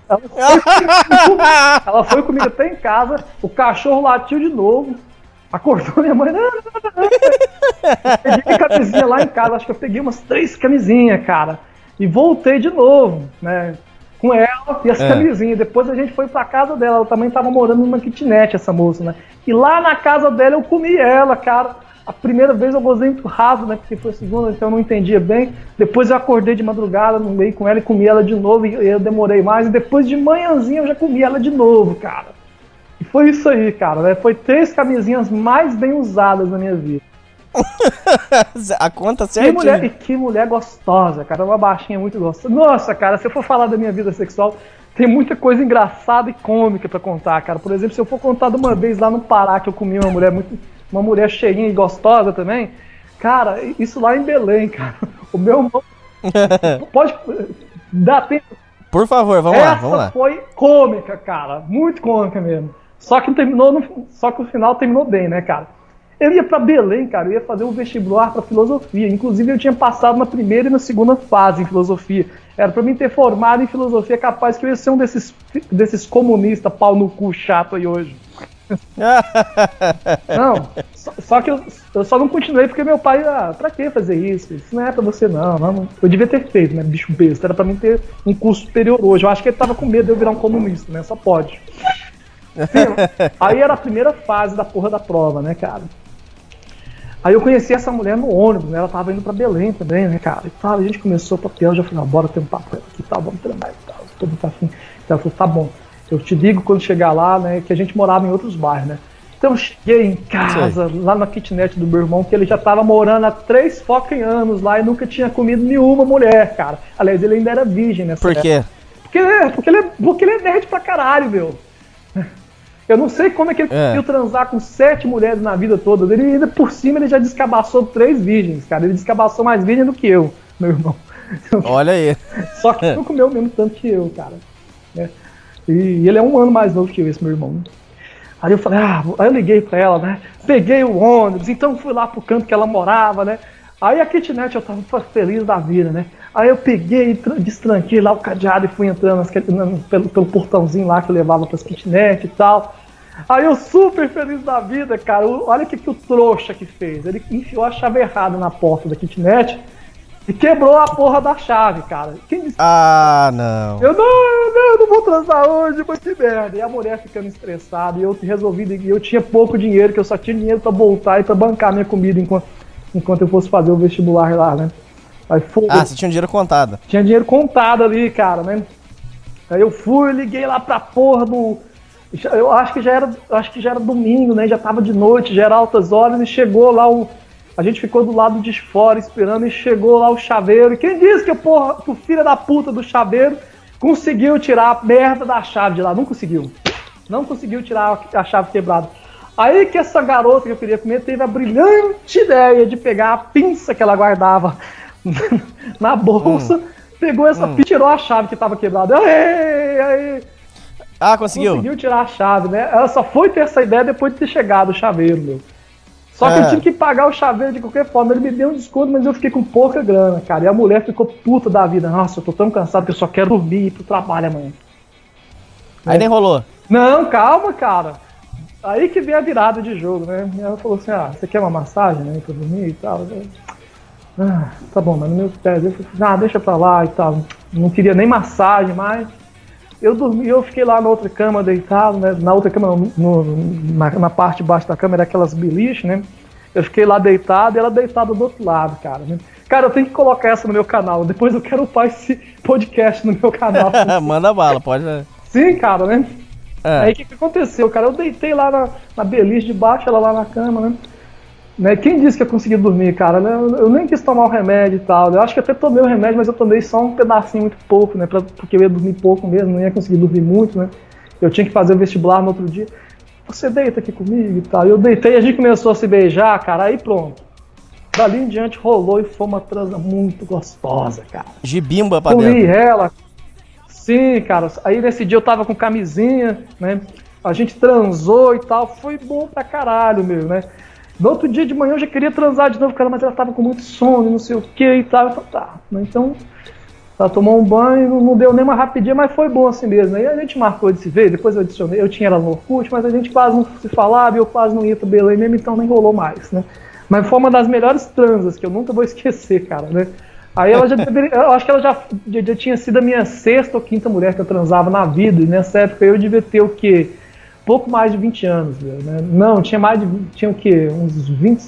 Ela foi comigo até em casa, o cachorro latiu de novo, acordou minha mãe. Não. Peguei camisinha lá em casa, acho que eu peguei umas 3 camisinhas, cara, e voltei de novo, né, com ela e as camisinhas. Depois a gente foi pra casa dela, ela também tava morando numa kitnet, essa moça, né, e lá na casa dela eu comi ela, cara. A primeira vez eu gozei muito rápido, né? Porque foi a segunda, então eu não entendia bem. Depois eu acordei de madrugada, no meio com ela e comi ela de novo. E eu demorei mais. E depois de manhãzinha eu já comi ela de novo, cara. E foi isso aí, cara. Né? Foi 3 camisinhas mais bem usadas na minha vida.
A conta certinha.
Que mulher gostosa, cara. Uma baixinha muito gostosa. Nossa, cara, se eu for falar da minha vida sexual, tem muita coisa engraçada e cômica pra contar, cara. Por exemplo, se eu for contar de uma vez lá no Pará que eu comi uma mulher cheinha e gostosa também. Cara, isso lá em Belém, cara. O meu irmão... Pode dar tempo.
Por favor, vamos lá.
Essa foi cômica, cara. Muito cômica mesmo. Só que o final terminou bem, né, cara? Eu ia pra Belém, cara. Eu ia fazer um vestibular pra filosofia. Inclusive, eu tinha passado na primeira e na segunda fase em filosofia. Era pra mim ter formado em filosofia, capaz que eu ia ser um desses comunistas pau no cu chato aí hoje. Não, só que eu só não continuei porque meu pai, pra que fazer isso? Isso não é pra você não. Eu devia ter feito, né, bicho besta. Era pra mim ter um curso superior hoje. Eu acho que ele tava com medo de eu virar um comunista, né, só pode. Sim, aí era a primeira fase da porra da prova, né, cara. Aí eu conheci essa mulher no ônibus, né, ela tava indo pra Belém também, né, cara. E tal, a gente começou o papel, já falei, bora ter um papo aqui e tal, vamos treinar e tal, todo mundo tá afim. Então ela falou, tá bom. Eu te digo quando chegar lá, né, que a gente morava em outros bairros, né. Então eu cheguei em casa, lá na kitnet do meu irmão, que ele já tava morando há 3 fucking anos lá e nunca tinha comido nenhuma mulher, cara. Aliás, ele ainda era virgem nessa
época. Por quê?
Porque ele é nerd pra caralho, meu. Eu não sei como é que ele conseguiu transar com 7 mulheres na vida toda. Ele ainda por cima ele já descabaçou 3 virgens, cara. Ele descabaçou mais virgem do que eu, meu irmão.
Olha aí.
Só que não comeu o mesmo tanto que eu, cara. Né? E ele é 1 ano mais novo que eu, esse meu irmão. Aí eu falei, aí eu liguei pra ela, né? Peguei o ônibus, então fui lá pro canto que ela morava, né? Aí a kitnet eu tava feliz da vida, né? Aí eu peguei e destranquei lá o cadeado e fui entrando pelo portãozinho lá que levava pras kitnet e tal. Aí eu super feliz da vida, cara. Olha o que o trouxa que fez. Ele enfiou a chave errada na porta da kitnet E quebrou a porra da chave, cara. Quem disse?
Ah, não.
Eu não vou transar hoje, mas que merda. E a mulher ficando estressada, e eu resolvi, e eu tinha pouco dinheiro, que eu só tinha dinheiro pra voltar e pra bancar minha comida enquanto eu fosse fazer o vestibular lá, né? Aí
você tinha um dinheiro contado.
Tinha dinheiro contado ali, cara, né? Aí eu fui, liguei lá pra porra do... Eu acho que já era domingo, né? Já tava de noite, já era altas horas, e chegou lá a gente ficou do lado de fora esperando, e chegou lá o chaveiro. E quem disse que o filho da puta do chaveiro conseguiu tirar a merda da chave de lá? Não conseguiu. Não conseguiu tirar a chave quebrada. Aí que essa garota que eu queria comer teve a brilhante ideia de pegar a pinça que ela guardava na bolsa, pegou essa pinça e tirou a chave que tava quebrada. Aí.
Ah, conseguiu?
Conseguiu tirar a chave, né? Ela só foi ter essa ideia depois de ter chegado o chaveiro, meu. Só que eu tive que pagar o chaveiro de qualquer forma. Ele me deu um desconto, mas eu fiquei com pouca grana, cara. E a mulher ficou puta da vida. Nossa, eu tô tão cansado que eu só quero dormir e ir pro trabalho amanhã.
Aí nem rolou.
Não, calma, cara. Aí que vem a virada de jogo, né? E ela falou assim, você quer uma massagem, né? Pra dormir e tal. Tá bom, mas no meu pés eu falei, deixa pra lá e tal. Não queria nem massagem mais. Eu dormi, eu fiquei lá na outra cama deitado, né? Na outra cama, na parte de baixo da cama, era aquelas biliches, né? Eu fiquei lá deitado e ela deitada do outro lado, cara. Né? Cara, eu tenho que colocar essa no meu canal. Depois eu quero upar esse podcast no meu canal.
Manda bala, pode, né?
Sim, cara, né? Aí o que aconteceu, cara? Eu deitei lá na beliche de baixo, ela lá na cama, né? Quem disse que eu consegui dormir, cara? Eu nem quis tomar o remédio e tal. Eu acho que até tomei o remédio, mas eu tomei só um pedacinho muito pouco, né? Porque eu ia dormir pouco mesmo, não ia conseguir dormir muito, né? Eu tinha que fazer o vestibular no outro dia. Você deita aqui comigo e tal. Eu deitei e a gente começou a se beijar, cara. Aí pronto. Dali em diante rolou e foi uma transa muito gostosa, cara.
Gibimba pra dentro.
Comi ela. Sim, cara. Aí nesse dia eu tava com camisinha, né? A gente transou e tal. Foi bom pra caralho, meu, né? No outro dia de manhã eu já queria transar de novo com ela, mas ela tava com muito sono, não sei o que e tal. Eu falei, tá. Então, ela tomou um banho, não deu nem uma rapidinha, mas foi bom assim mesmo. Aí a gente marcou de se ver, depois eu adicionei. Eu tinha ela no Orkut, mas a gente quase não se falava e eu quase não ia pro Belém mesmo, então nem rolou mais, né? Mas foi uma das melhores transas que eu nunca vou esquecer, cara, né? Aí ela já deveria, eu acho que ela já tinha sido a minha sexta ou quinta mulher que eu transava na vida, e nessa época eu devia ter o quê? Pouco mais de 20 anos, né? Não, tinha o quê? Uns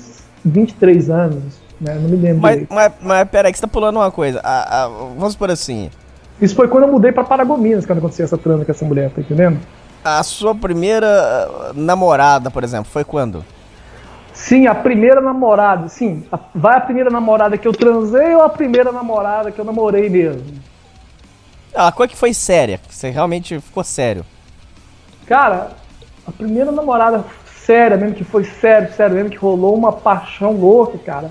23 anos, né? Não me lembro.
Mas peraí, que você tá pulando uma coisa. Vamos por assim.
Isso foi quando eu mudei pra Paragominas, quando aconteceu essa transa com essa mulher, tá entendendo?
A sua primeira namorada, por exemplo, foi quando?
Sim, a primeira namorada, sim. Vai a primeira namorada que eu transei ou a primeira namorada que eu namorei mesmo?
A coisa que foi séria, que você realmente ficou sério.
Cara, a primeira namorada séria mesmo, que foi sério mesmo, que rolou uma paixão louca, cara,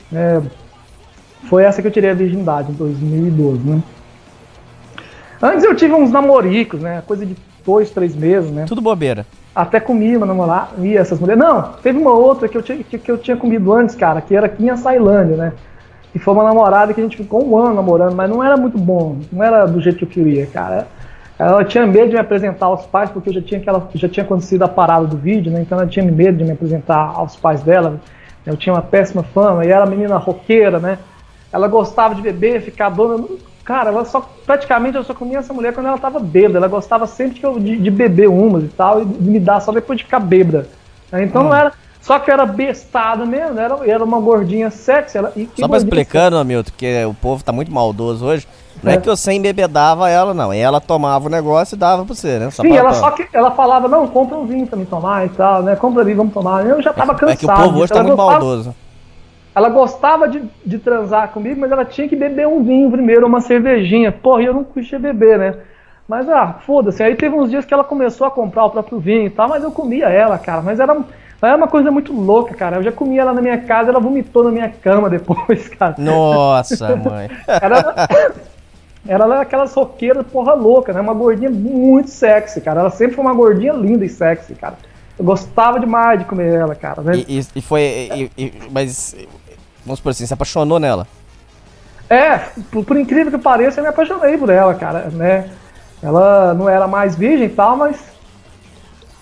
foi essa que eu tirei a virgindade, em 2012, né? Antes eu tive uns namoricos, né? Coisa de 2, 3 meses, né?
Tudo bobeira.
Até comi uma namorada, e essas mulheres. Não, teve uma outra que eu tinha comido antes, cara, que era aqui em Açailândia, né? E foi uma namorada que a gente ficou um ano namorando, mas não era muito bom, não era do jeito que eu queria, cara. Ela tinha medo de me apresentar aos pais, porque já tinha acontecido a parada do vídeo, né? Então ela tinha medo de me apresentar aos pais dela. Eu tinha uma péssima fama, e era menina roqueira, né? Ela gostava de beber, ficar dona. Cara, praticamente eu só comia essa mulher quando ela tava bêbada. Ela gostava sempre de beber umas e tal, e de me dar só depois de ficar bêbada. Então não era. Só que era bestada mesmo, era uma gordinha sexy.
Só pra explicando, Hamilton, porque o povo tá muito maldoso hoje. Não é que você embebedava ela, não. Ela tomava o negócio e dava pra você, né?
Sim, ela falava, não, compra um vinho pra me tomar e tal, né? Compra ali, vamos tomar. Eu já tava cansado.
É que o povo hoje tá muito maldoso.
Ela gostava de transar comigo, mas ela tinha que beber um vinho primeiro, uma cervejinha. Porra, eu não curtia beber, né? Mas, foda-se. Aí teve uns dias que ela começou a comprar o próprio vinho e tal, mas eu comia ela, cara. Mas era uma coisa muito louca, cara. Eu já comia ela na minha casa, ela vomitou na minha cama depois, cara.
Nossa, mãe.
Ela era aquelas roqueiras porra louca, né? Uma gordinha muito sexy, cara. Ela sempre foi uma gordinha linda e sexy, cara. Eu gostava demais de comer ela, cara. Né?
Mas, vamos por assim, você apaixonou nela?
Por incrível que pareça, eu me apaixonei por ela, cara, né? Ela não era mais virgem e tal, mas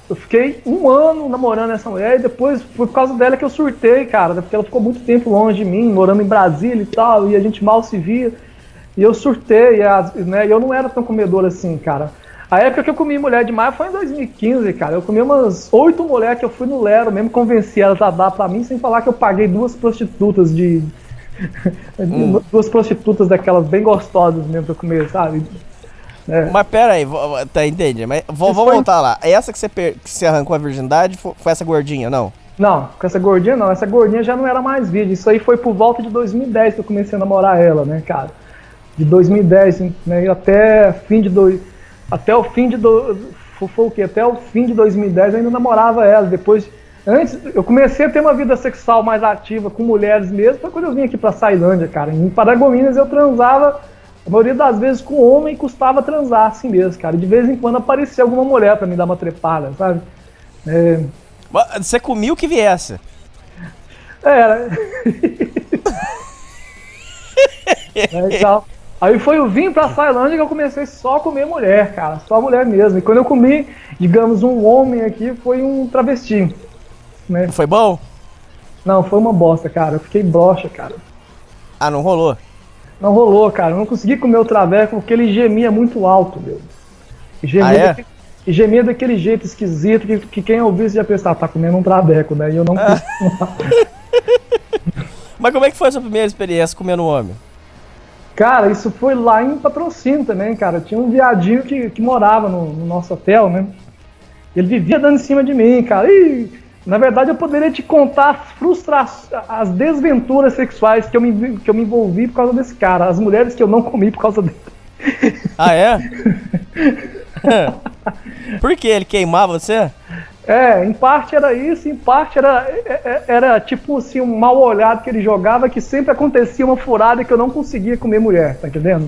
Eu fiquei 1 ano namorando essa mulher e depois foi por causa dela que eu surtei, cara, porque ela ficou muito tempo longe de mim, morando em Brasília e tal, e a gente mal se via. E eu surtei, né? E eu não era tão comedor assim, cara. A época que eu comi mulher demais foi em 2015, cara. Eu comi umas 8 mulheres que eu fui no Lero mesmo, convenci elas a dar pra mim, sem falar que eu paguei 2 prostitutas de... 2 prostitutas daquelas bem gostosas mesmo pra comer, sabe? É.
Mas pera aí, tá, entendi. Mas vamos voltar lá. Essa que você arrancou a virgindade foi essa gordinha, não?
Não, com essa gordinha não. Essa gordinha já não era mais virgem. Isso aí foi por volta de 2010 que eu comecei a namorar ela, né, cara? De 2010, né, até o fim de 2010 eu ainda namorava ela. Depois, antes, eu comecei a ter uma vida sexual mais ativa com mulheres mesmo, foi quando eu vim aqui pra Ceilândia, cara. Em Paragominas eu transava, a maioria das vezes com homem, e custava transar assim mesmo, cara. De vez em quando aparecia alguma mulher pra me dar uma trepada, sabe?
Você comia o que viesse.
Era. Então, aí foi eu vim pra Ceilândia que eu comecei só a comer mulher, cara. Só mulher mesmo. E quando eu comi, digamos, um homem aqui, foi um travesti. Né?
Foi bom?
Não, foi uma bosta, cara. Eu fiquei broxa, cara.
Ah, não rolou?
Não rolou, cara. Eu não consegui comer o traveco porque ele gemia muito alto, meu. E gemia daquele jeito esquisito que quem ouvisse já pensava, tá comendo um traveco, né? E eu não quis.
Mas como é que foi a sua primeira experiência comendo um homem?
Cara, isso foi lá em Patrocínio também, cara. Tinha um viadinho que morava no nosso hotel, né? Ele vivia dando em cima de mim, cara. E, na verdade, eu poderia te contar as desventuras sexuais que eu me envolvi por causa desse cara. As mulheres que eu não comi por causa dele.
Ah, é? Por que? Ele queimava você?
Em parte era isso, em parte era tipo assim, um mal olhado que ele jogava, que sempre acontecia uma furada que eu não conseguia comer mulher, tá entendendo?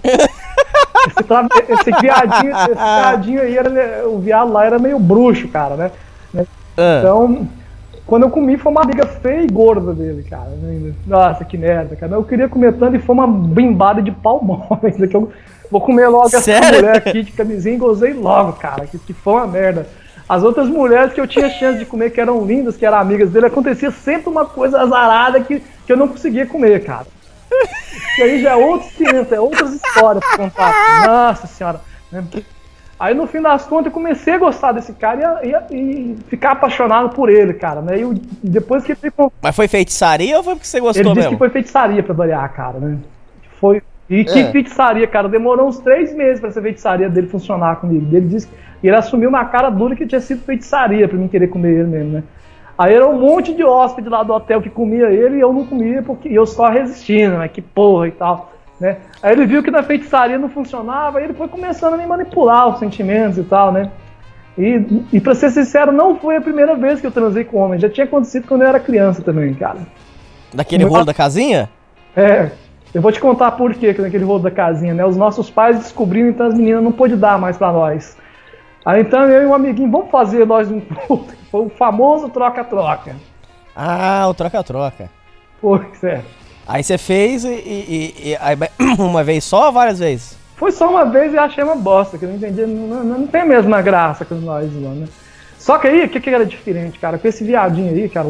Esse viadinho aí, o viado lá era meio bruxo, cara, né? Então, quando eu comi, foi uma amiga feia e gorda dele, cara. Nossa, que merda, cara. Eu queria comer tanto e foi uma bimbada de pau mole, que eu vou comer logo essa mulher aqui de camisinha e gozei logo, cara, que foi uma merda. As outras mulheres que eu tinha chance de comer, que eram lindas, que eram amigas dele, acontecia sempre uma coisa azarada que eu não conseguia comer, cara. E aí já é outros 500, outras histórias pra contar. Nossa senhora. Aí no fim das contas eu comecei a gostar desse cara e ficar apaixonado por ele, cara, né? E depois que ele ficou...
Mas foi feitiçaria ou foi porque você gostou
mesmo? Ele
mesmo?
disse que foi feitiçaria pra variar, cara, né? Foi... E que feitiçaria, cara, demorou uns 3 meses pra essa feitiçaria dele funcionar comigo. Ele disse que ele assumiu na cara dura que tinha sido feitiçaria pra mim querer comer ele mesmo, né? Aí era um monte de hóspede lá do hotel que comia ele e eu não comia porque eu só resistindo, né? Que porra e tal, né? Aí ele viu que na feitiçaria não funcionava e ele foi começando a me manipular os sentimentos e tal, né? E pra ser sincero, não foi a primeira vez que eu transei com homem. Já tinha acontecido quando eu era criança também, cara.
Daquele rolo da casinha?
Eu vou te contar por quê naquele rolo da casinha, né? Os nossos pais descobriram, então as meninas não pôde dar mais pra nós. Aí então eu e um amiguinho, vamos fazer nós foi o famoso troca-troca.
Ah, o troca-troca.
Pois é.
Aí você fez e uma vez só ou várias vezes?
Foi só uma vez e achei uma bosta, que eu não entendi, não tem a mesma graça que nós, né? Só que aí, o que era diferente, cara? Com esse viadinho aí, cara,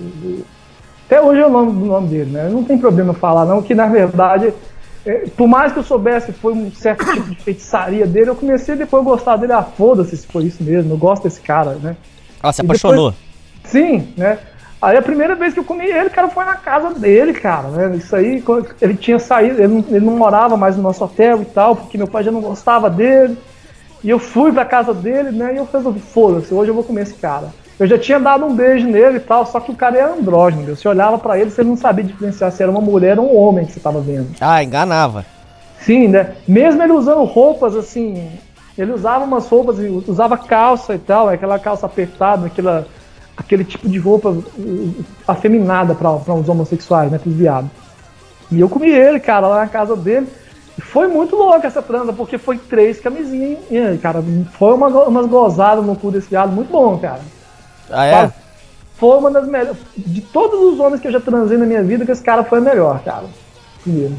até hoje é o nome dele, né? Não tem problema eu falar não, que na verdade, por mais que eu soubesse que foi um certo tipo de feitiçaria dele, eu comecei depois a gostar dele, foda-se se foi isso mesmo, eu gosto desse cara, né?
Ah, você apaixonou?
Depois, sim, né? Aí a primeira vez que eu comi ele, cara, foi na casa dele, cara, né? Isso aí, ele tinha saído, ele não morava mais no nosso hotel e tal, porque meu pai já não gostava dele. E eu fui pra casa dele, né? E eu resolvi, foda-se, hoje eu vou comer esse cara. Eu já tinha dado um beijo nele e tal, só que o cara era andrógeno. Você olhava pra ele, você não sabia diferenciar se era uma mulher ou um homem que você tava vendo.
Ah, enganava.
Sim, né? Mesmo ele usando roupas assim, ele usava umas roupas, usava calça e tal, aquela calça apertada, aquele tipo de roupa afeminada para os homossexuais, né, pros viados. E eu comi ele, cara, lá na casa dele. E foi muito louco essa transa, porque foi 3 camisinhas, e, cara, foi umas gozadas no cu desse viado, muito bom, cara.
Ah, é?
Foi uma das melhores. De todos os homens que eu já transei na minha vida, que esse cara foi o melhor, cara. Primeiro.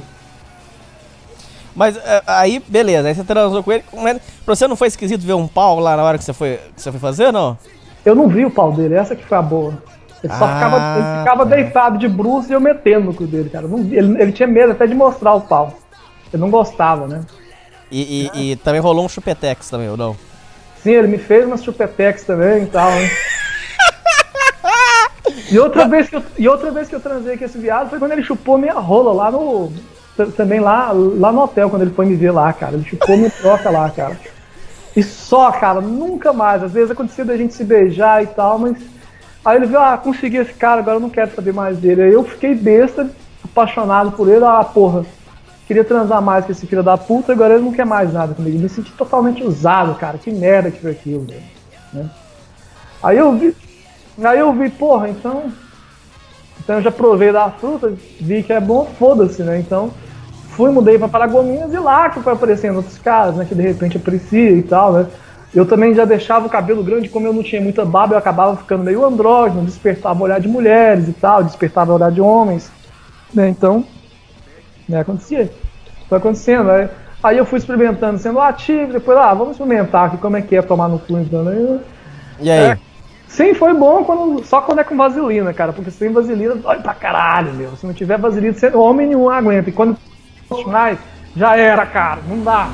Mas aí, beleza, aí você transou com ele. Pra você não foi esquisito ver um pau lá na hora que você foi fazer, não?
Eu não vi o pau dele, essa que foi a boa. Ele ficava deitado de bruços e eu metendo no cu dele, cara. Não vi, ele tinha medo até de mostrar o pau. Ele não gostava, né?
E também rolou um chupetex também, ou não?
Sim, ele me fez umas chupetex também e tal, né? E outra vez que eu transei com esse viado foi quando ele chupou minha rola lá no... Também lá no hotel, quando ele foi me ver lá, cara. Ele chupou minha troca lá, cara. E só, cara, nunca mais. Às vezes acontecia da gente se beijar e tal, mas... Aí ele viu, consegui esse cara, agora eu não quero saber mais dele. Aí eu fiquei besta, apaixonado por ele. Porra, queria transar mais com esse filho da puta, agora ele não quer mais nada comigo. Me senti totalmente usado, cara. Que merda que foi aquilo, velho. Né? Aí eu vi, porra, então eu já provei da fruta, vi que é bom, foda-se, né? Então mudei pra Paragominas e lá que foi aparecendo outros caras, né? Que de repente aprecia e tal, né? Eu também já deixava o cabelo grande, como eu não tinha muita barba, eu acabava ficando meio andrógeno, despertava o olhar de mulheres e tal, despertava o olhar de homens, né? Então, né, acontecia. Foi acontecendo, né? Aí eu fui experimentando, sendo ativo, depois, vamos experimentar aqui como é que é tomar no cu, então, né?
E aí?
Sim, foi bom só quando é com vaselina, cara, porque sem vaselina dói pra caralho, meu. Se não tiver vaselina, homem nenhum aguenta. E quando já era, cara, não dá.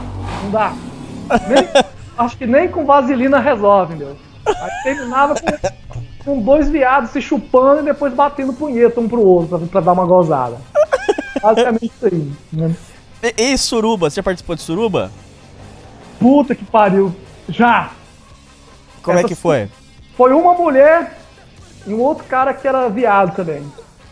Acho que nem com vaselina resolve, meu. Aí terminava com dois viados se chupando e depois batendo punheta um pro outro pra dar uma gozada. Basicamente isso aí, né?
E suruba? Você já participou de suruba?
Puta que pariu. Já!
Como é que foi?
Foi uma mulher e um outro cara que era viado também.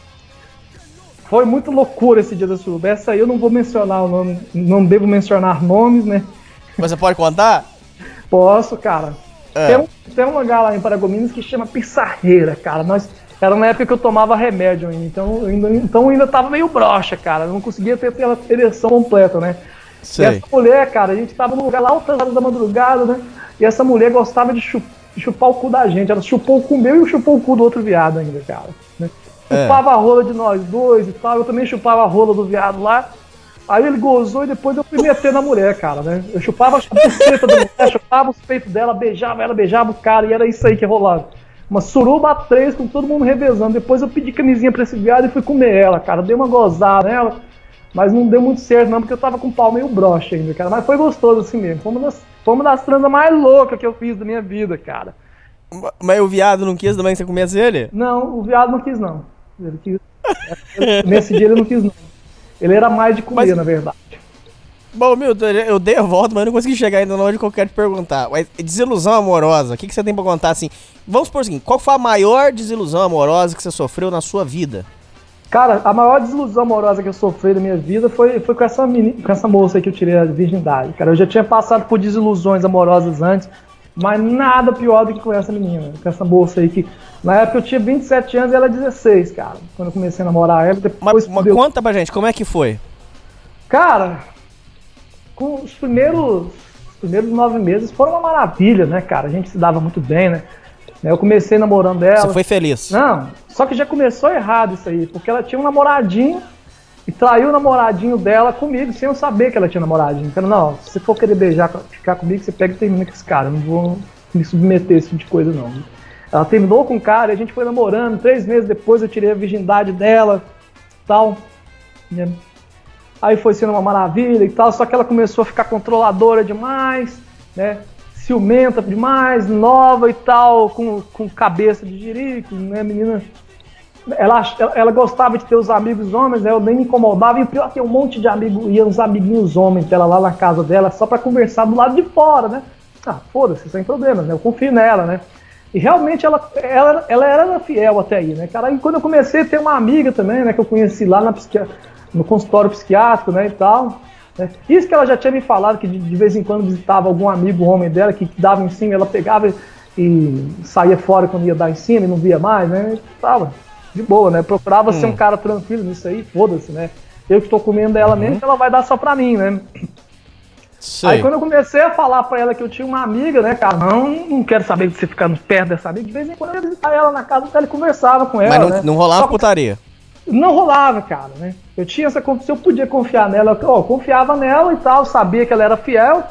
Foi muito loucura esse dia da suruba. Essa aí eu não vou mencionar o nome, não devo mencionar nomes, né?
Você pode contar?
Posso, cara. Tem um lugar lá em Paragominas que chama Pissarreira, cara. Era uma época que eu tomava remédio ainda, então eu ainda tava meio broxa, cara. Eu não conseguia ter aquela ereção completa, né?
Sei.
E essa mulher, cara, a gente tava num lugar lá altas horas da madrugada, né? E essa mulher gostava de chupar o cu da gente. Ela chupou o cu meu e chupou o cu do outro viado ainda, cara. Né? Chupava a rola de nós dois e tal. Eu também chupava a rola do viado lá. Aí ele gozou e depois eu fui meter na mulher, cara, né? Eu chupava a buceta da mulher, chupava os peitos dela, beijava ela, beijava o cara, e era isso aí que rolava. Uma suruba a 3 com todo mundo revezando. Depois eu pedi camisinha pra esse viado e fui comer ela, cara. Dei uma gozada nela, mas não deu muito certo não, porque eu tava com o pau meio broxa ainda, cara. Mas foi gostoso assim mesmo. Foi uma das transas mais loucas que eu fiz da minha vida, cara.
Mas o viado não quis também que você comesse ele?
Não, o viado não quis não. Ele quis... Nesse dia ele não quis não. Ele era mais de comer, na verdade.
Bom, Milton, eu dei a volta, mas não consegui chegar ainda onde que eu quero te perguntar. Mas desilusão amorosa, o que você tem pra contar assim? Vamos por assim, qual foi a maior desilusão amorosa que você sofreu na sua vida?
Cara, a maior desilusão amorosa que eu sofri na minha vida foi com essa moça aí que eu tirei a virgindade. Cara, eu já tinha passado por desilusões amorosas antes, mas nada pior do que com essa menina, com essa moça aí que... Na época eu tinha 27 anos e ela 16, cara. Quando eu comecei a namorar ela, depois...
Mas conta pra gente, como é que foi?
Cara, com os primeiros 9 meses foram uma maravilha, né, cara? A gente se dava muito bem, né? Eu comecei namorando ela.
Você foi feliz?
Não, só que já começou errado isso aí, porque ela tinha um namoradinho e traiu o namoradinho dela comigo, sem eu saber que ela tinha namoradinho. Então, não, se você for querer beijar, ficar comigo, você pega e termina com esse cara. Eu não vou me submeter a esse tipo de coisa, não. Ela terminou com o cara, a gente foi namorando, 3 meses depois eu tirei a virgindade dela e tal. Aí foi sendo uma maravilha e tal, só que ela começou a ficar controladora demais, né? Ciumenta demais, nova e tal, com cabeça de jirico, né, menina? Ela gostava de ter os amigos homens, né? Eu nem me incomodava, e o pior é que um monte de amigos, iam uns amiguinhos homens dela lá na casa dela, só pra conversar do lado de fora, né? Foda-se, sem problemas, né? Eu confio nela, né? E realmente ela era fiel até aí, né, cara? E quando eu comecei a ter uma amiga também, né, que eu conheci lá no consultório psiquiátrico, né, e tal, né? Isso que ela já tinha me falado, que de vez em quando visitava algum amigo homem dela que dava em cima, ela pegava e saía fora quando ia dar em cima e não via mais, né? Tava de boa, né? Procurava ser um cara tranquilo nisso aí, foda-se, né? Eu que tô comendo ela mesmo, ela vai dar só pra mim, né?
Sei.
Aí quando eu comecei a falar pra ela que eu tinha uma amiga, né, cara, não quero saber de você ficar perto dessa amiga, de vez em quando eu ia visitar ela na casa dela e conversava com ela,
mas
né?
não rolava putaria?
Não rolava, cara, né? Eu tinha essa confiança, se eu podia confiar nela, eu confiava nela e tal, sabia que ela era fiel,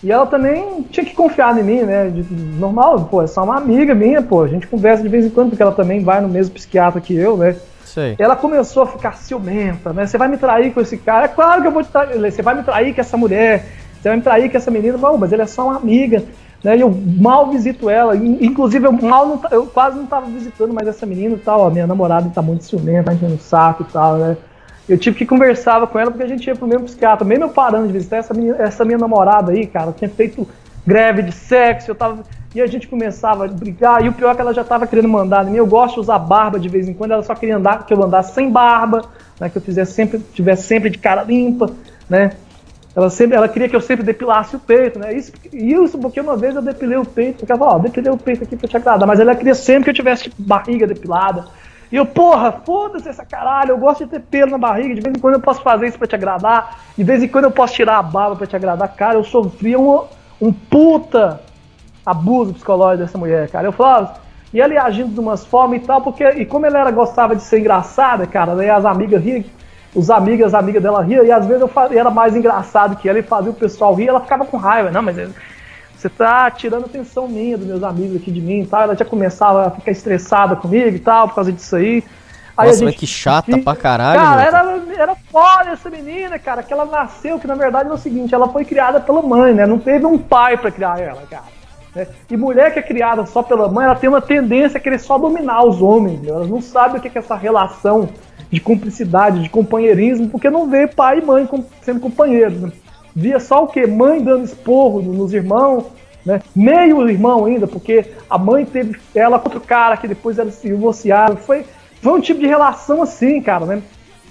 E ela também tinha que confiar em mim, né? Normal, pô, é só uma amiga minha, pô. A gente conversa de vez em quando, porque ela também vai no mesmo psiquiatra que eu, né?
Sei.
Ela começou a ficar ciumenta, né? Você vai me trair com esse cara? É claro que eu vou te trair. Você vai me trair com essa mulher, você vai me trair com essa menina. Não, mas ele é só uma amiga, né? E eu mal visito ela. Inclusive, eu quase não tava visitando mais essa menina e tal. A minha namorada tá muito ciumenta, tá enchendo o saco e tal, né? Eu tive que conversar com ela porque a gente ia pro mesmo psiquiatra. Mesmo eu parando de visitar essa minha namorada aí, cara, tinha feito greve de sexo, e a gente começava a brigar, e o pior é que ela já tava querendo mandar em mim. Eu gosto de usar barba de vez em quando, ela só queria que eu andasse sem barba, né, que eu tivesse sempre de cara limpa, né? Ela queria que eu sempre depilasse o peito, né? Isso porque uma vez eu depilei o peito, porque ela falou, depilei o peito aqui pra te agradar, mas ela queria sempre que eu tivesse tipo, barriga depilada. E eu, porra, foda-se essa caralho, eu gosto de ter pelo na barriga, de vez em quando eu posso fazer isso pra te agradar, de vez em quando eu posso tirar a barba pra te agradar. Cara, eu sofria um puta abuso psicológico dessa mulher, cara. Eu falava, e ela ia agindo de umas formas e tal, e como ela gostava de ser engraçada, cara, daí as amigas riam, as amigas dela riam, e às vezes eu era mais engraçado que ela e fazia o pessoal rir, ela ficava com raiva. Não, mas você tá tirando atenção minha, dos meus amigos aqui de mim e tal. Ela já começava a ficar estressada comigo e tal, por causa disso aí.
Nossa, mas que chata pra caralho.
Cara, era foda essa menina, cara, que ela nasceu, que na verdade é o seguinte, ela foi criada pela mãe, né? Não teve um pai pra criar ela, cara. Né? E mulher que é criada só pela mãe, ela tem uma tendência a querer só dominar os homens, né? Elas não sabem o que é essa relação de cumplicidade, de companheirismo, porque não vê pai e mãe sendo companheiros, né? Via só o quê? Mãe dando esporro nos irmãos, né? Meio irmão ainda, porque a mãe teve ela com outro cara que depois eles se divorciaram. Foi um tipo de relação assim, cara, né?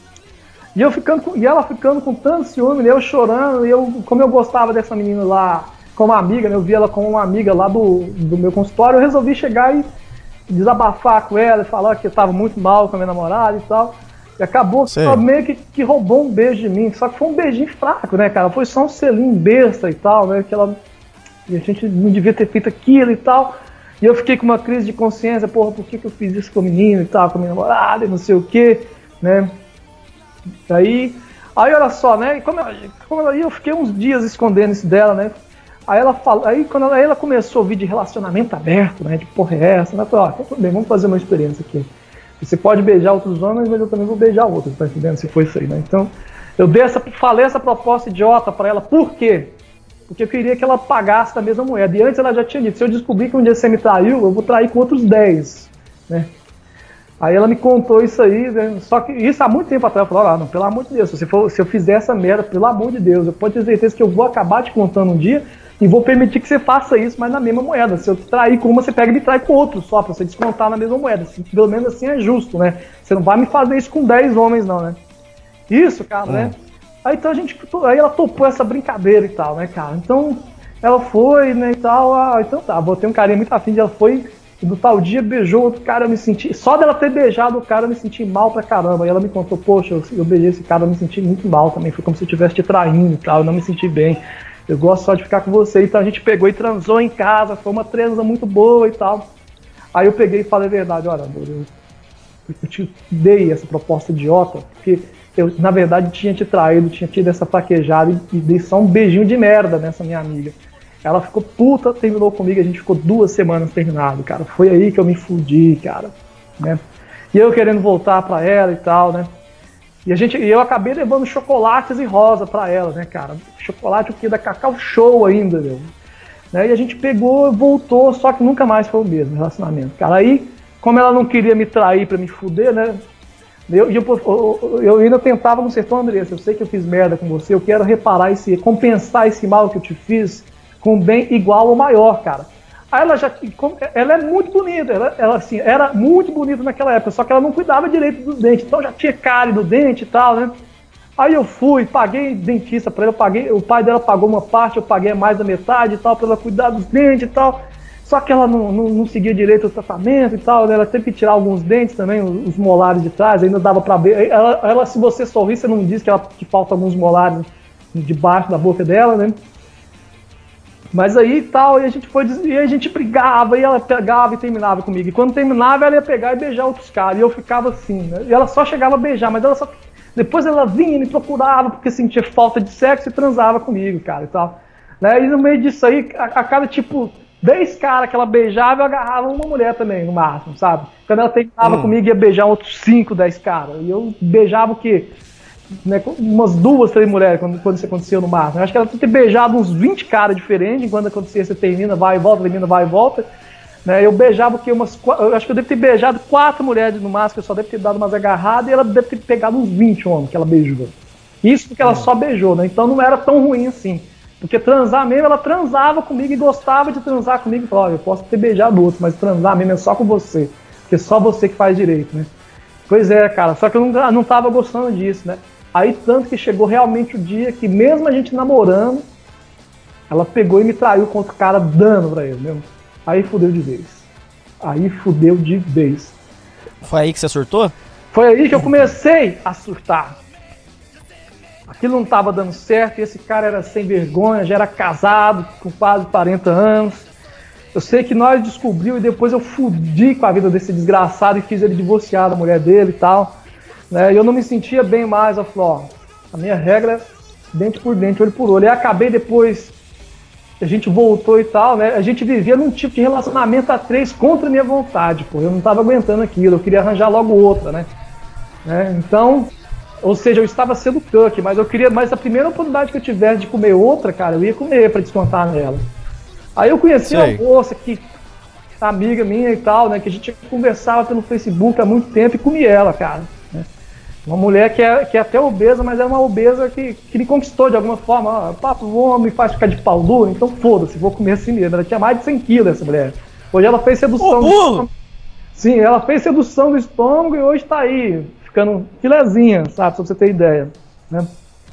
E ela ficando com tanto ciúme, né? Eu chorando, e como eu gostava dessa menina lá como amiga, né? Eu vi ela como uma amiga lá do meu consultório, eu resolvi chegar e desabafar com ela, e falar que eu tava muito mal com a minha namorada e tal. E acabou que ela meio que roubou um beijo de mim, só que foi um beijinho fraco, né, cara? Foi só um selinho besta e tal, né? E a gente não devia ter feito aquilo e tal. E eu fiquei com uma crise de consciência, porra, por que eu fiz isso com o menino e tal, com a minha namorada e não sei o que, né? Aí olha só, né? E eu fiquei uns dias escondendo isso dela, né? Quando ela começou a ouvir de relacionamento aberto, né? De porra é essa? Ela falou, tudo bem, vamos fazer uma experiência aqui. Você pode beijar outros homens, mas eu também vou beijar outros, tá entendendo? Se for isso aí, né? Então, eu falei essa proposta idiota pra ela, por quê? Porque eu queria que ela pagasse da mesma moeda. E antes ela já tinha dito, se eu descobrir que um dia você me traiu, eu vou trair com outros 10, né? Aí ela me contou isso aí, né? Só que isso há muito tempo atrás. Eu falei, não, pelo amor de Deus, se eu fizer essa merda, pelo amor de Deus, eu posso ter certeza que eu vou acabar te contando um dia e vou permitir que você faça isso, mas na mesma moeda. Se eu te trair com uma, você pega e me trai com outro só, pra você descontar na mesma moeda. Pelo menos assim é justo, né? Você não vai me fazer isso com 10 homens, não, né? Isso, cara, né? Aí então aí ela topou essa brincadeira e tal, né, cara? Então ela foi, né, e tal. Então tá, botei um carinha muito afim de ela, foi. E do tal dia beijou outro cara, eu me senti. Só dela ter beijado o cara, eu me senti mal pra caramba. Aí ela me contou, poxa, eu beijei esse cara, eu me senti muito mal também. Foi como se eu estivesse te traindo e tal, eu não me senti bem. Eu gosto só de ficar com você. Então a gente pegou e transou em casa, foi uma transa muito boa e tal. Aí eu peguei e falei a verdade, olha, amor, eu te dei essa proposta idiota, porque eu, na verdade, tinha te traído, tinha tido essa fraquejada e dei só um beijinho de merda nessa minha amiga. Ela ficou puta, terminou comigo, a gente ficou 2 semanas terminado, cara. Foi aí que eu me fudi, cara, né? E eu querendo voltar pra ela e tal, né? E eu acabei levando chocolates e rosa pra ela, né, cara? Chocolate o que da Cacau Show ainda, meu. Né? E a gente pegou, voltou, só que nunca mais foi o mesmo relacionamento, cara. Aí, como ela não queria me trair pra me fuder, né? Eu ainda tentava consertar, Andressa, eu sei que eu fiz merda com você, eu quero compensar esse mal que eu te fiz com bem igual ou maior, cara. Aí ela é muito bonita, ela assim, era muito bonita naquela época, só que ela não cuidava direito dos dentes, então já tinha cárie no dente e tal, né? Aí eu paguei dentista pra ela, o pai dela pagou uma parte, eu paguei mais da metade e tal, pra ela cuidar dos dentes e tal. Só que ela não seguia direito o tratamento e tal, né? Ela teve que tirar alguns dentes também, os molares de trás, ainda dava pra ver. Ela se você sorrir, você não diz que falta alguns molares debaixo da boca dela, né? Mas aí e tal, e a gente brigava, e ela pegava e terminava comigo. E quando terminava, ela ia pegar e beijar outros caras, e eu ficava assim, né? E ela só chegava a beijar, mas depois ela vinha e me procurava porque sentia falta de sexo e transava comigo, cara, e tal. Né? E no meio disso aí, a cada tipo 10 caras que ela beijava, eu agarrava uma mulher também, no máximo, sabe? Quando ela tentava comigo, ia beijar outros 5, 10 caras. E eu beijava o quê? Né, umas 2, 3 mulheres quando isso acontecia no máximo. Eu acho que ela deve ter beijado uns 20 caras diferentes. Enquanto acontecia, você termina, vai e volta, termina, vai e volta. Né, eu beijava o quê? Eu acho que eu devo ter beijado 4 mulheres no máximo. Eu só deve ter dado umas agarradas. E ela deve ter pegado uns 20 homens que ela beijou. Isso porque ela só beijou, né? Então não era tão ruim assim. Porque transar mesmo, ela transava comigo e gostava de transar comigo. Falava, eu posso ter beijado outro, mas transar mesmo é só com você. Porque só você que faz direito, né? Pois é, cara. Só que eu não tava gostando disso, né? Aí tanto que chegou realmente o dia que, mesmo a gente namorando, ela pegou e me traiu com outro cara dando pra ele mesmo. Aí fudeu de vez.
Foi aí que você surtou?
Foi aí que eu comecei a surtar. Aquilo não tava dando certo, e esse cara era sem vergonha, já era casado, com quase 40 anos. Eu sei que nós descobrimos e depois eu fudi com a vida desse desgraçado e fiz ele divorciar da mulher dele e tal. Né? E eu não me sentia bem mais, eu falei, ó, a minha regra é dente por dente, olho por olho. E acabei depois, a gente voltou e tal, né? A gente vivia num tipo de relacionamento a 3 contra a minha vontade, pô. Eu não tava aguentando aquilo, eu queria arranjar logo outra, né? Então, ou seja, eu estava sendo cuck, mas eu queria, mas a primeira oportunidade que eu tivesse de comer outra, cara, eu ia comer pra descontar nela. Aí eu conheci uma moça que, amiga minha e tal, né? Que a gente conversava pelo Facebook há muito tempo e comi ela, cara. Uma mulher que é até obesa, mas é uma obesa que me conquistou de alguma forma. Papo, homem me faz ficar de pau duro, então foda-se, vou comer assim mesmo. Ela tinha mais de 100 quilos, essa mulher. Hoje ela fez sedução do estômago. Sim, ela fez sedução do estômago e hoje tá aí, ficando filezinha, sabe, pra você ter ideia. Né?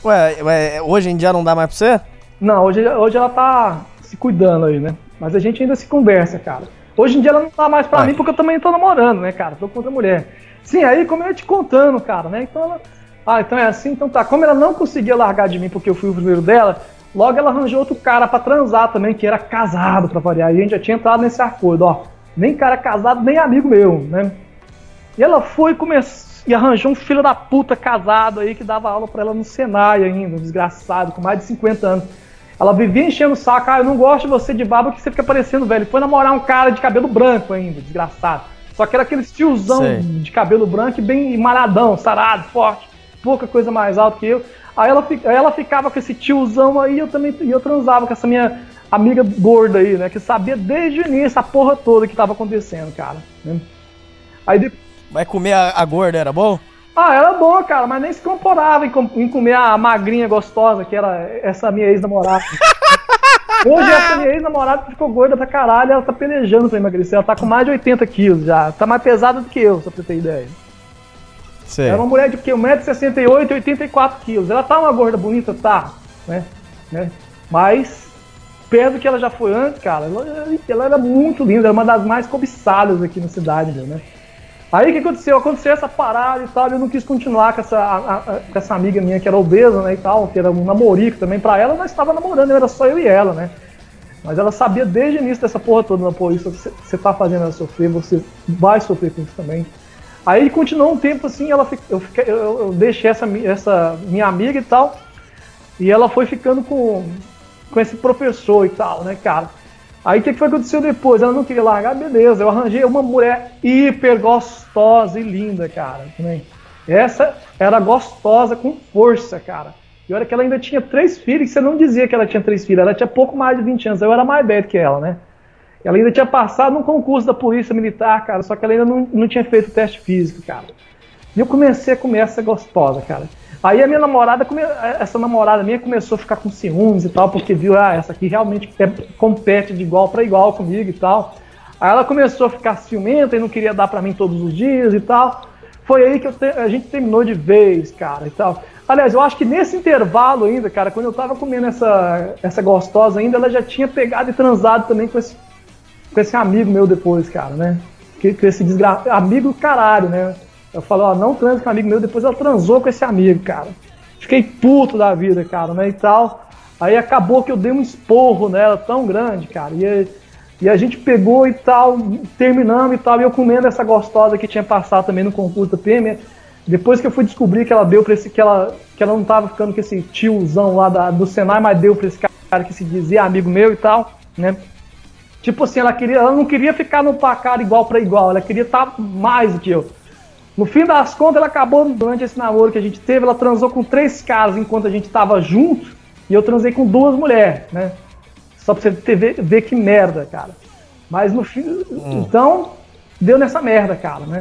Ué, hoje em dia não dá mais pra você?
Não, hoje ela tá se cuidando aí, né? Mas a gente ainda se conversa, cara. Hoje em dia ela não tá mais pra mim porque eu também tô namorando, né, cara? Tô com outra mulher. Sim, aí como eu ia te contando, cara, né? Então ela... então é assim, então tá. Como ela não conseguia largar de mim porque eu fui o primeiro dela, logo ela arranjou outro cara pra transar também, que era casado, pra variar. E a gente já tinha entrado nesse acordo, ó. Nem cara casado, nem amigo meu, né? E ela foi e arranjou um filho da puta casado aí que dava aula pra ela no Senai ainda, um desgraçado, com mais de 50 anos. Ela vivia enchendo o saco, eu não gosto de você de barba que você fica parecendo velho. Foi namorar um cara de cabelo branco ainda, desgraçado. Só que era aquele tiozão de cabelo branco e bem malhadão, sarado, forte, pouca coisa mais alta que eu. Aí ela ficava com esse tiozão aí e eu transava com essa minha amiga gorda aí, né? Que sabia desde o início a porra toda que tava acontecendo, cara. Né? Aí
Vai comer a gorda, era bom?
Era bom, cara, mas nem se comparava em comer a magrinha gostosa, que era essa minha ex-namorada. Hoje essa minha ex-namorada ficou gorda pra caralho, ela tá pelejando pra emagrecer, ela tá com mais de 80 quilos já, tá mais pesada do que eu, só pra você ter ideia.
Sei.
Era uma mulher de 1,68m, 84 quilos, ela tá uma gorda bonita, tá, né? Mas, perto do que ela já foi antes, cara, ela era muito linda, era uma das mais cobiçadas aqui na cidade, né? Aí o que aconteceu? Aconteceu essa parada e tal, e eu não quis continuar com essa amiga minha que era obesa, né, e tal, que era um namorico também. Pra ela, nós estava namorando, era só eu e ela, né. Mas ela sabia desde o início dessa porra toda, não, pô, isso você tá fazendo ela sofrer, você vai sofrer com isso também. Aí continuou um tempo assim, eu deixei essa minha amiga e tal, e ela foi ficando com esse professor e tal, né, cara. Aí o que foi que aconteceu depois? Ela não queria largar, beleza. Eu arranjei uma mulher hiper gostosa e linda, cara. Também. Essa era gostosa com força, cara. E olha que ela ainda tinha 3 filhos, você não dizia que ela tinha 3 filhos, ela tinha pouco mais de 20 anos, eu era mais velho que ela, né? Ela ainda tinha passado num concurso da polícia militar, cara, só que ela ainda não tinha feito teste físico, cara. E eu comecei a comer essa gostosa, cara. Aí a minha namorada, essa namorada minha começou a ficar com ciúmes e tal, porque viu, essa aqui realmente compete de igual para igual comigo e tal. Aí ela começou a ficar ciumenta e não queria dar pra mim todos os dias e tal. Foi aí que a gente terminou de vez, cara, e tal. Aliás, eu acho que nesse intervalo ainda, cara, quando eu tava comendo essa gostosa ainda, ela já tinha pegado e transado também com esse amigo meu depois, cara, né? Com esse amigo do caralho, né? Eu falo, não transa com um amigo meu, depois ela transou com esse amigo, cara. Fiquei puto da vida, cara, né, e tal. Aí acabou que eu dei um esporro nela tão grande, cara. E a gente pegou e tal, terminamos e tal, e eu comendo essa gostosa que tinha passado também no concurso da PM. Depois que eu fui descobrir que ela deu pra esse, que ela não tava ficando com esse tiozão lá do Senai, mas deu pra esse cara cara que se dizia amigo meu e tal, né? Tipo assim, ela não queria ficar no placar igual pra igual, ela queria estar mais do que eu. No fim das contas, ela acabou, durante esse namoro que a gente teve, ela transou com 3 caras enquanto a gente tava junto, e eu transei com 2 mulheres, né? Só pra você ver que merda, cara. Mas no fim, então, deu nessa merda, cara, né?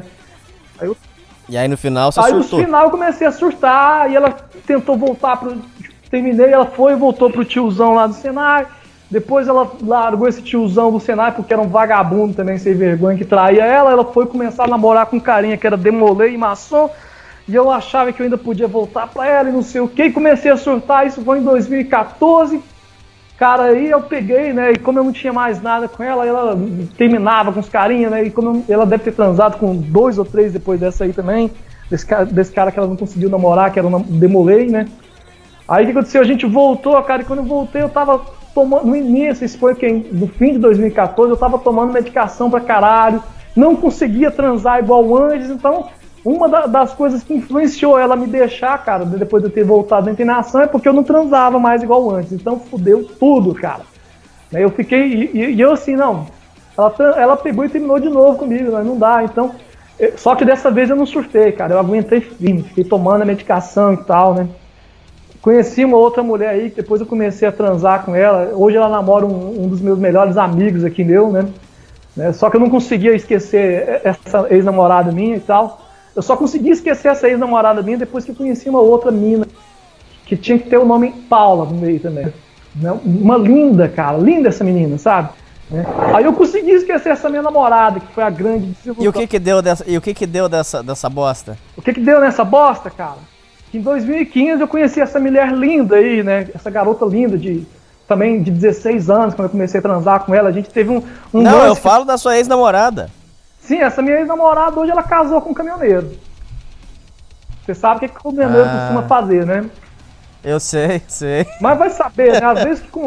E aí no final você
Aí
surtou.
no final eu comecei a surtar, e ela tentou voltar pro... Terminei, ela foi e voltou pro tiozão lá do Senai. Depois ela largou esse tiozão do Senai, porque era um vagabundo também, sem vergonha, que traía ela. Ela foi começar a namorar com um carinha que era demolê e maçom. E eu achava que eu ainda podia voltar pra ela e não sei o que. E comecei a surtar, isso foi em 2014. Cara, aí eu peguei, né, e como eu não tinha mais nada com ela, ela terminava com os carinhas, né, e como ela deve ter transado com 2 ou 3 depois dessa aí também, desse cara que ela não conseguiu namorar, que era um demolei, né. Aí o que aconteceu? A gente voltou, cara, e quando eu voltei eu tava tomando, no início, isso foi no fim de 2014, eu tava tomando medicação pra caralho, não conseguia transar igual antes, então uma das coisas que influenciou ela me deixar, cara, depois de eu ter voltado da internação, é porque eu não transava mais igual antes. Então fudeu tudo, cara. Eu fiquei, e eu assim, não, ela pegou e terminou de novo comigo, mas não dá, então... Só que dessa vez eu não surtei, cara, eu aguentei firme, fiquei tomando a medicação e tal, né. Conheci uma outra mulher aí, que depois eu comecei a transar com ela. Hoje ela namora um dos meus melhores amigos aqui meu, né. Só que eu não conseguia esquecer essa ex-namorada minha e tal. Eu só consegui esquecer essa ex-namorada minha depois que eu conheci uma outra mina, que tinha que ter o nome Paula no meio também. Uma linda, cara, linda essa menina, sabe? Aí eu consegui esquecer essa minha namorada, que foi a grande desilusão.
E o que que deu dessa bosta?
O que deu nessa bosta, cara? Que em 2015 eu conheci essa mulher linda aí, né? Essa garota linda também de 16 anos, quando eu comecei a transar com ela. A gente teve um
Não, eu falo da sua ex-namorada.
Sim, essa minha ex-namorada hoje ela casou com um caminhoneiro. Você sabe o que o caminhoneiro costuma fazer, né?
Eu sei.
Mas vai saber, né? Às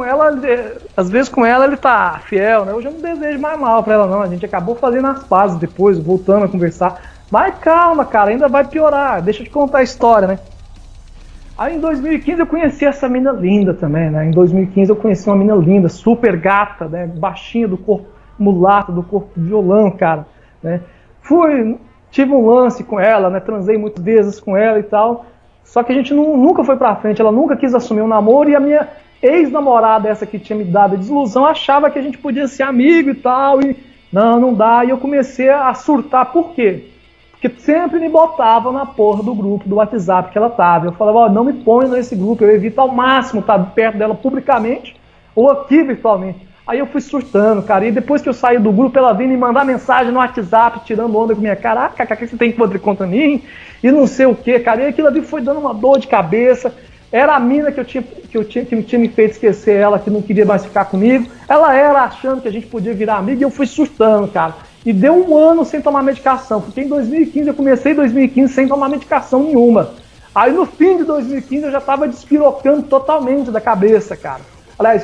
vezes com ela ele tá fiel, né? Hoje eu não desejo mais mal pra ela, não. A gente acabou fazendo as pazes depois, voltando a conversar. Mas calma, cara, ainda vai piorar. Deixa eu te contar a história, né? Aí em 2015 eu conheci essa mina linda também, né? Em 2015 eu conheci uma mina linda, super gata, né? Baixinha, do corpo mulato, do corpo violão, cara. Né? Tive um lance com ela, né? Transei muitas vezes com ela e tal, só que a gente nunca foi pra frente, ela nunca quis assumir um namoro, e a minha ex-namorada, essa que tinha me dado a desilusão, achava que a gente podia ser amigo e tal, e não dá, e eu comecei a surtar. Por quê? Porque sempre me botava na porra do grupo do WhatsApp que ela tava, eu falava, não me ponha nesse grupo, eu evito ao máximo estar perto dela publicamente, ou aqui virtualmente. Aí eu fui surtando, cara, e depois que eu saí do grupo, ela vinha me mandar mensagem no WhatsApp, tirando onda com minha cara, o que você tem contra mim? E não sei o que, cara, e aquilo ali foi dando uma dor de cabeça. Era a mina que tinha me feito esquecer ela, que não queria mais ficar comigo. Ela era achando que a gente podia virar amigo, e eu fui surtando, cara. E deu 1 ano sem tomar medicação, porque em 2015, eu comecei em 2015 sem tomar medicação nenhuma. Aí no fim de 2015 eu já tava despirocando totalmente da cabeça, cara. Aliás,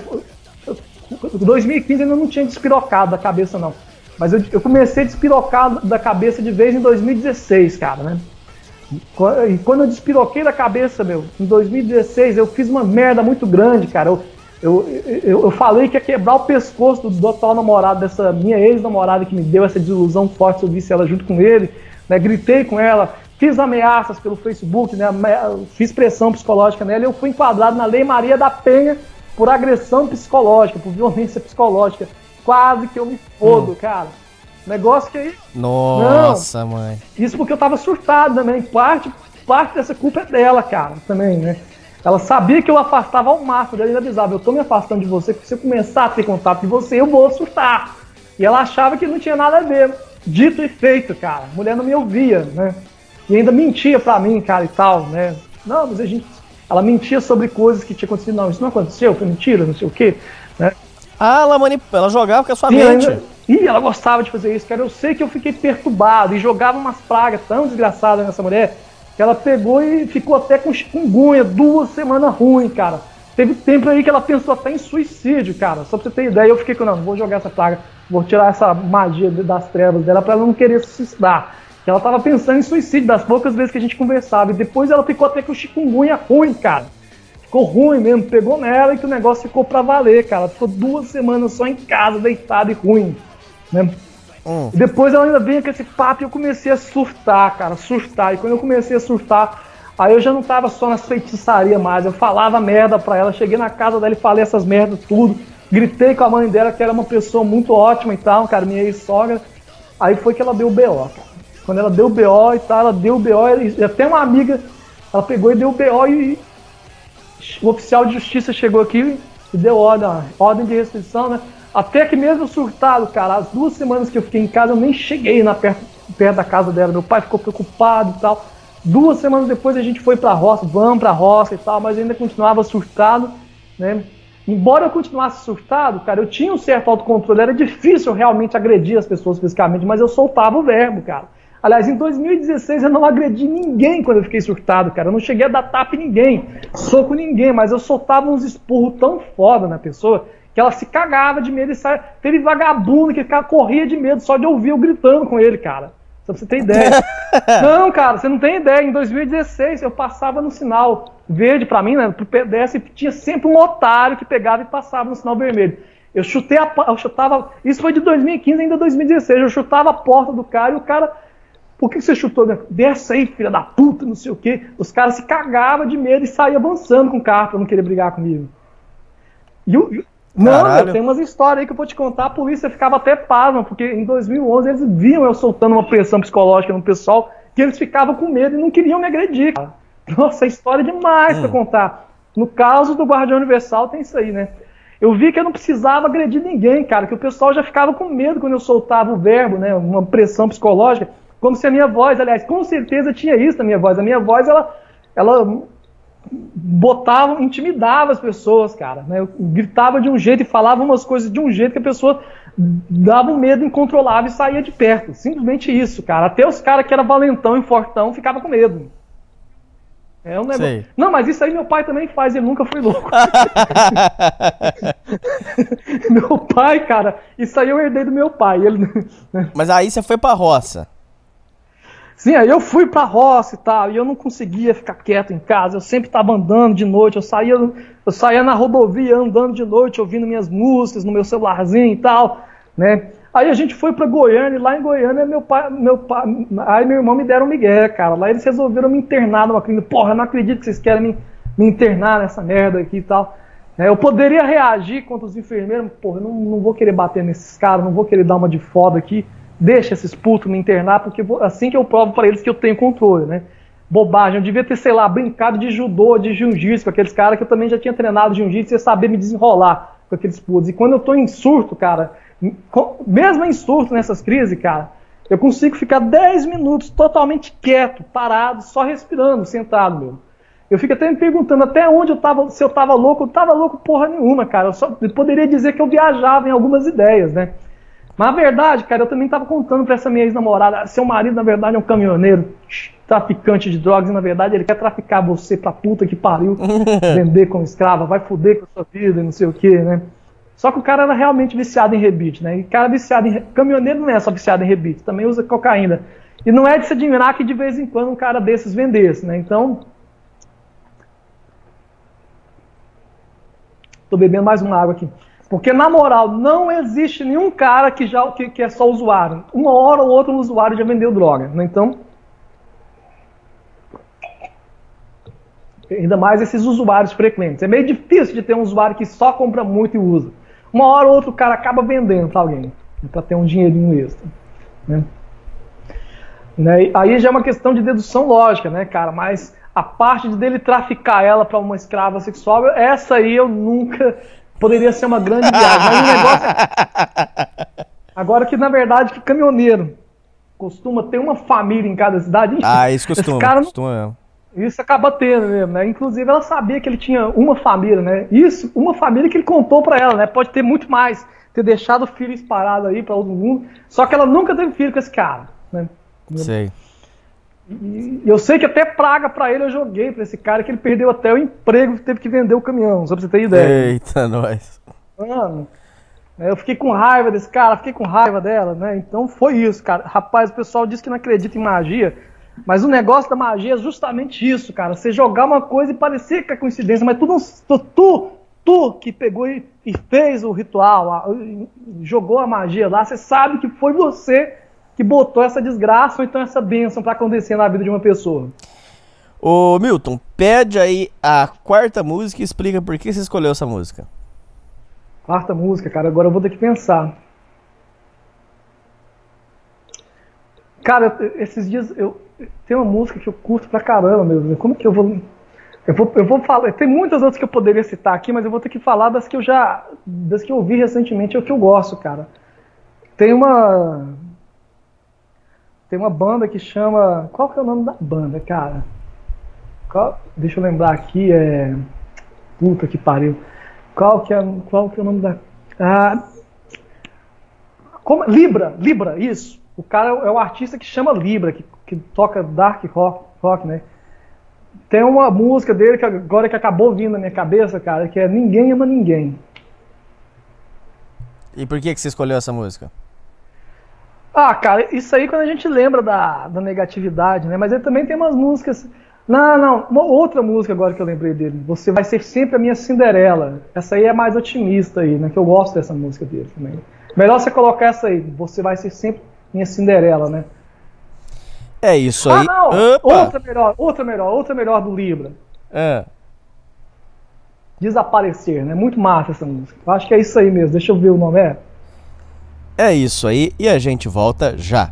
2015 ainda não tinha despirocado da cabeça, não. Mas eu comecei a despirocar da cabeça de vez em 2016, cara, né? E quando eu despiroquei da cabeça, em 2016, eu fiz uma merda muito grande, cara. Eu falei que ia quebrar o pescoço do atual namorado, dessa minha ex-namorada que me deu essa desilusão forte se eu visse ela junto com ele, né? Gritei com ela, fiz ameaças pelo Facebook, né? Fiz pressão psicológica nela, e eu fui enquadrado na Lei Maria da Penha por agressão psicológica, por violência psicológica. Quase que eu me fodo, cara. Negócio que aí...
Nossa, não. Mãe.
Isso porque eu tava surtado também. Parte dessa culpa é dela, cara, também, né? Ela sabia que eu afastava ao máximo, ela avisava, eu tô me afastando de você, porque se eu começar a ter contato com você, eu vou surtar. E ela achava que não tinha nada a ver. Dito e feito, cara. A mulher não me ouvia, né? E ainda mentia pra mim, cara, e tal, né? Não, mas ela mentia sobre coisas que tinha acontecido. Não, isso não aconteceu, foi mentira, não sei o quê, né?
Ah, ela jogava com a sua mente.
Ela gostava de fazer isso, cara. Eu sei que eu fiquei perturbado e jogava umas pragas tão desgraçadas nessa mulher, que ela pegou e ficou até com chikungunya, 2 semanas ruim, cara. Teve tempo aí que ela pensou até em suicídio, cara. Só pra você ter ideia, eu fiquei com, não vou jogar essa praga, vou tirar essa magia das trevas dela pra ela não querer se suicidar. Ela tava pensando em suicídio das poucas vezes que a gente conversava. E depois ela ficou até com chikungunya ruim, cara. ficou ruim mesmo, pegou nela e que o negócio ficou pra valer, cara. Ficou 2 semanas só em casa, deitado e ruim, né? E depois ela ainda veio com esse papo e eu comecei a surtar, cara, surtar. E quando eu comecei a surtar, aí eu já não tava só nas feitiçarias mais, eu falava merda pra ela, cheguei na casa dela e falei essas merdas tudo, gritei com a mãe dela que era uma pessoa muito ótima e tal, cara, minha ex-sogra. Aí foi que ela deu o BO, cara. Quando ela deu o BO e tal, ela deu o BO e até uma amiga, ela pegou e deu o BO e o oficial de justiça chegou aqui e deu ordem de restrição, né? Até que mesmo surtado, cara, as 2 semanas que eu fiquei em casa, eu nem cheguei perto da casa dela. Meu pai ficou preocupado e tal. 2 semanas depois a gente foi pra roça, vamos pra roça e tal, mas eu ainda continuava surtado, né? Embora eu continuasse surtado, cara, eu tinha um certo autocontrole, era difícil realmente agredir as pessoas fisicamente, mas eu soltava o verbo, cara. Aliás, em 2016 eu não agredi ninguém quando eu fiquei surtado, cara. Eu não cheguei a dar tapa em ninguém, soco em ninguém, mas eu soltava uns esporros tão foda na pessoa que ela se cagava de medo e saia. Teve vagabundo que corria de medo só de ouvir eu gritando com ele, cara. Só pra você ter ideia. Não, cara, você não tem ideia. Em 2016 eu passava no sinal verde pra mim, né, pro pedestre, e tinha sempre um otário que pegava e passava no sinal vermelho. Eu chutava, isso foi de 2015 ainda 2016, eu chutava a porta do cara e o cara, por que você chutou? Desce aí, filha da puta, não sei o quê. Os caras se cagavam de medo e saíam avançando com o carro pra não querer brigar comigo. Não, eu tenho umas histórias aí que eu vou te contar, a polícia ficava até pasma, porque em 2011 eles viam eu soltando uma pressão psicológica no pessoal, que eles ficavam com medo e não queriam me agredir, cara. Nossa, é história demais pra contar. No caso do Guardião Universal tem isso aí, né? Eu vi que eu não precisava agredir ninguém, cara, que o pessoal já ficava com medo quando eu soltava o verbo, né, uma pressão psicológica, como se a minha voz, aliás, com certeza tinha isso na minha voz. A minha voz, ela botava, intimidava as pessoas, cara, né? Eu gritava de um jeito e falava umas coisas de um jeito que a pessoa dava um medo incontrolável e saía de perto. Simplesmente isso, cara. Até os caras que eram valentão e fortão ficavam com medo. É um negócio. Sei. Não, mas isso aí meu pai também faz, ele nunca foi louco. Meu pai, cara, isso aí eu herdei do meu pai. Ele...
Mas aí você foi pra roça.
Sim, aí eu fui pra roça e tal, e eu não conseguia ficar quieto em casa, eu sempre tava andando de noite, eu saía na rodovia andando de noite, ouvindo minhas músicas no meu celularzinho e tal, né? Aí a gente foi pra Goiânia, e lá em Goiânia aí meu irmão me deram um migué, cara, lá eles resolveram me internar numa clínica. Porra, eu não acredito que vocês querem me internar nessa merda aqui e tal. Eu poderia reagir contra os enfermeiros, porra, eu não vou querer bater nesses caras, não vou querer dar uma de foda aqui. Deixa esses putos me internar, porque assim que eu provo pra eles que eu tenho controle, né? Bobagem, eu devia ter, sei lá, brincado de judô, de jiu-jitsu com aqueles caras que eu também já tinha treinado jiu-jitsu e ia saber me desenrolar com aqueles putos. E quando eu tô em surto, cara, mesmo em surto nessas crises, cara, eu consigo ficar 10 minutos totalmente quieto, parado, só respirando, sentado, meu. Eu fico até me perguntando até onde eu tava, se eu tava louco porra nenhuma, cara. Eu poderia dizer que eu viajava em algumas ideias, né? Mas na verdade, cara, eu também tava contando pra essa minha ex-namorada, seu marido na verdade é um caminhoneiro, traficante de drogas, e na verdade ele quer traficar você pra puta que pariu, vender como escrava, vai foder com a sua vida e não sei o que, né? Só que o cara era realmente viciado em rebite, né? E cara viciado em... Caminhoneiro não é só viciado em rebite, também usa cocaína. E não é de se admirar que de vez em quando um cara desses vendesse, né? Então... Tô bebendo mais uma água aqui. Porque, na moral, não existe nenhum cara que é só usuário. Uma hora ou outra um usuário já vendeu droga, né? Então... Ainda mais esses usuários frequentes. É meio difícil de ter um usuário que só compra muito e usa. Uma hora ou outra o cara acaba vendendo pra alguém, pra ter um dinheirinho extra, né? Aí já é uma questão de dedução lógica, né, cara? Mas a parte dele traficar ela pra uma escrava sexual, essa aí eu nunca... Poderia ser uma grande viagem. Mas o negócio... Agora que, na verdade, que caminhoneiro costuma ter uma família em cada cidade...
Isso costuma, costuma mesmo.
Isso acaba tendo mesmo, né? Inclusive ela sabia que ele tinha uma família, né? Isso, uma família que ele contou pra ela, né? Pode ter muito mais, ter deixado o filho disparado aí pra todo mundo, só que ela nunca teve filho com esse cara, né?
Sei.
E eu sei que até praga pra ele eu joguei pra esse cara, que ele perdeu até o emprego, teve que vender o caminhão, só pra você ter ideia.
Eita, nós.
Mano, eu fiquei com raiva desse cara, fiquei com raiva dela, né? Então foi isso, cara. Rapaz, o pessoal diz que não acredita em magia, Mas o negócio da magia é justamente isso, cara. Você jogar uma coisa e parecer que é coincidência, mas tu que pegou e fez o ritual, jogou a magia lá, você sabe que foi você que botou essa desgraça ou então essa bênção pra acontecer na vida de uma pessoa.
Ô, Milton, pede aí a quarta música e explica por que você escolheu essa música.
Quarta música, cara, agora eu vou ter que pensar. Cara, esses dias tem uma música que eu curto pra caramba, meu Deus. Como que eu vou. Eu vou falar. Tem muitas outras que eu poderia citar aqui, mas eu vou ter que falar das que eu ouvi recentemente, é o que eu gosto, cara. Tem uma banda que chama. Qual que é o nome da banda, cara? Deixa eu lembrar aqui, puta que pariu. Qual que é o nome da. Libra, isso. O cara é o artista que chama Libra, que toca dark rock, né? Tem uma música dele que agora que acabou vindo na minha cabeça, cara, que é Ninguém Ama Ninguém.
E por que você escolheu essa música?
Cara, isso aí quando a gente lembra da negatividade, né? Mas ele também tem umas músicas. Não, uma outra música agora que eu lembrei dele. Você Vai Ser Sempre a Minha Cinderela. Essa aí é mais otimista aí, né? Que eu gosto dessa música dele também. Melhor você colocar essa aí. Você Vai Ser Sempre Minha Cinderela, né?
É isso aí.
Não!
Opa!
Outra melhor do Libra. Desaparecer, né? Muito massa essa música. Eu acho que é isso aí mesmo. Deixa eu ver o nome.
É isso aí e a gente volta já.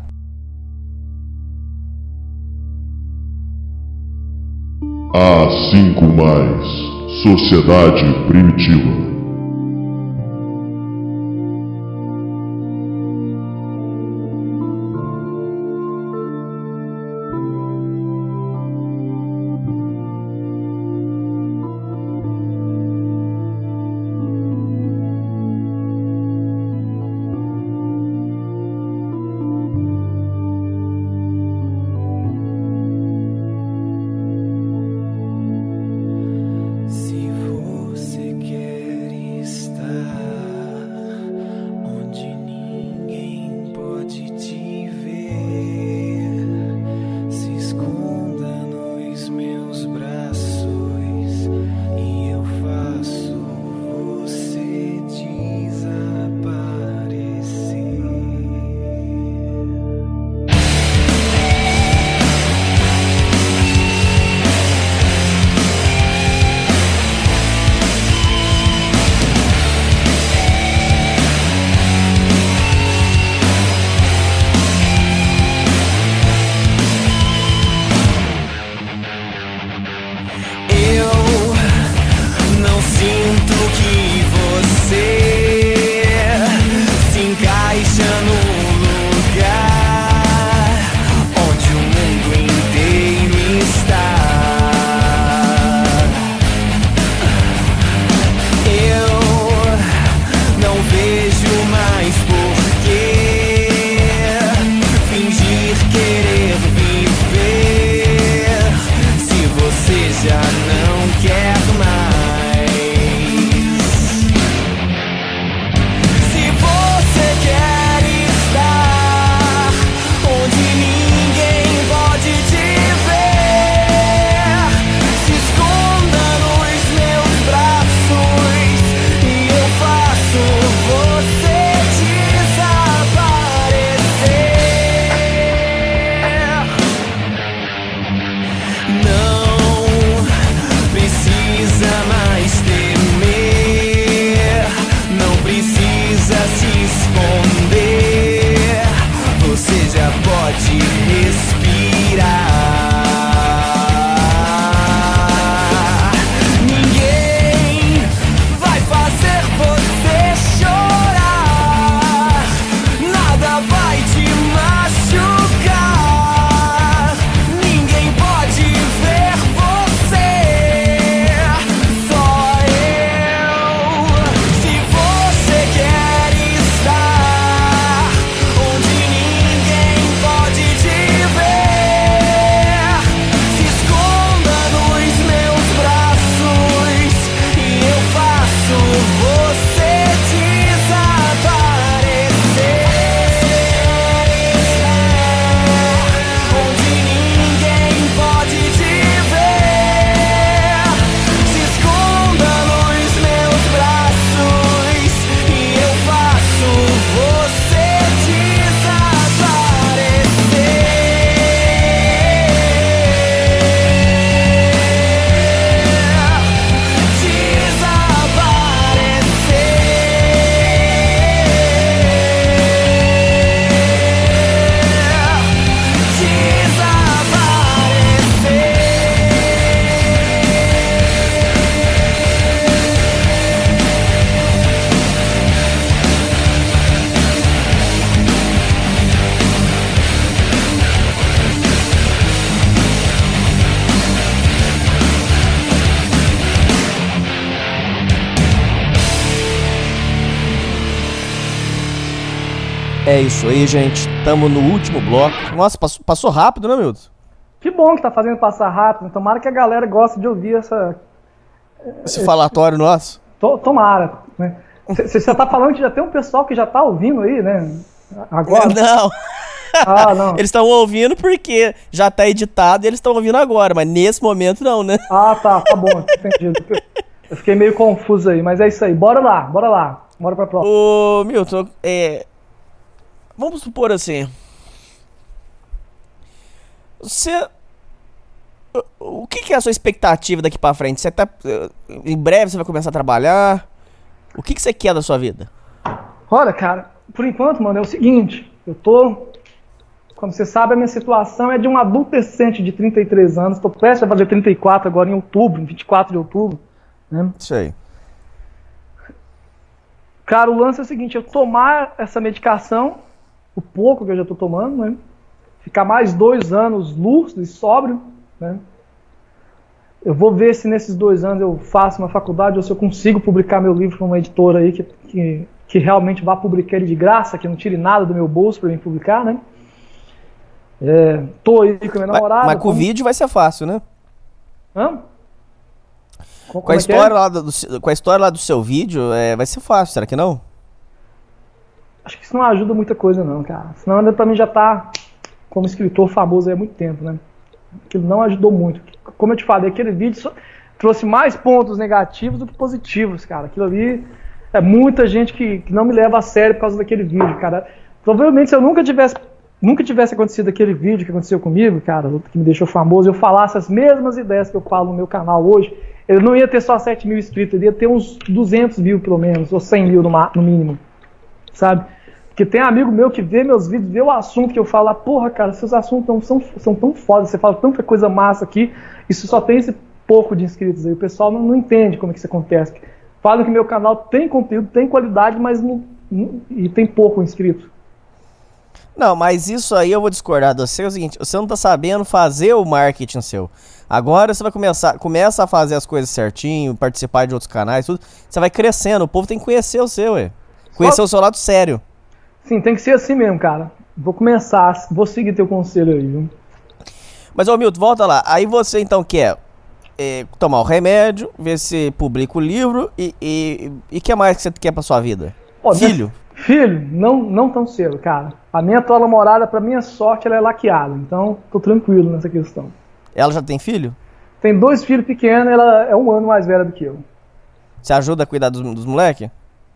A5+, Sociedade Primitiva.
Se você quer
É isso aí, gente. Tamo no último bloco. Nossa, passou rápido, né, Milton?
Que bom que tá fazendo passar rápido. Tomara que a galera goste de ouvir
Esse falatório nosso.
Tomara, né? Você já tá falando que já tem um pessoal que já tá ouvindo aí, né? Agora?
Não.
Ah, não.
Eles estão ouvindo porque já tá editado e eles estão ouvindo agora, mas nesse momento não, né?
Ah, tá bom, entendi. Eu fiquei meio confuso aí, mas é isso aí. Bora lá. Bora pra próxima.
Ô, Milton, vamos supor assim. O que é a sua expectativa daqui pra frente? Você tá. Em breve você vai começar a trabalhar? O que você quer da sua vida?
Olha, cara, por enquanto, mano, é o seguinte. Como você sabe, a minha situação é de um adolescente de 33 anos. Tô prestes a fazer 34 agora em outubro, 24 de outubro. Né?
Isso aí.
Cara, o lance é o seguinte, eu tomar essa medicação, o pouco que eu já tô tomando, né? Ficar mais 2 anos lúcido e sóbrio, né? Eu vou ver se nesses 2 anos eu faço uma faculdade ou se eu consigo publicar meu livro para uma editora aí que realmente vá publicar ele de graça, que não tire nada do meu bolso para mim publicar, né? Tô aí com a minha namorada.
Mas com o vídeo vai ser fácil, né?
Hã?
Com a história lá do seu vídeo, vai ser fácil, será que não?
Acho que isso não ajuda muita coisa não, cara. Senão pra mim já tá como escritor famoso há muito tempo, né? Aquilo não ajudou muito. Como eu te falei, aquele vídeo só trouxe mais pontos negativos do que positivos, cara. Aquilo ali é muita gente que não me leva a sério por causa daquele vídeo, cara. Provavelmente se eu nunca tivesse acontecido aquele vídeo que aconteceu comigo, cara, que me deixou famoso, eu falasse as mesmas ideias que eu falo no meu canal hoje, ele não ia ter só 7 mil inscritos, ele ia ter uns 200 mil pelo menos, ou 100 mil no mínimo, sabe? Porque tem amigo meu que vê meus vídeos, vê o assunto que eu falo, porra, cara, seus assuntos são tão fodas, você fala tanta coisa massa aqui, isso só tem esse pouco de inscritos aí, o pessoal não entende como é que isso acontece. Falam que meu canal tem conteúdo, tem qualidade, mas e tem pouco inscrito.
Não, mas isso aí eu vou discordar de você, é o seguinte, você não tá sabendo fazer o marketing seu. Agora você vai começa a fazer as coisas certinho, participar de outros canais, tudo, você vai crescendo, o povo tem que conhecer o seu, conhecer o seu lado sério.
Sim, tem que ser assim mesmo, cara. Vou seguir teu conselho aí, viu?
Mas, ô Milton, volta lá. Aí você, então, quer tomar o remédio, ver se publica o livro e que mais que você quer pra sua vida? Filho?
Filho, não tão cedo, cara. A minha atual namorada, pra minha sorte, ela é laqueada. Então, tô tranquilo nessa questão.
Ela já tem filho?
Tem 2 filhos pequenos, ela é 1 ano mais velha do que eu.
Você ajuda a cuidar dos moleques?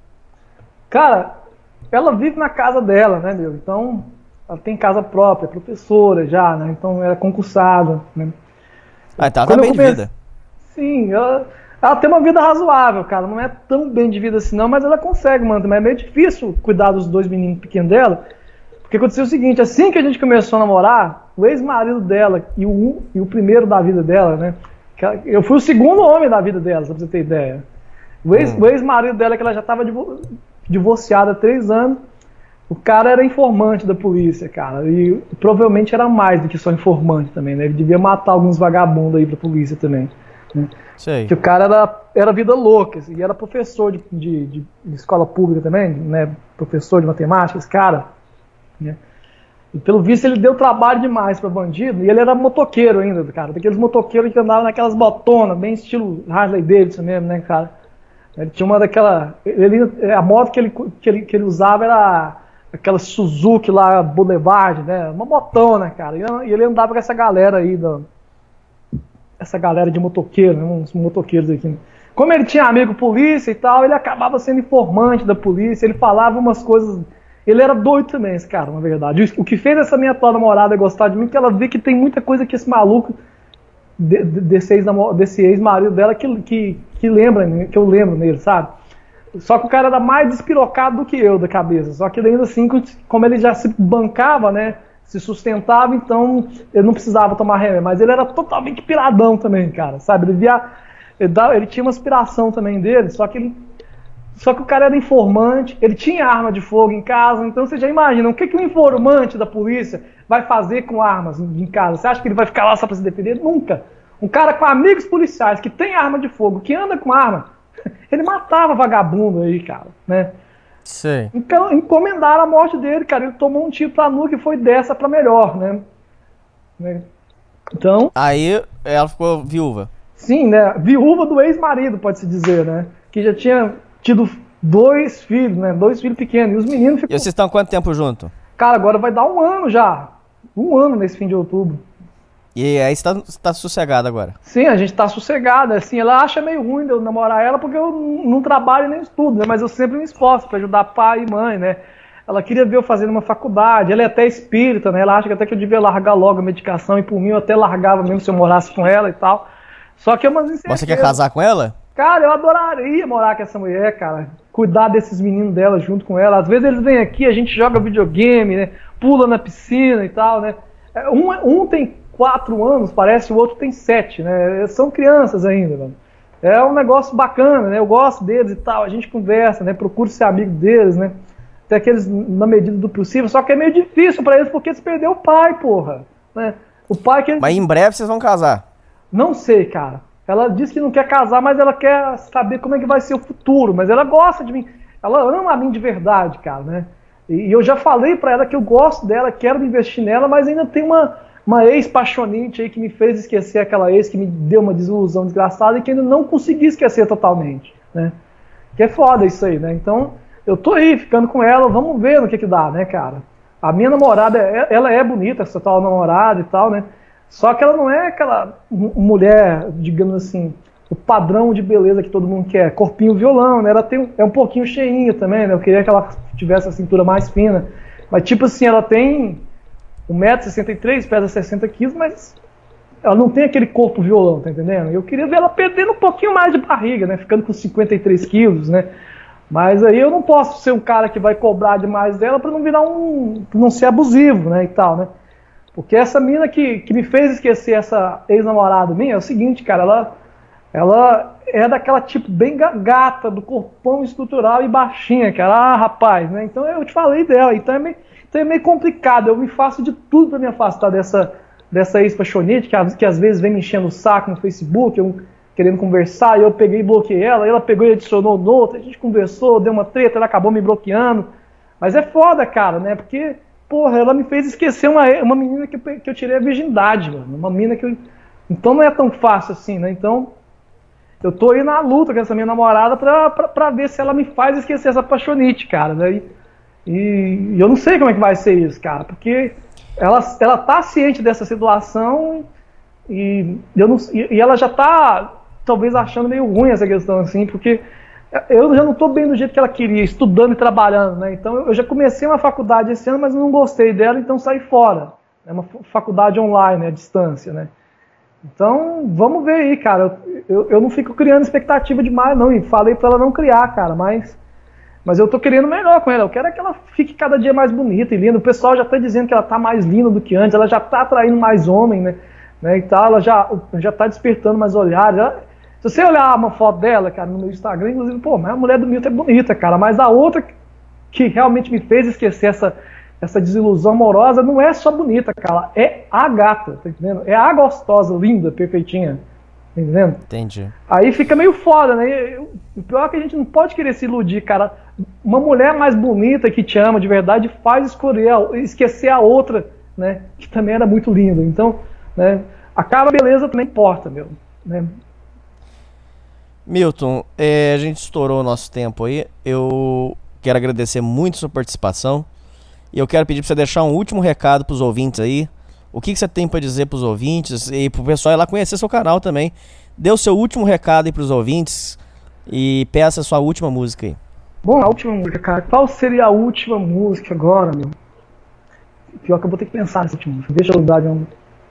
Cara, ela vive na casa dela, né, meu? Então, ela tem casa própria, é professora já, né? Então, ela é concursada, né?
Ah, tá bem de vida.
Sim, ela tem uma vida razoável, cara. Não é tão bem de vida assim não, mas ela consegue, mano. Mas é meio difícil cuidar dos 2 meninos pequenos dela. Porque aconteceu o seguinte, assim que a gente começou a namorar, o ex-marido dela e o primeiro da vida dela, né? Eu fui o segundo homem da vida dela, só pra você ter ideia. O ex-marido dela, que ela já estava divorciada há 3 anos, o cara era informante da polícia, cara. E provavelmente era mais do que só informante também, né? Ele devia matar alguns vagabundos aí pra polícia também. Né?
Sei.
Que o cara era vida louca, assim, e era professor de escola pública também, né? Professor de matemática, esse cara. Né? E pelo visto ele deu trabalho demais pra bandido, e ele era motoqueiro ainda, cara. Daqueles motoqueiros que andavam naquelas botonas, bem estilo Harley Davidson mesmo, né, cara? Ele tinha uma daquela. A moto que ele usava era aquela Suzuki lá, Boulevard, né? Uma motona, cara. E ele andava com essa galera aí, essa galera de motoqueiro, né? Uns motoqueiros aqui. Como ele tinha amigo polícia e tal, ele acabava sendo informante da polícia, ele falava umas coisas. Ele era doido também, esse cara, na verdade. O que fez essa minha atual namorada gostar de mim é que ela vê que tem muita coisa que esse maluco, desse ex-marido dela, que lembra, que eu lembro nele, sabe? Só que o cara era mais despirocado do que eu da cabeça. Só que ele ainda assim, como ele já se bancava, né? Se sustentava, então ele não precisava tomar remédio. Mas ele era totalmente piradão também, cara, sabe? Ele tinha uma aspiração também dele, só que o cara era informante, ele tinha arma de fogo em casa, então você já imagina, o que um informante da polícia vai fazer com armas em casa? Você acha que ele vai ficar lá só pra se defender? Nunca. Um cara com amigos policiais, que tem arma de fogo, que anda com arma, ele matava vagabundo aí, cara, né?
Sei.
Então, encomendaram a morte dele, cara. Ele tomou um tiro pra nuca e foi dessa pra melhor, né? Então...
Aí ela ficou viúva.
Sim, né? Viúva do ex-marido, pode-se dizer, né? Que já tinha tido 2 filhos, né? 2 filhos pequenos. E os meninos
E
ficam...
vocês estão quanto tempo junto?
Cara, agora vai dar 1 ano já. 1 ano nesse fim de outubro.
E aí você tá sossegado agora?
Sim, a gente tá sossegado. Assim, ela acha meio ruim de eu namorar ela porque eu não trabalho nem estudo, né? Mas eu sempre me esforço pra ajudar pai e mãe, né? Ela queria ver eu fazendo uma faculdade. Ela é até espírita, né? Ela acha que até que eu devia largar logo a medicação. E por mim eu até largava mesmo se eu morasse com ela e tal. Só que é umas incertezas.
Você quer casar com ela?
Cara, eu adoraria morar com essa mulher, cara. Cuidar desses meninos dela junto com ela. Às vezes eles vêm aqui, a gente joga videogame, né? Pula na piscina e tal, né? Um tem 4 anos, parece, o outro tem 7, né? São crianças ainda, mano. É um negócio bacana, né? Eu gosto deles e tal, a gente conversa, né? Procuro ser amigo deles, né? Até que eles, na medida do possível, só que é meio difícil pra eles porque eles perderam o pai, porra. Né? O pai que eles...
Mas em breve vocês vão casar.
Não sei, cara. Ela diz que não quer casar, mas ela quer saber como é que vai ser o futuro. Mas ela gosta de mim. Ela ama a mim de verdade, cara, né? E eu já falei pra ela que eu gosto dela, quero investir nela, mas ainda tem uma ex-paixonite aí que me fez esquecer aquela ex que me deu uma desilusão desgraçada e que ainda não consegui esquecer totalmente, né? Que é foda isso aí, né? Então, eu tô aí ficando com ela, vamos ver no que dá, né, cara? A minha namorada, ela é bonita, essa tal namorada e tal, né? Só que ela não é aquela mulher, digamos assim, o padrão de beleza que todo mundo quer, corpinho violão, né? Ela é um pouquinho cheinha também, né? Eu queria que ela tivesse a cintura mais fina. Mas tipo assim, ela tem 1,63 m, pesa 60 kg, mas ela não tem aquele corpo violão, tá entendendo? Eu queria ver ela perdendo um pouquinho mais de barriga, né? Ficando com 53 quilos, né? Mas aí eu não posso ser um cara que vai cobrar demais dela pra não virar pra não ser abusivo, né? E tal, né? Porque essa mina que me fez esquecer essa ex-namorada minha é o seguinte, cara, ela é daquela tipo bem gata, do corpão estrutural e baixinha, cara. Ah, rapaz, né? Então eu te falei dela, então é meio complicado. Eu me faço de tudo pra me afastar dessa ex-paixonite, que às vezes vem me enchendo o saco no Facebook, eu querendo conversar, e eu peguei e bloqueei ela pegou e adicionou no outro, a gente conversou, deu uma treta, ela acabou me bloqueando. Mas é foda, cara, né? Porque, porra, ela me fez esquecer uma menina que eu tirei a virgindade, mano. Uma menina que eu... Então não é tão fácil assim, né? Então, eu tô aí na luta com essa minha namorada pra ver se ela me faz esquecer essa paixonite, cara, né? E eu não sei como é que vai ser isso, cara, porque ela tá ciente dessa situação e ela já tá, talvez, achando meio ruim essa questão, assim, porque eu já não tô bem do jeito que ela queria, estudando e trabalhando, né? Então eu já comecei uma faculdade esse ano, mas não gostei dela, então saí fora. É uma faculdade online, à distância, né? Então, vamos ver aí, cara. Eu não fico criando expectativa demais, não. E falei pra ela não criar, cara. Mas eu tô querendo melhor com ela. Eu quero é que ela fique cada dia mais bonita e linda. O pessoal já tá dizendo que ela tá mais linda do que antes. Ela já tá atraindo mais homem, né? E tal. Ela já tá despertando mais olhares. Se você olhar uma foto dela, cara, no meu Instagram, inclusive, pô, mas a mulher do Milton é bonita, cara. Mas a outra que realmente me fez esquecer essa desilusão amorosa não é só bonita, cara, é a gata, tá entendendo? É a gostosa, linda, perfeitinha, tá entendendo?
Entendi.
Aí fica meio foda, né? O pior é que a gente não pode querer se iludir, cara. Uma mulher mais bonita que te ama de verdade faz esquecer a outra, né? Que também era muito linda. Então, né? A cara beleza também importa, meu, né?
Milton, a gente estourou o nosso tempo aí. Eu quero agradecer muito a sua participação. E eu quero pedir pra você deixar um último recado pros ouvintes aí. O que você tem pra dizer pros ouvintes e pro pessoal ir lá conhecer seu canal também. Dê o seu último recado aí pros ouvintes e peça a sua última música aí.
Bom, a última música, cara. Qual seria a última música agora, meu? Pior que eu vou ter que pensar nessa última música. Deixa eu dar uma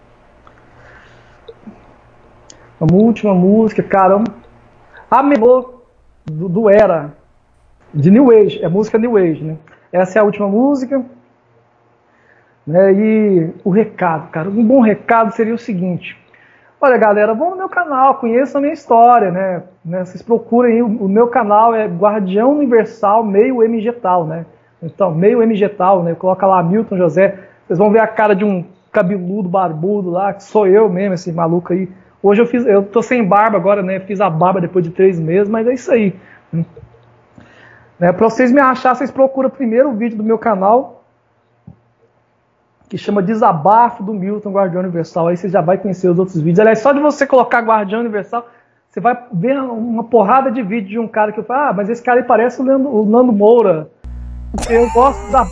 última música, cara. A Melô do Era, de New Age. É música New Age, né? Essa é a última música, né? E o recado, cara, um bom recado seria o seguinte: olha, galera, vão no meu canal, conheçam a minha história, né? Vocês procurem aí, o meu canal é Guardião Universal Meio MGTal, né? Então, Meio MGTal, né? Coloca lá Milton José, vocês vão ver a cara de um cabeludo, barbudo lá, que sou eu mesmo, esse maluco aí. Hoje eu tô sem barba agora, né? Fiz a barba depois de 3 meses, mas é isso aí. Né, pra vocês me achar, vocês procuram primeiro o vídeo do meu canal, que chama Desabafo do Milton Guardião Universal. Aí você já vai conhecer os outros vídeos. Aliás, só de você colocar Guardião Universal, você vai ver uma porrada de vídeo de um cara que eu falo, mas esse cara aí parece o Nando Moura. Eu gosto da...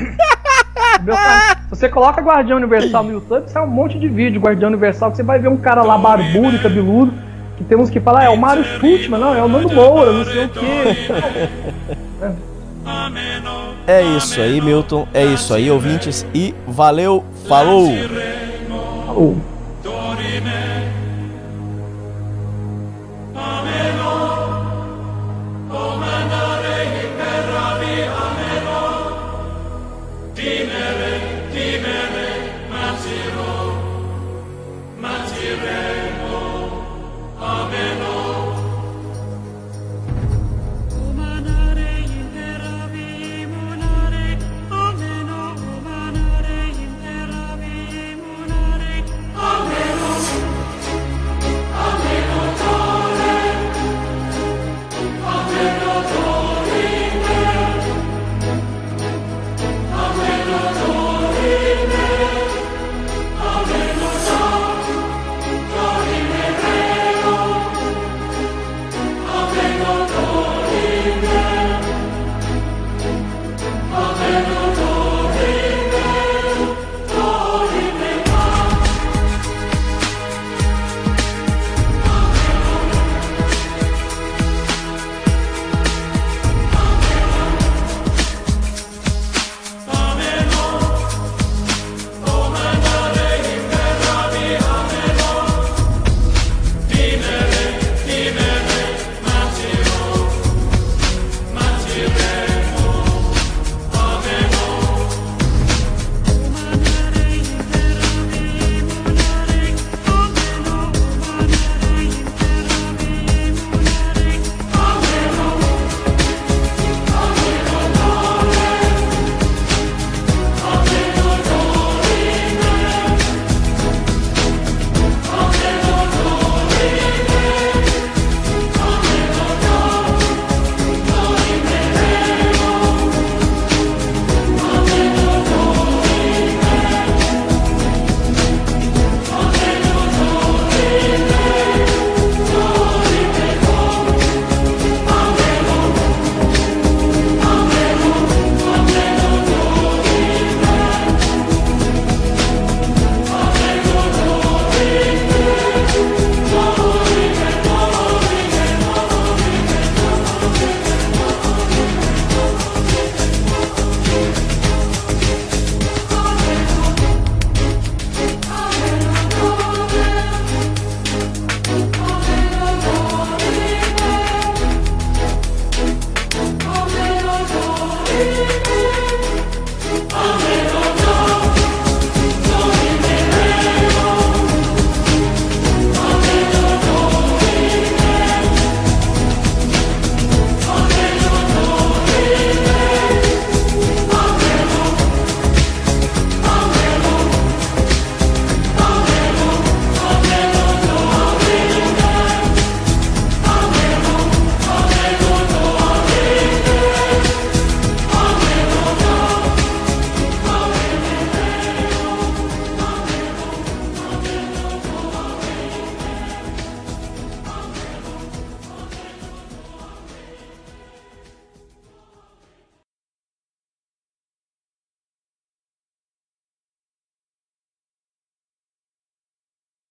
Se você coloca Guardião Universal no YouTube, sai um monte de vídeo Guardião Universal, que você vai ver um cara lá barbudo e cabeludo, que tem uns que falam, é o Mário Schultman, não, é o Nando Moura, não sei o quê.
É isso aí, Milton. É isso aí, ouvintes. E valeu, falou!
Falou.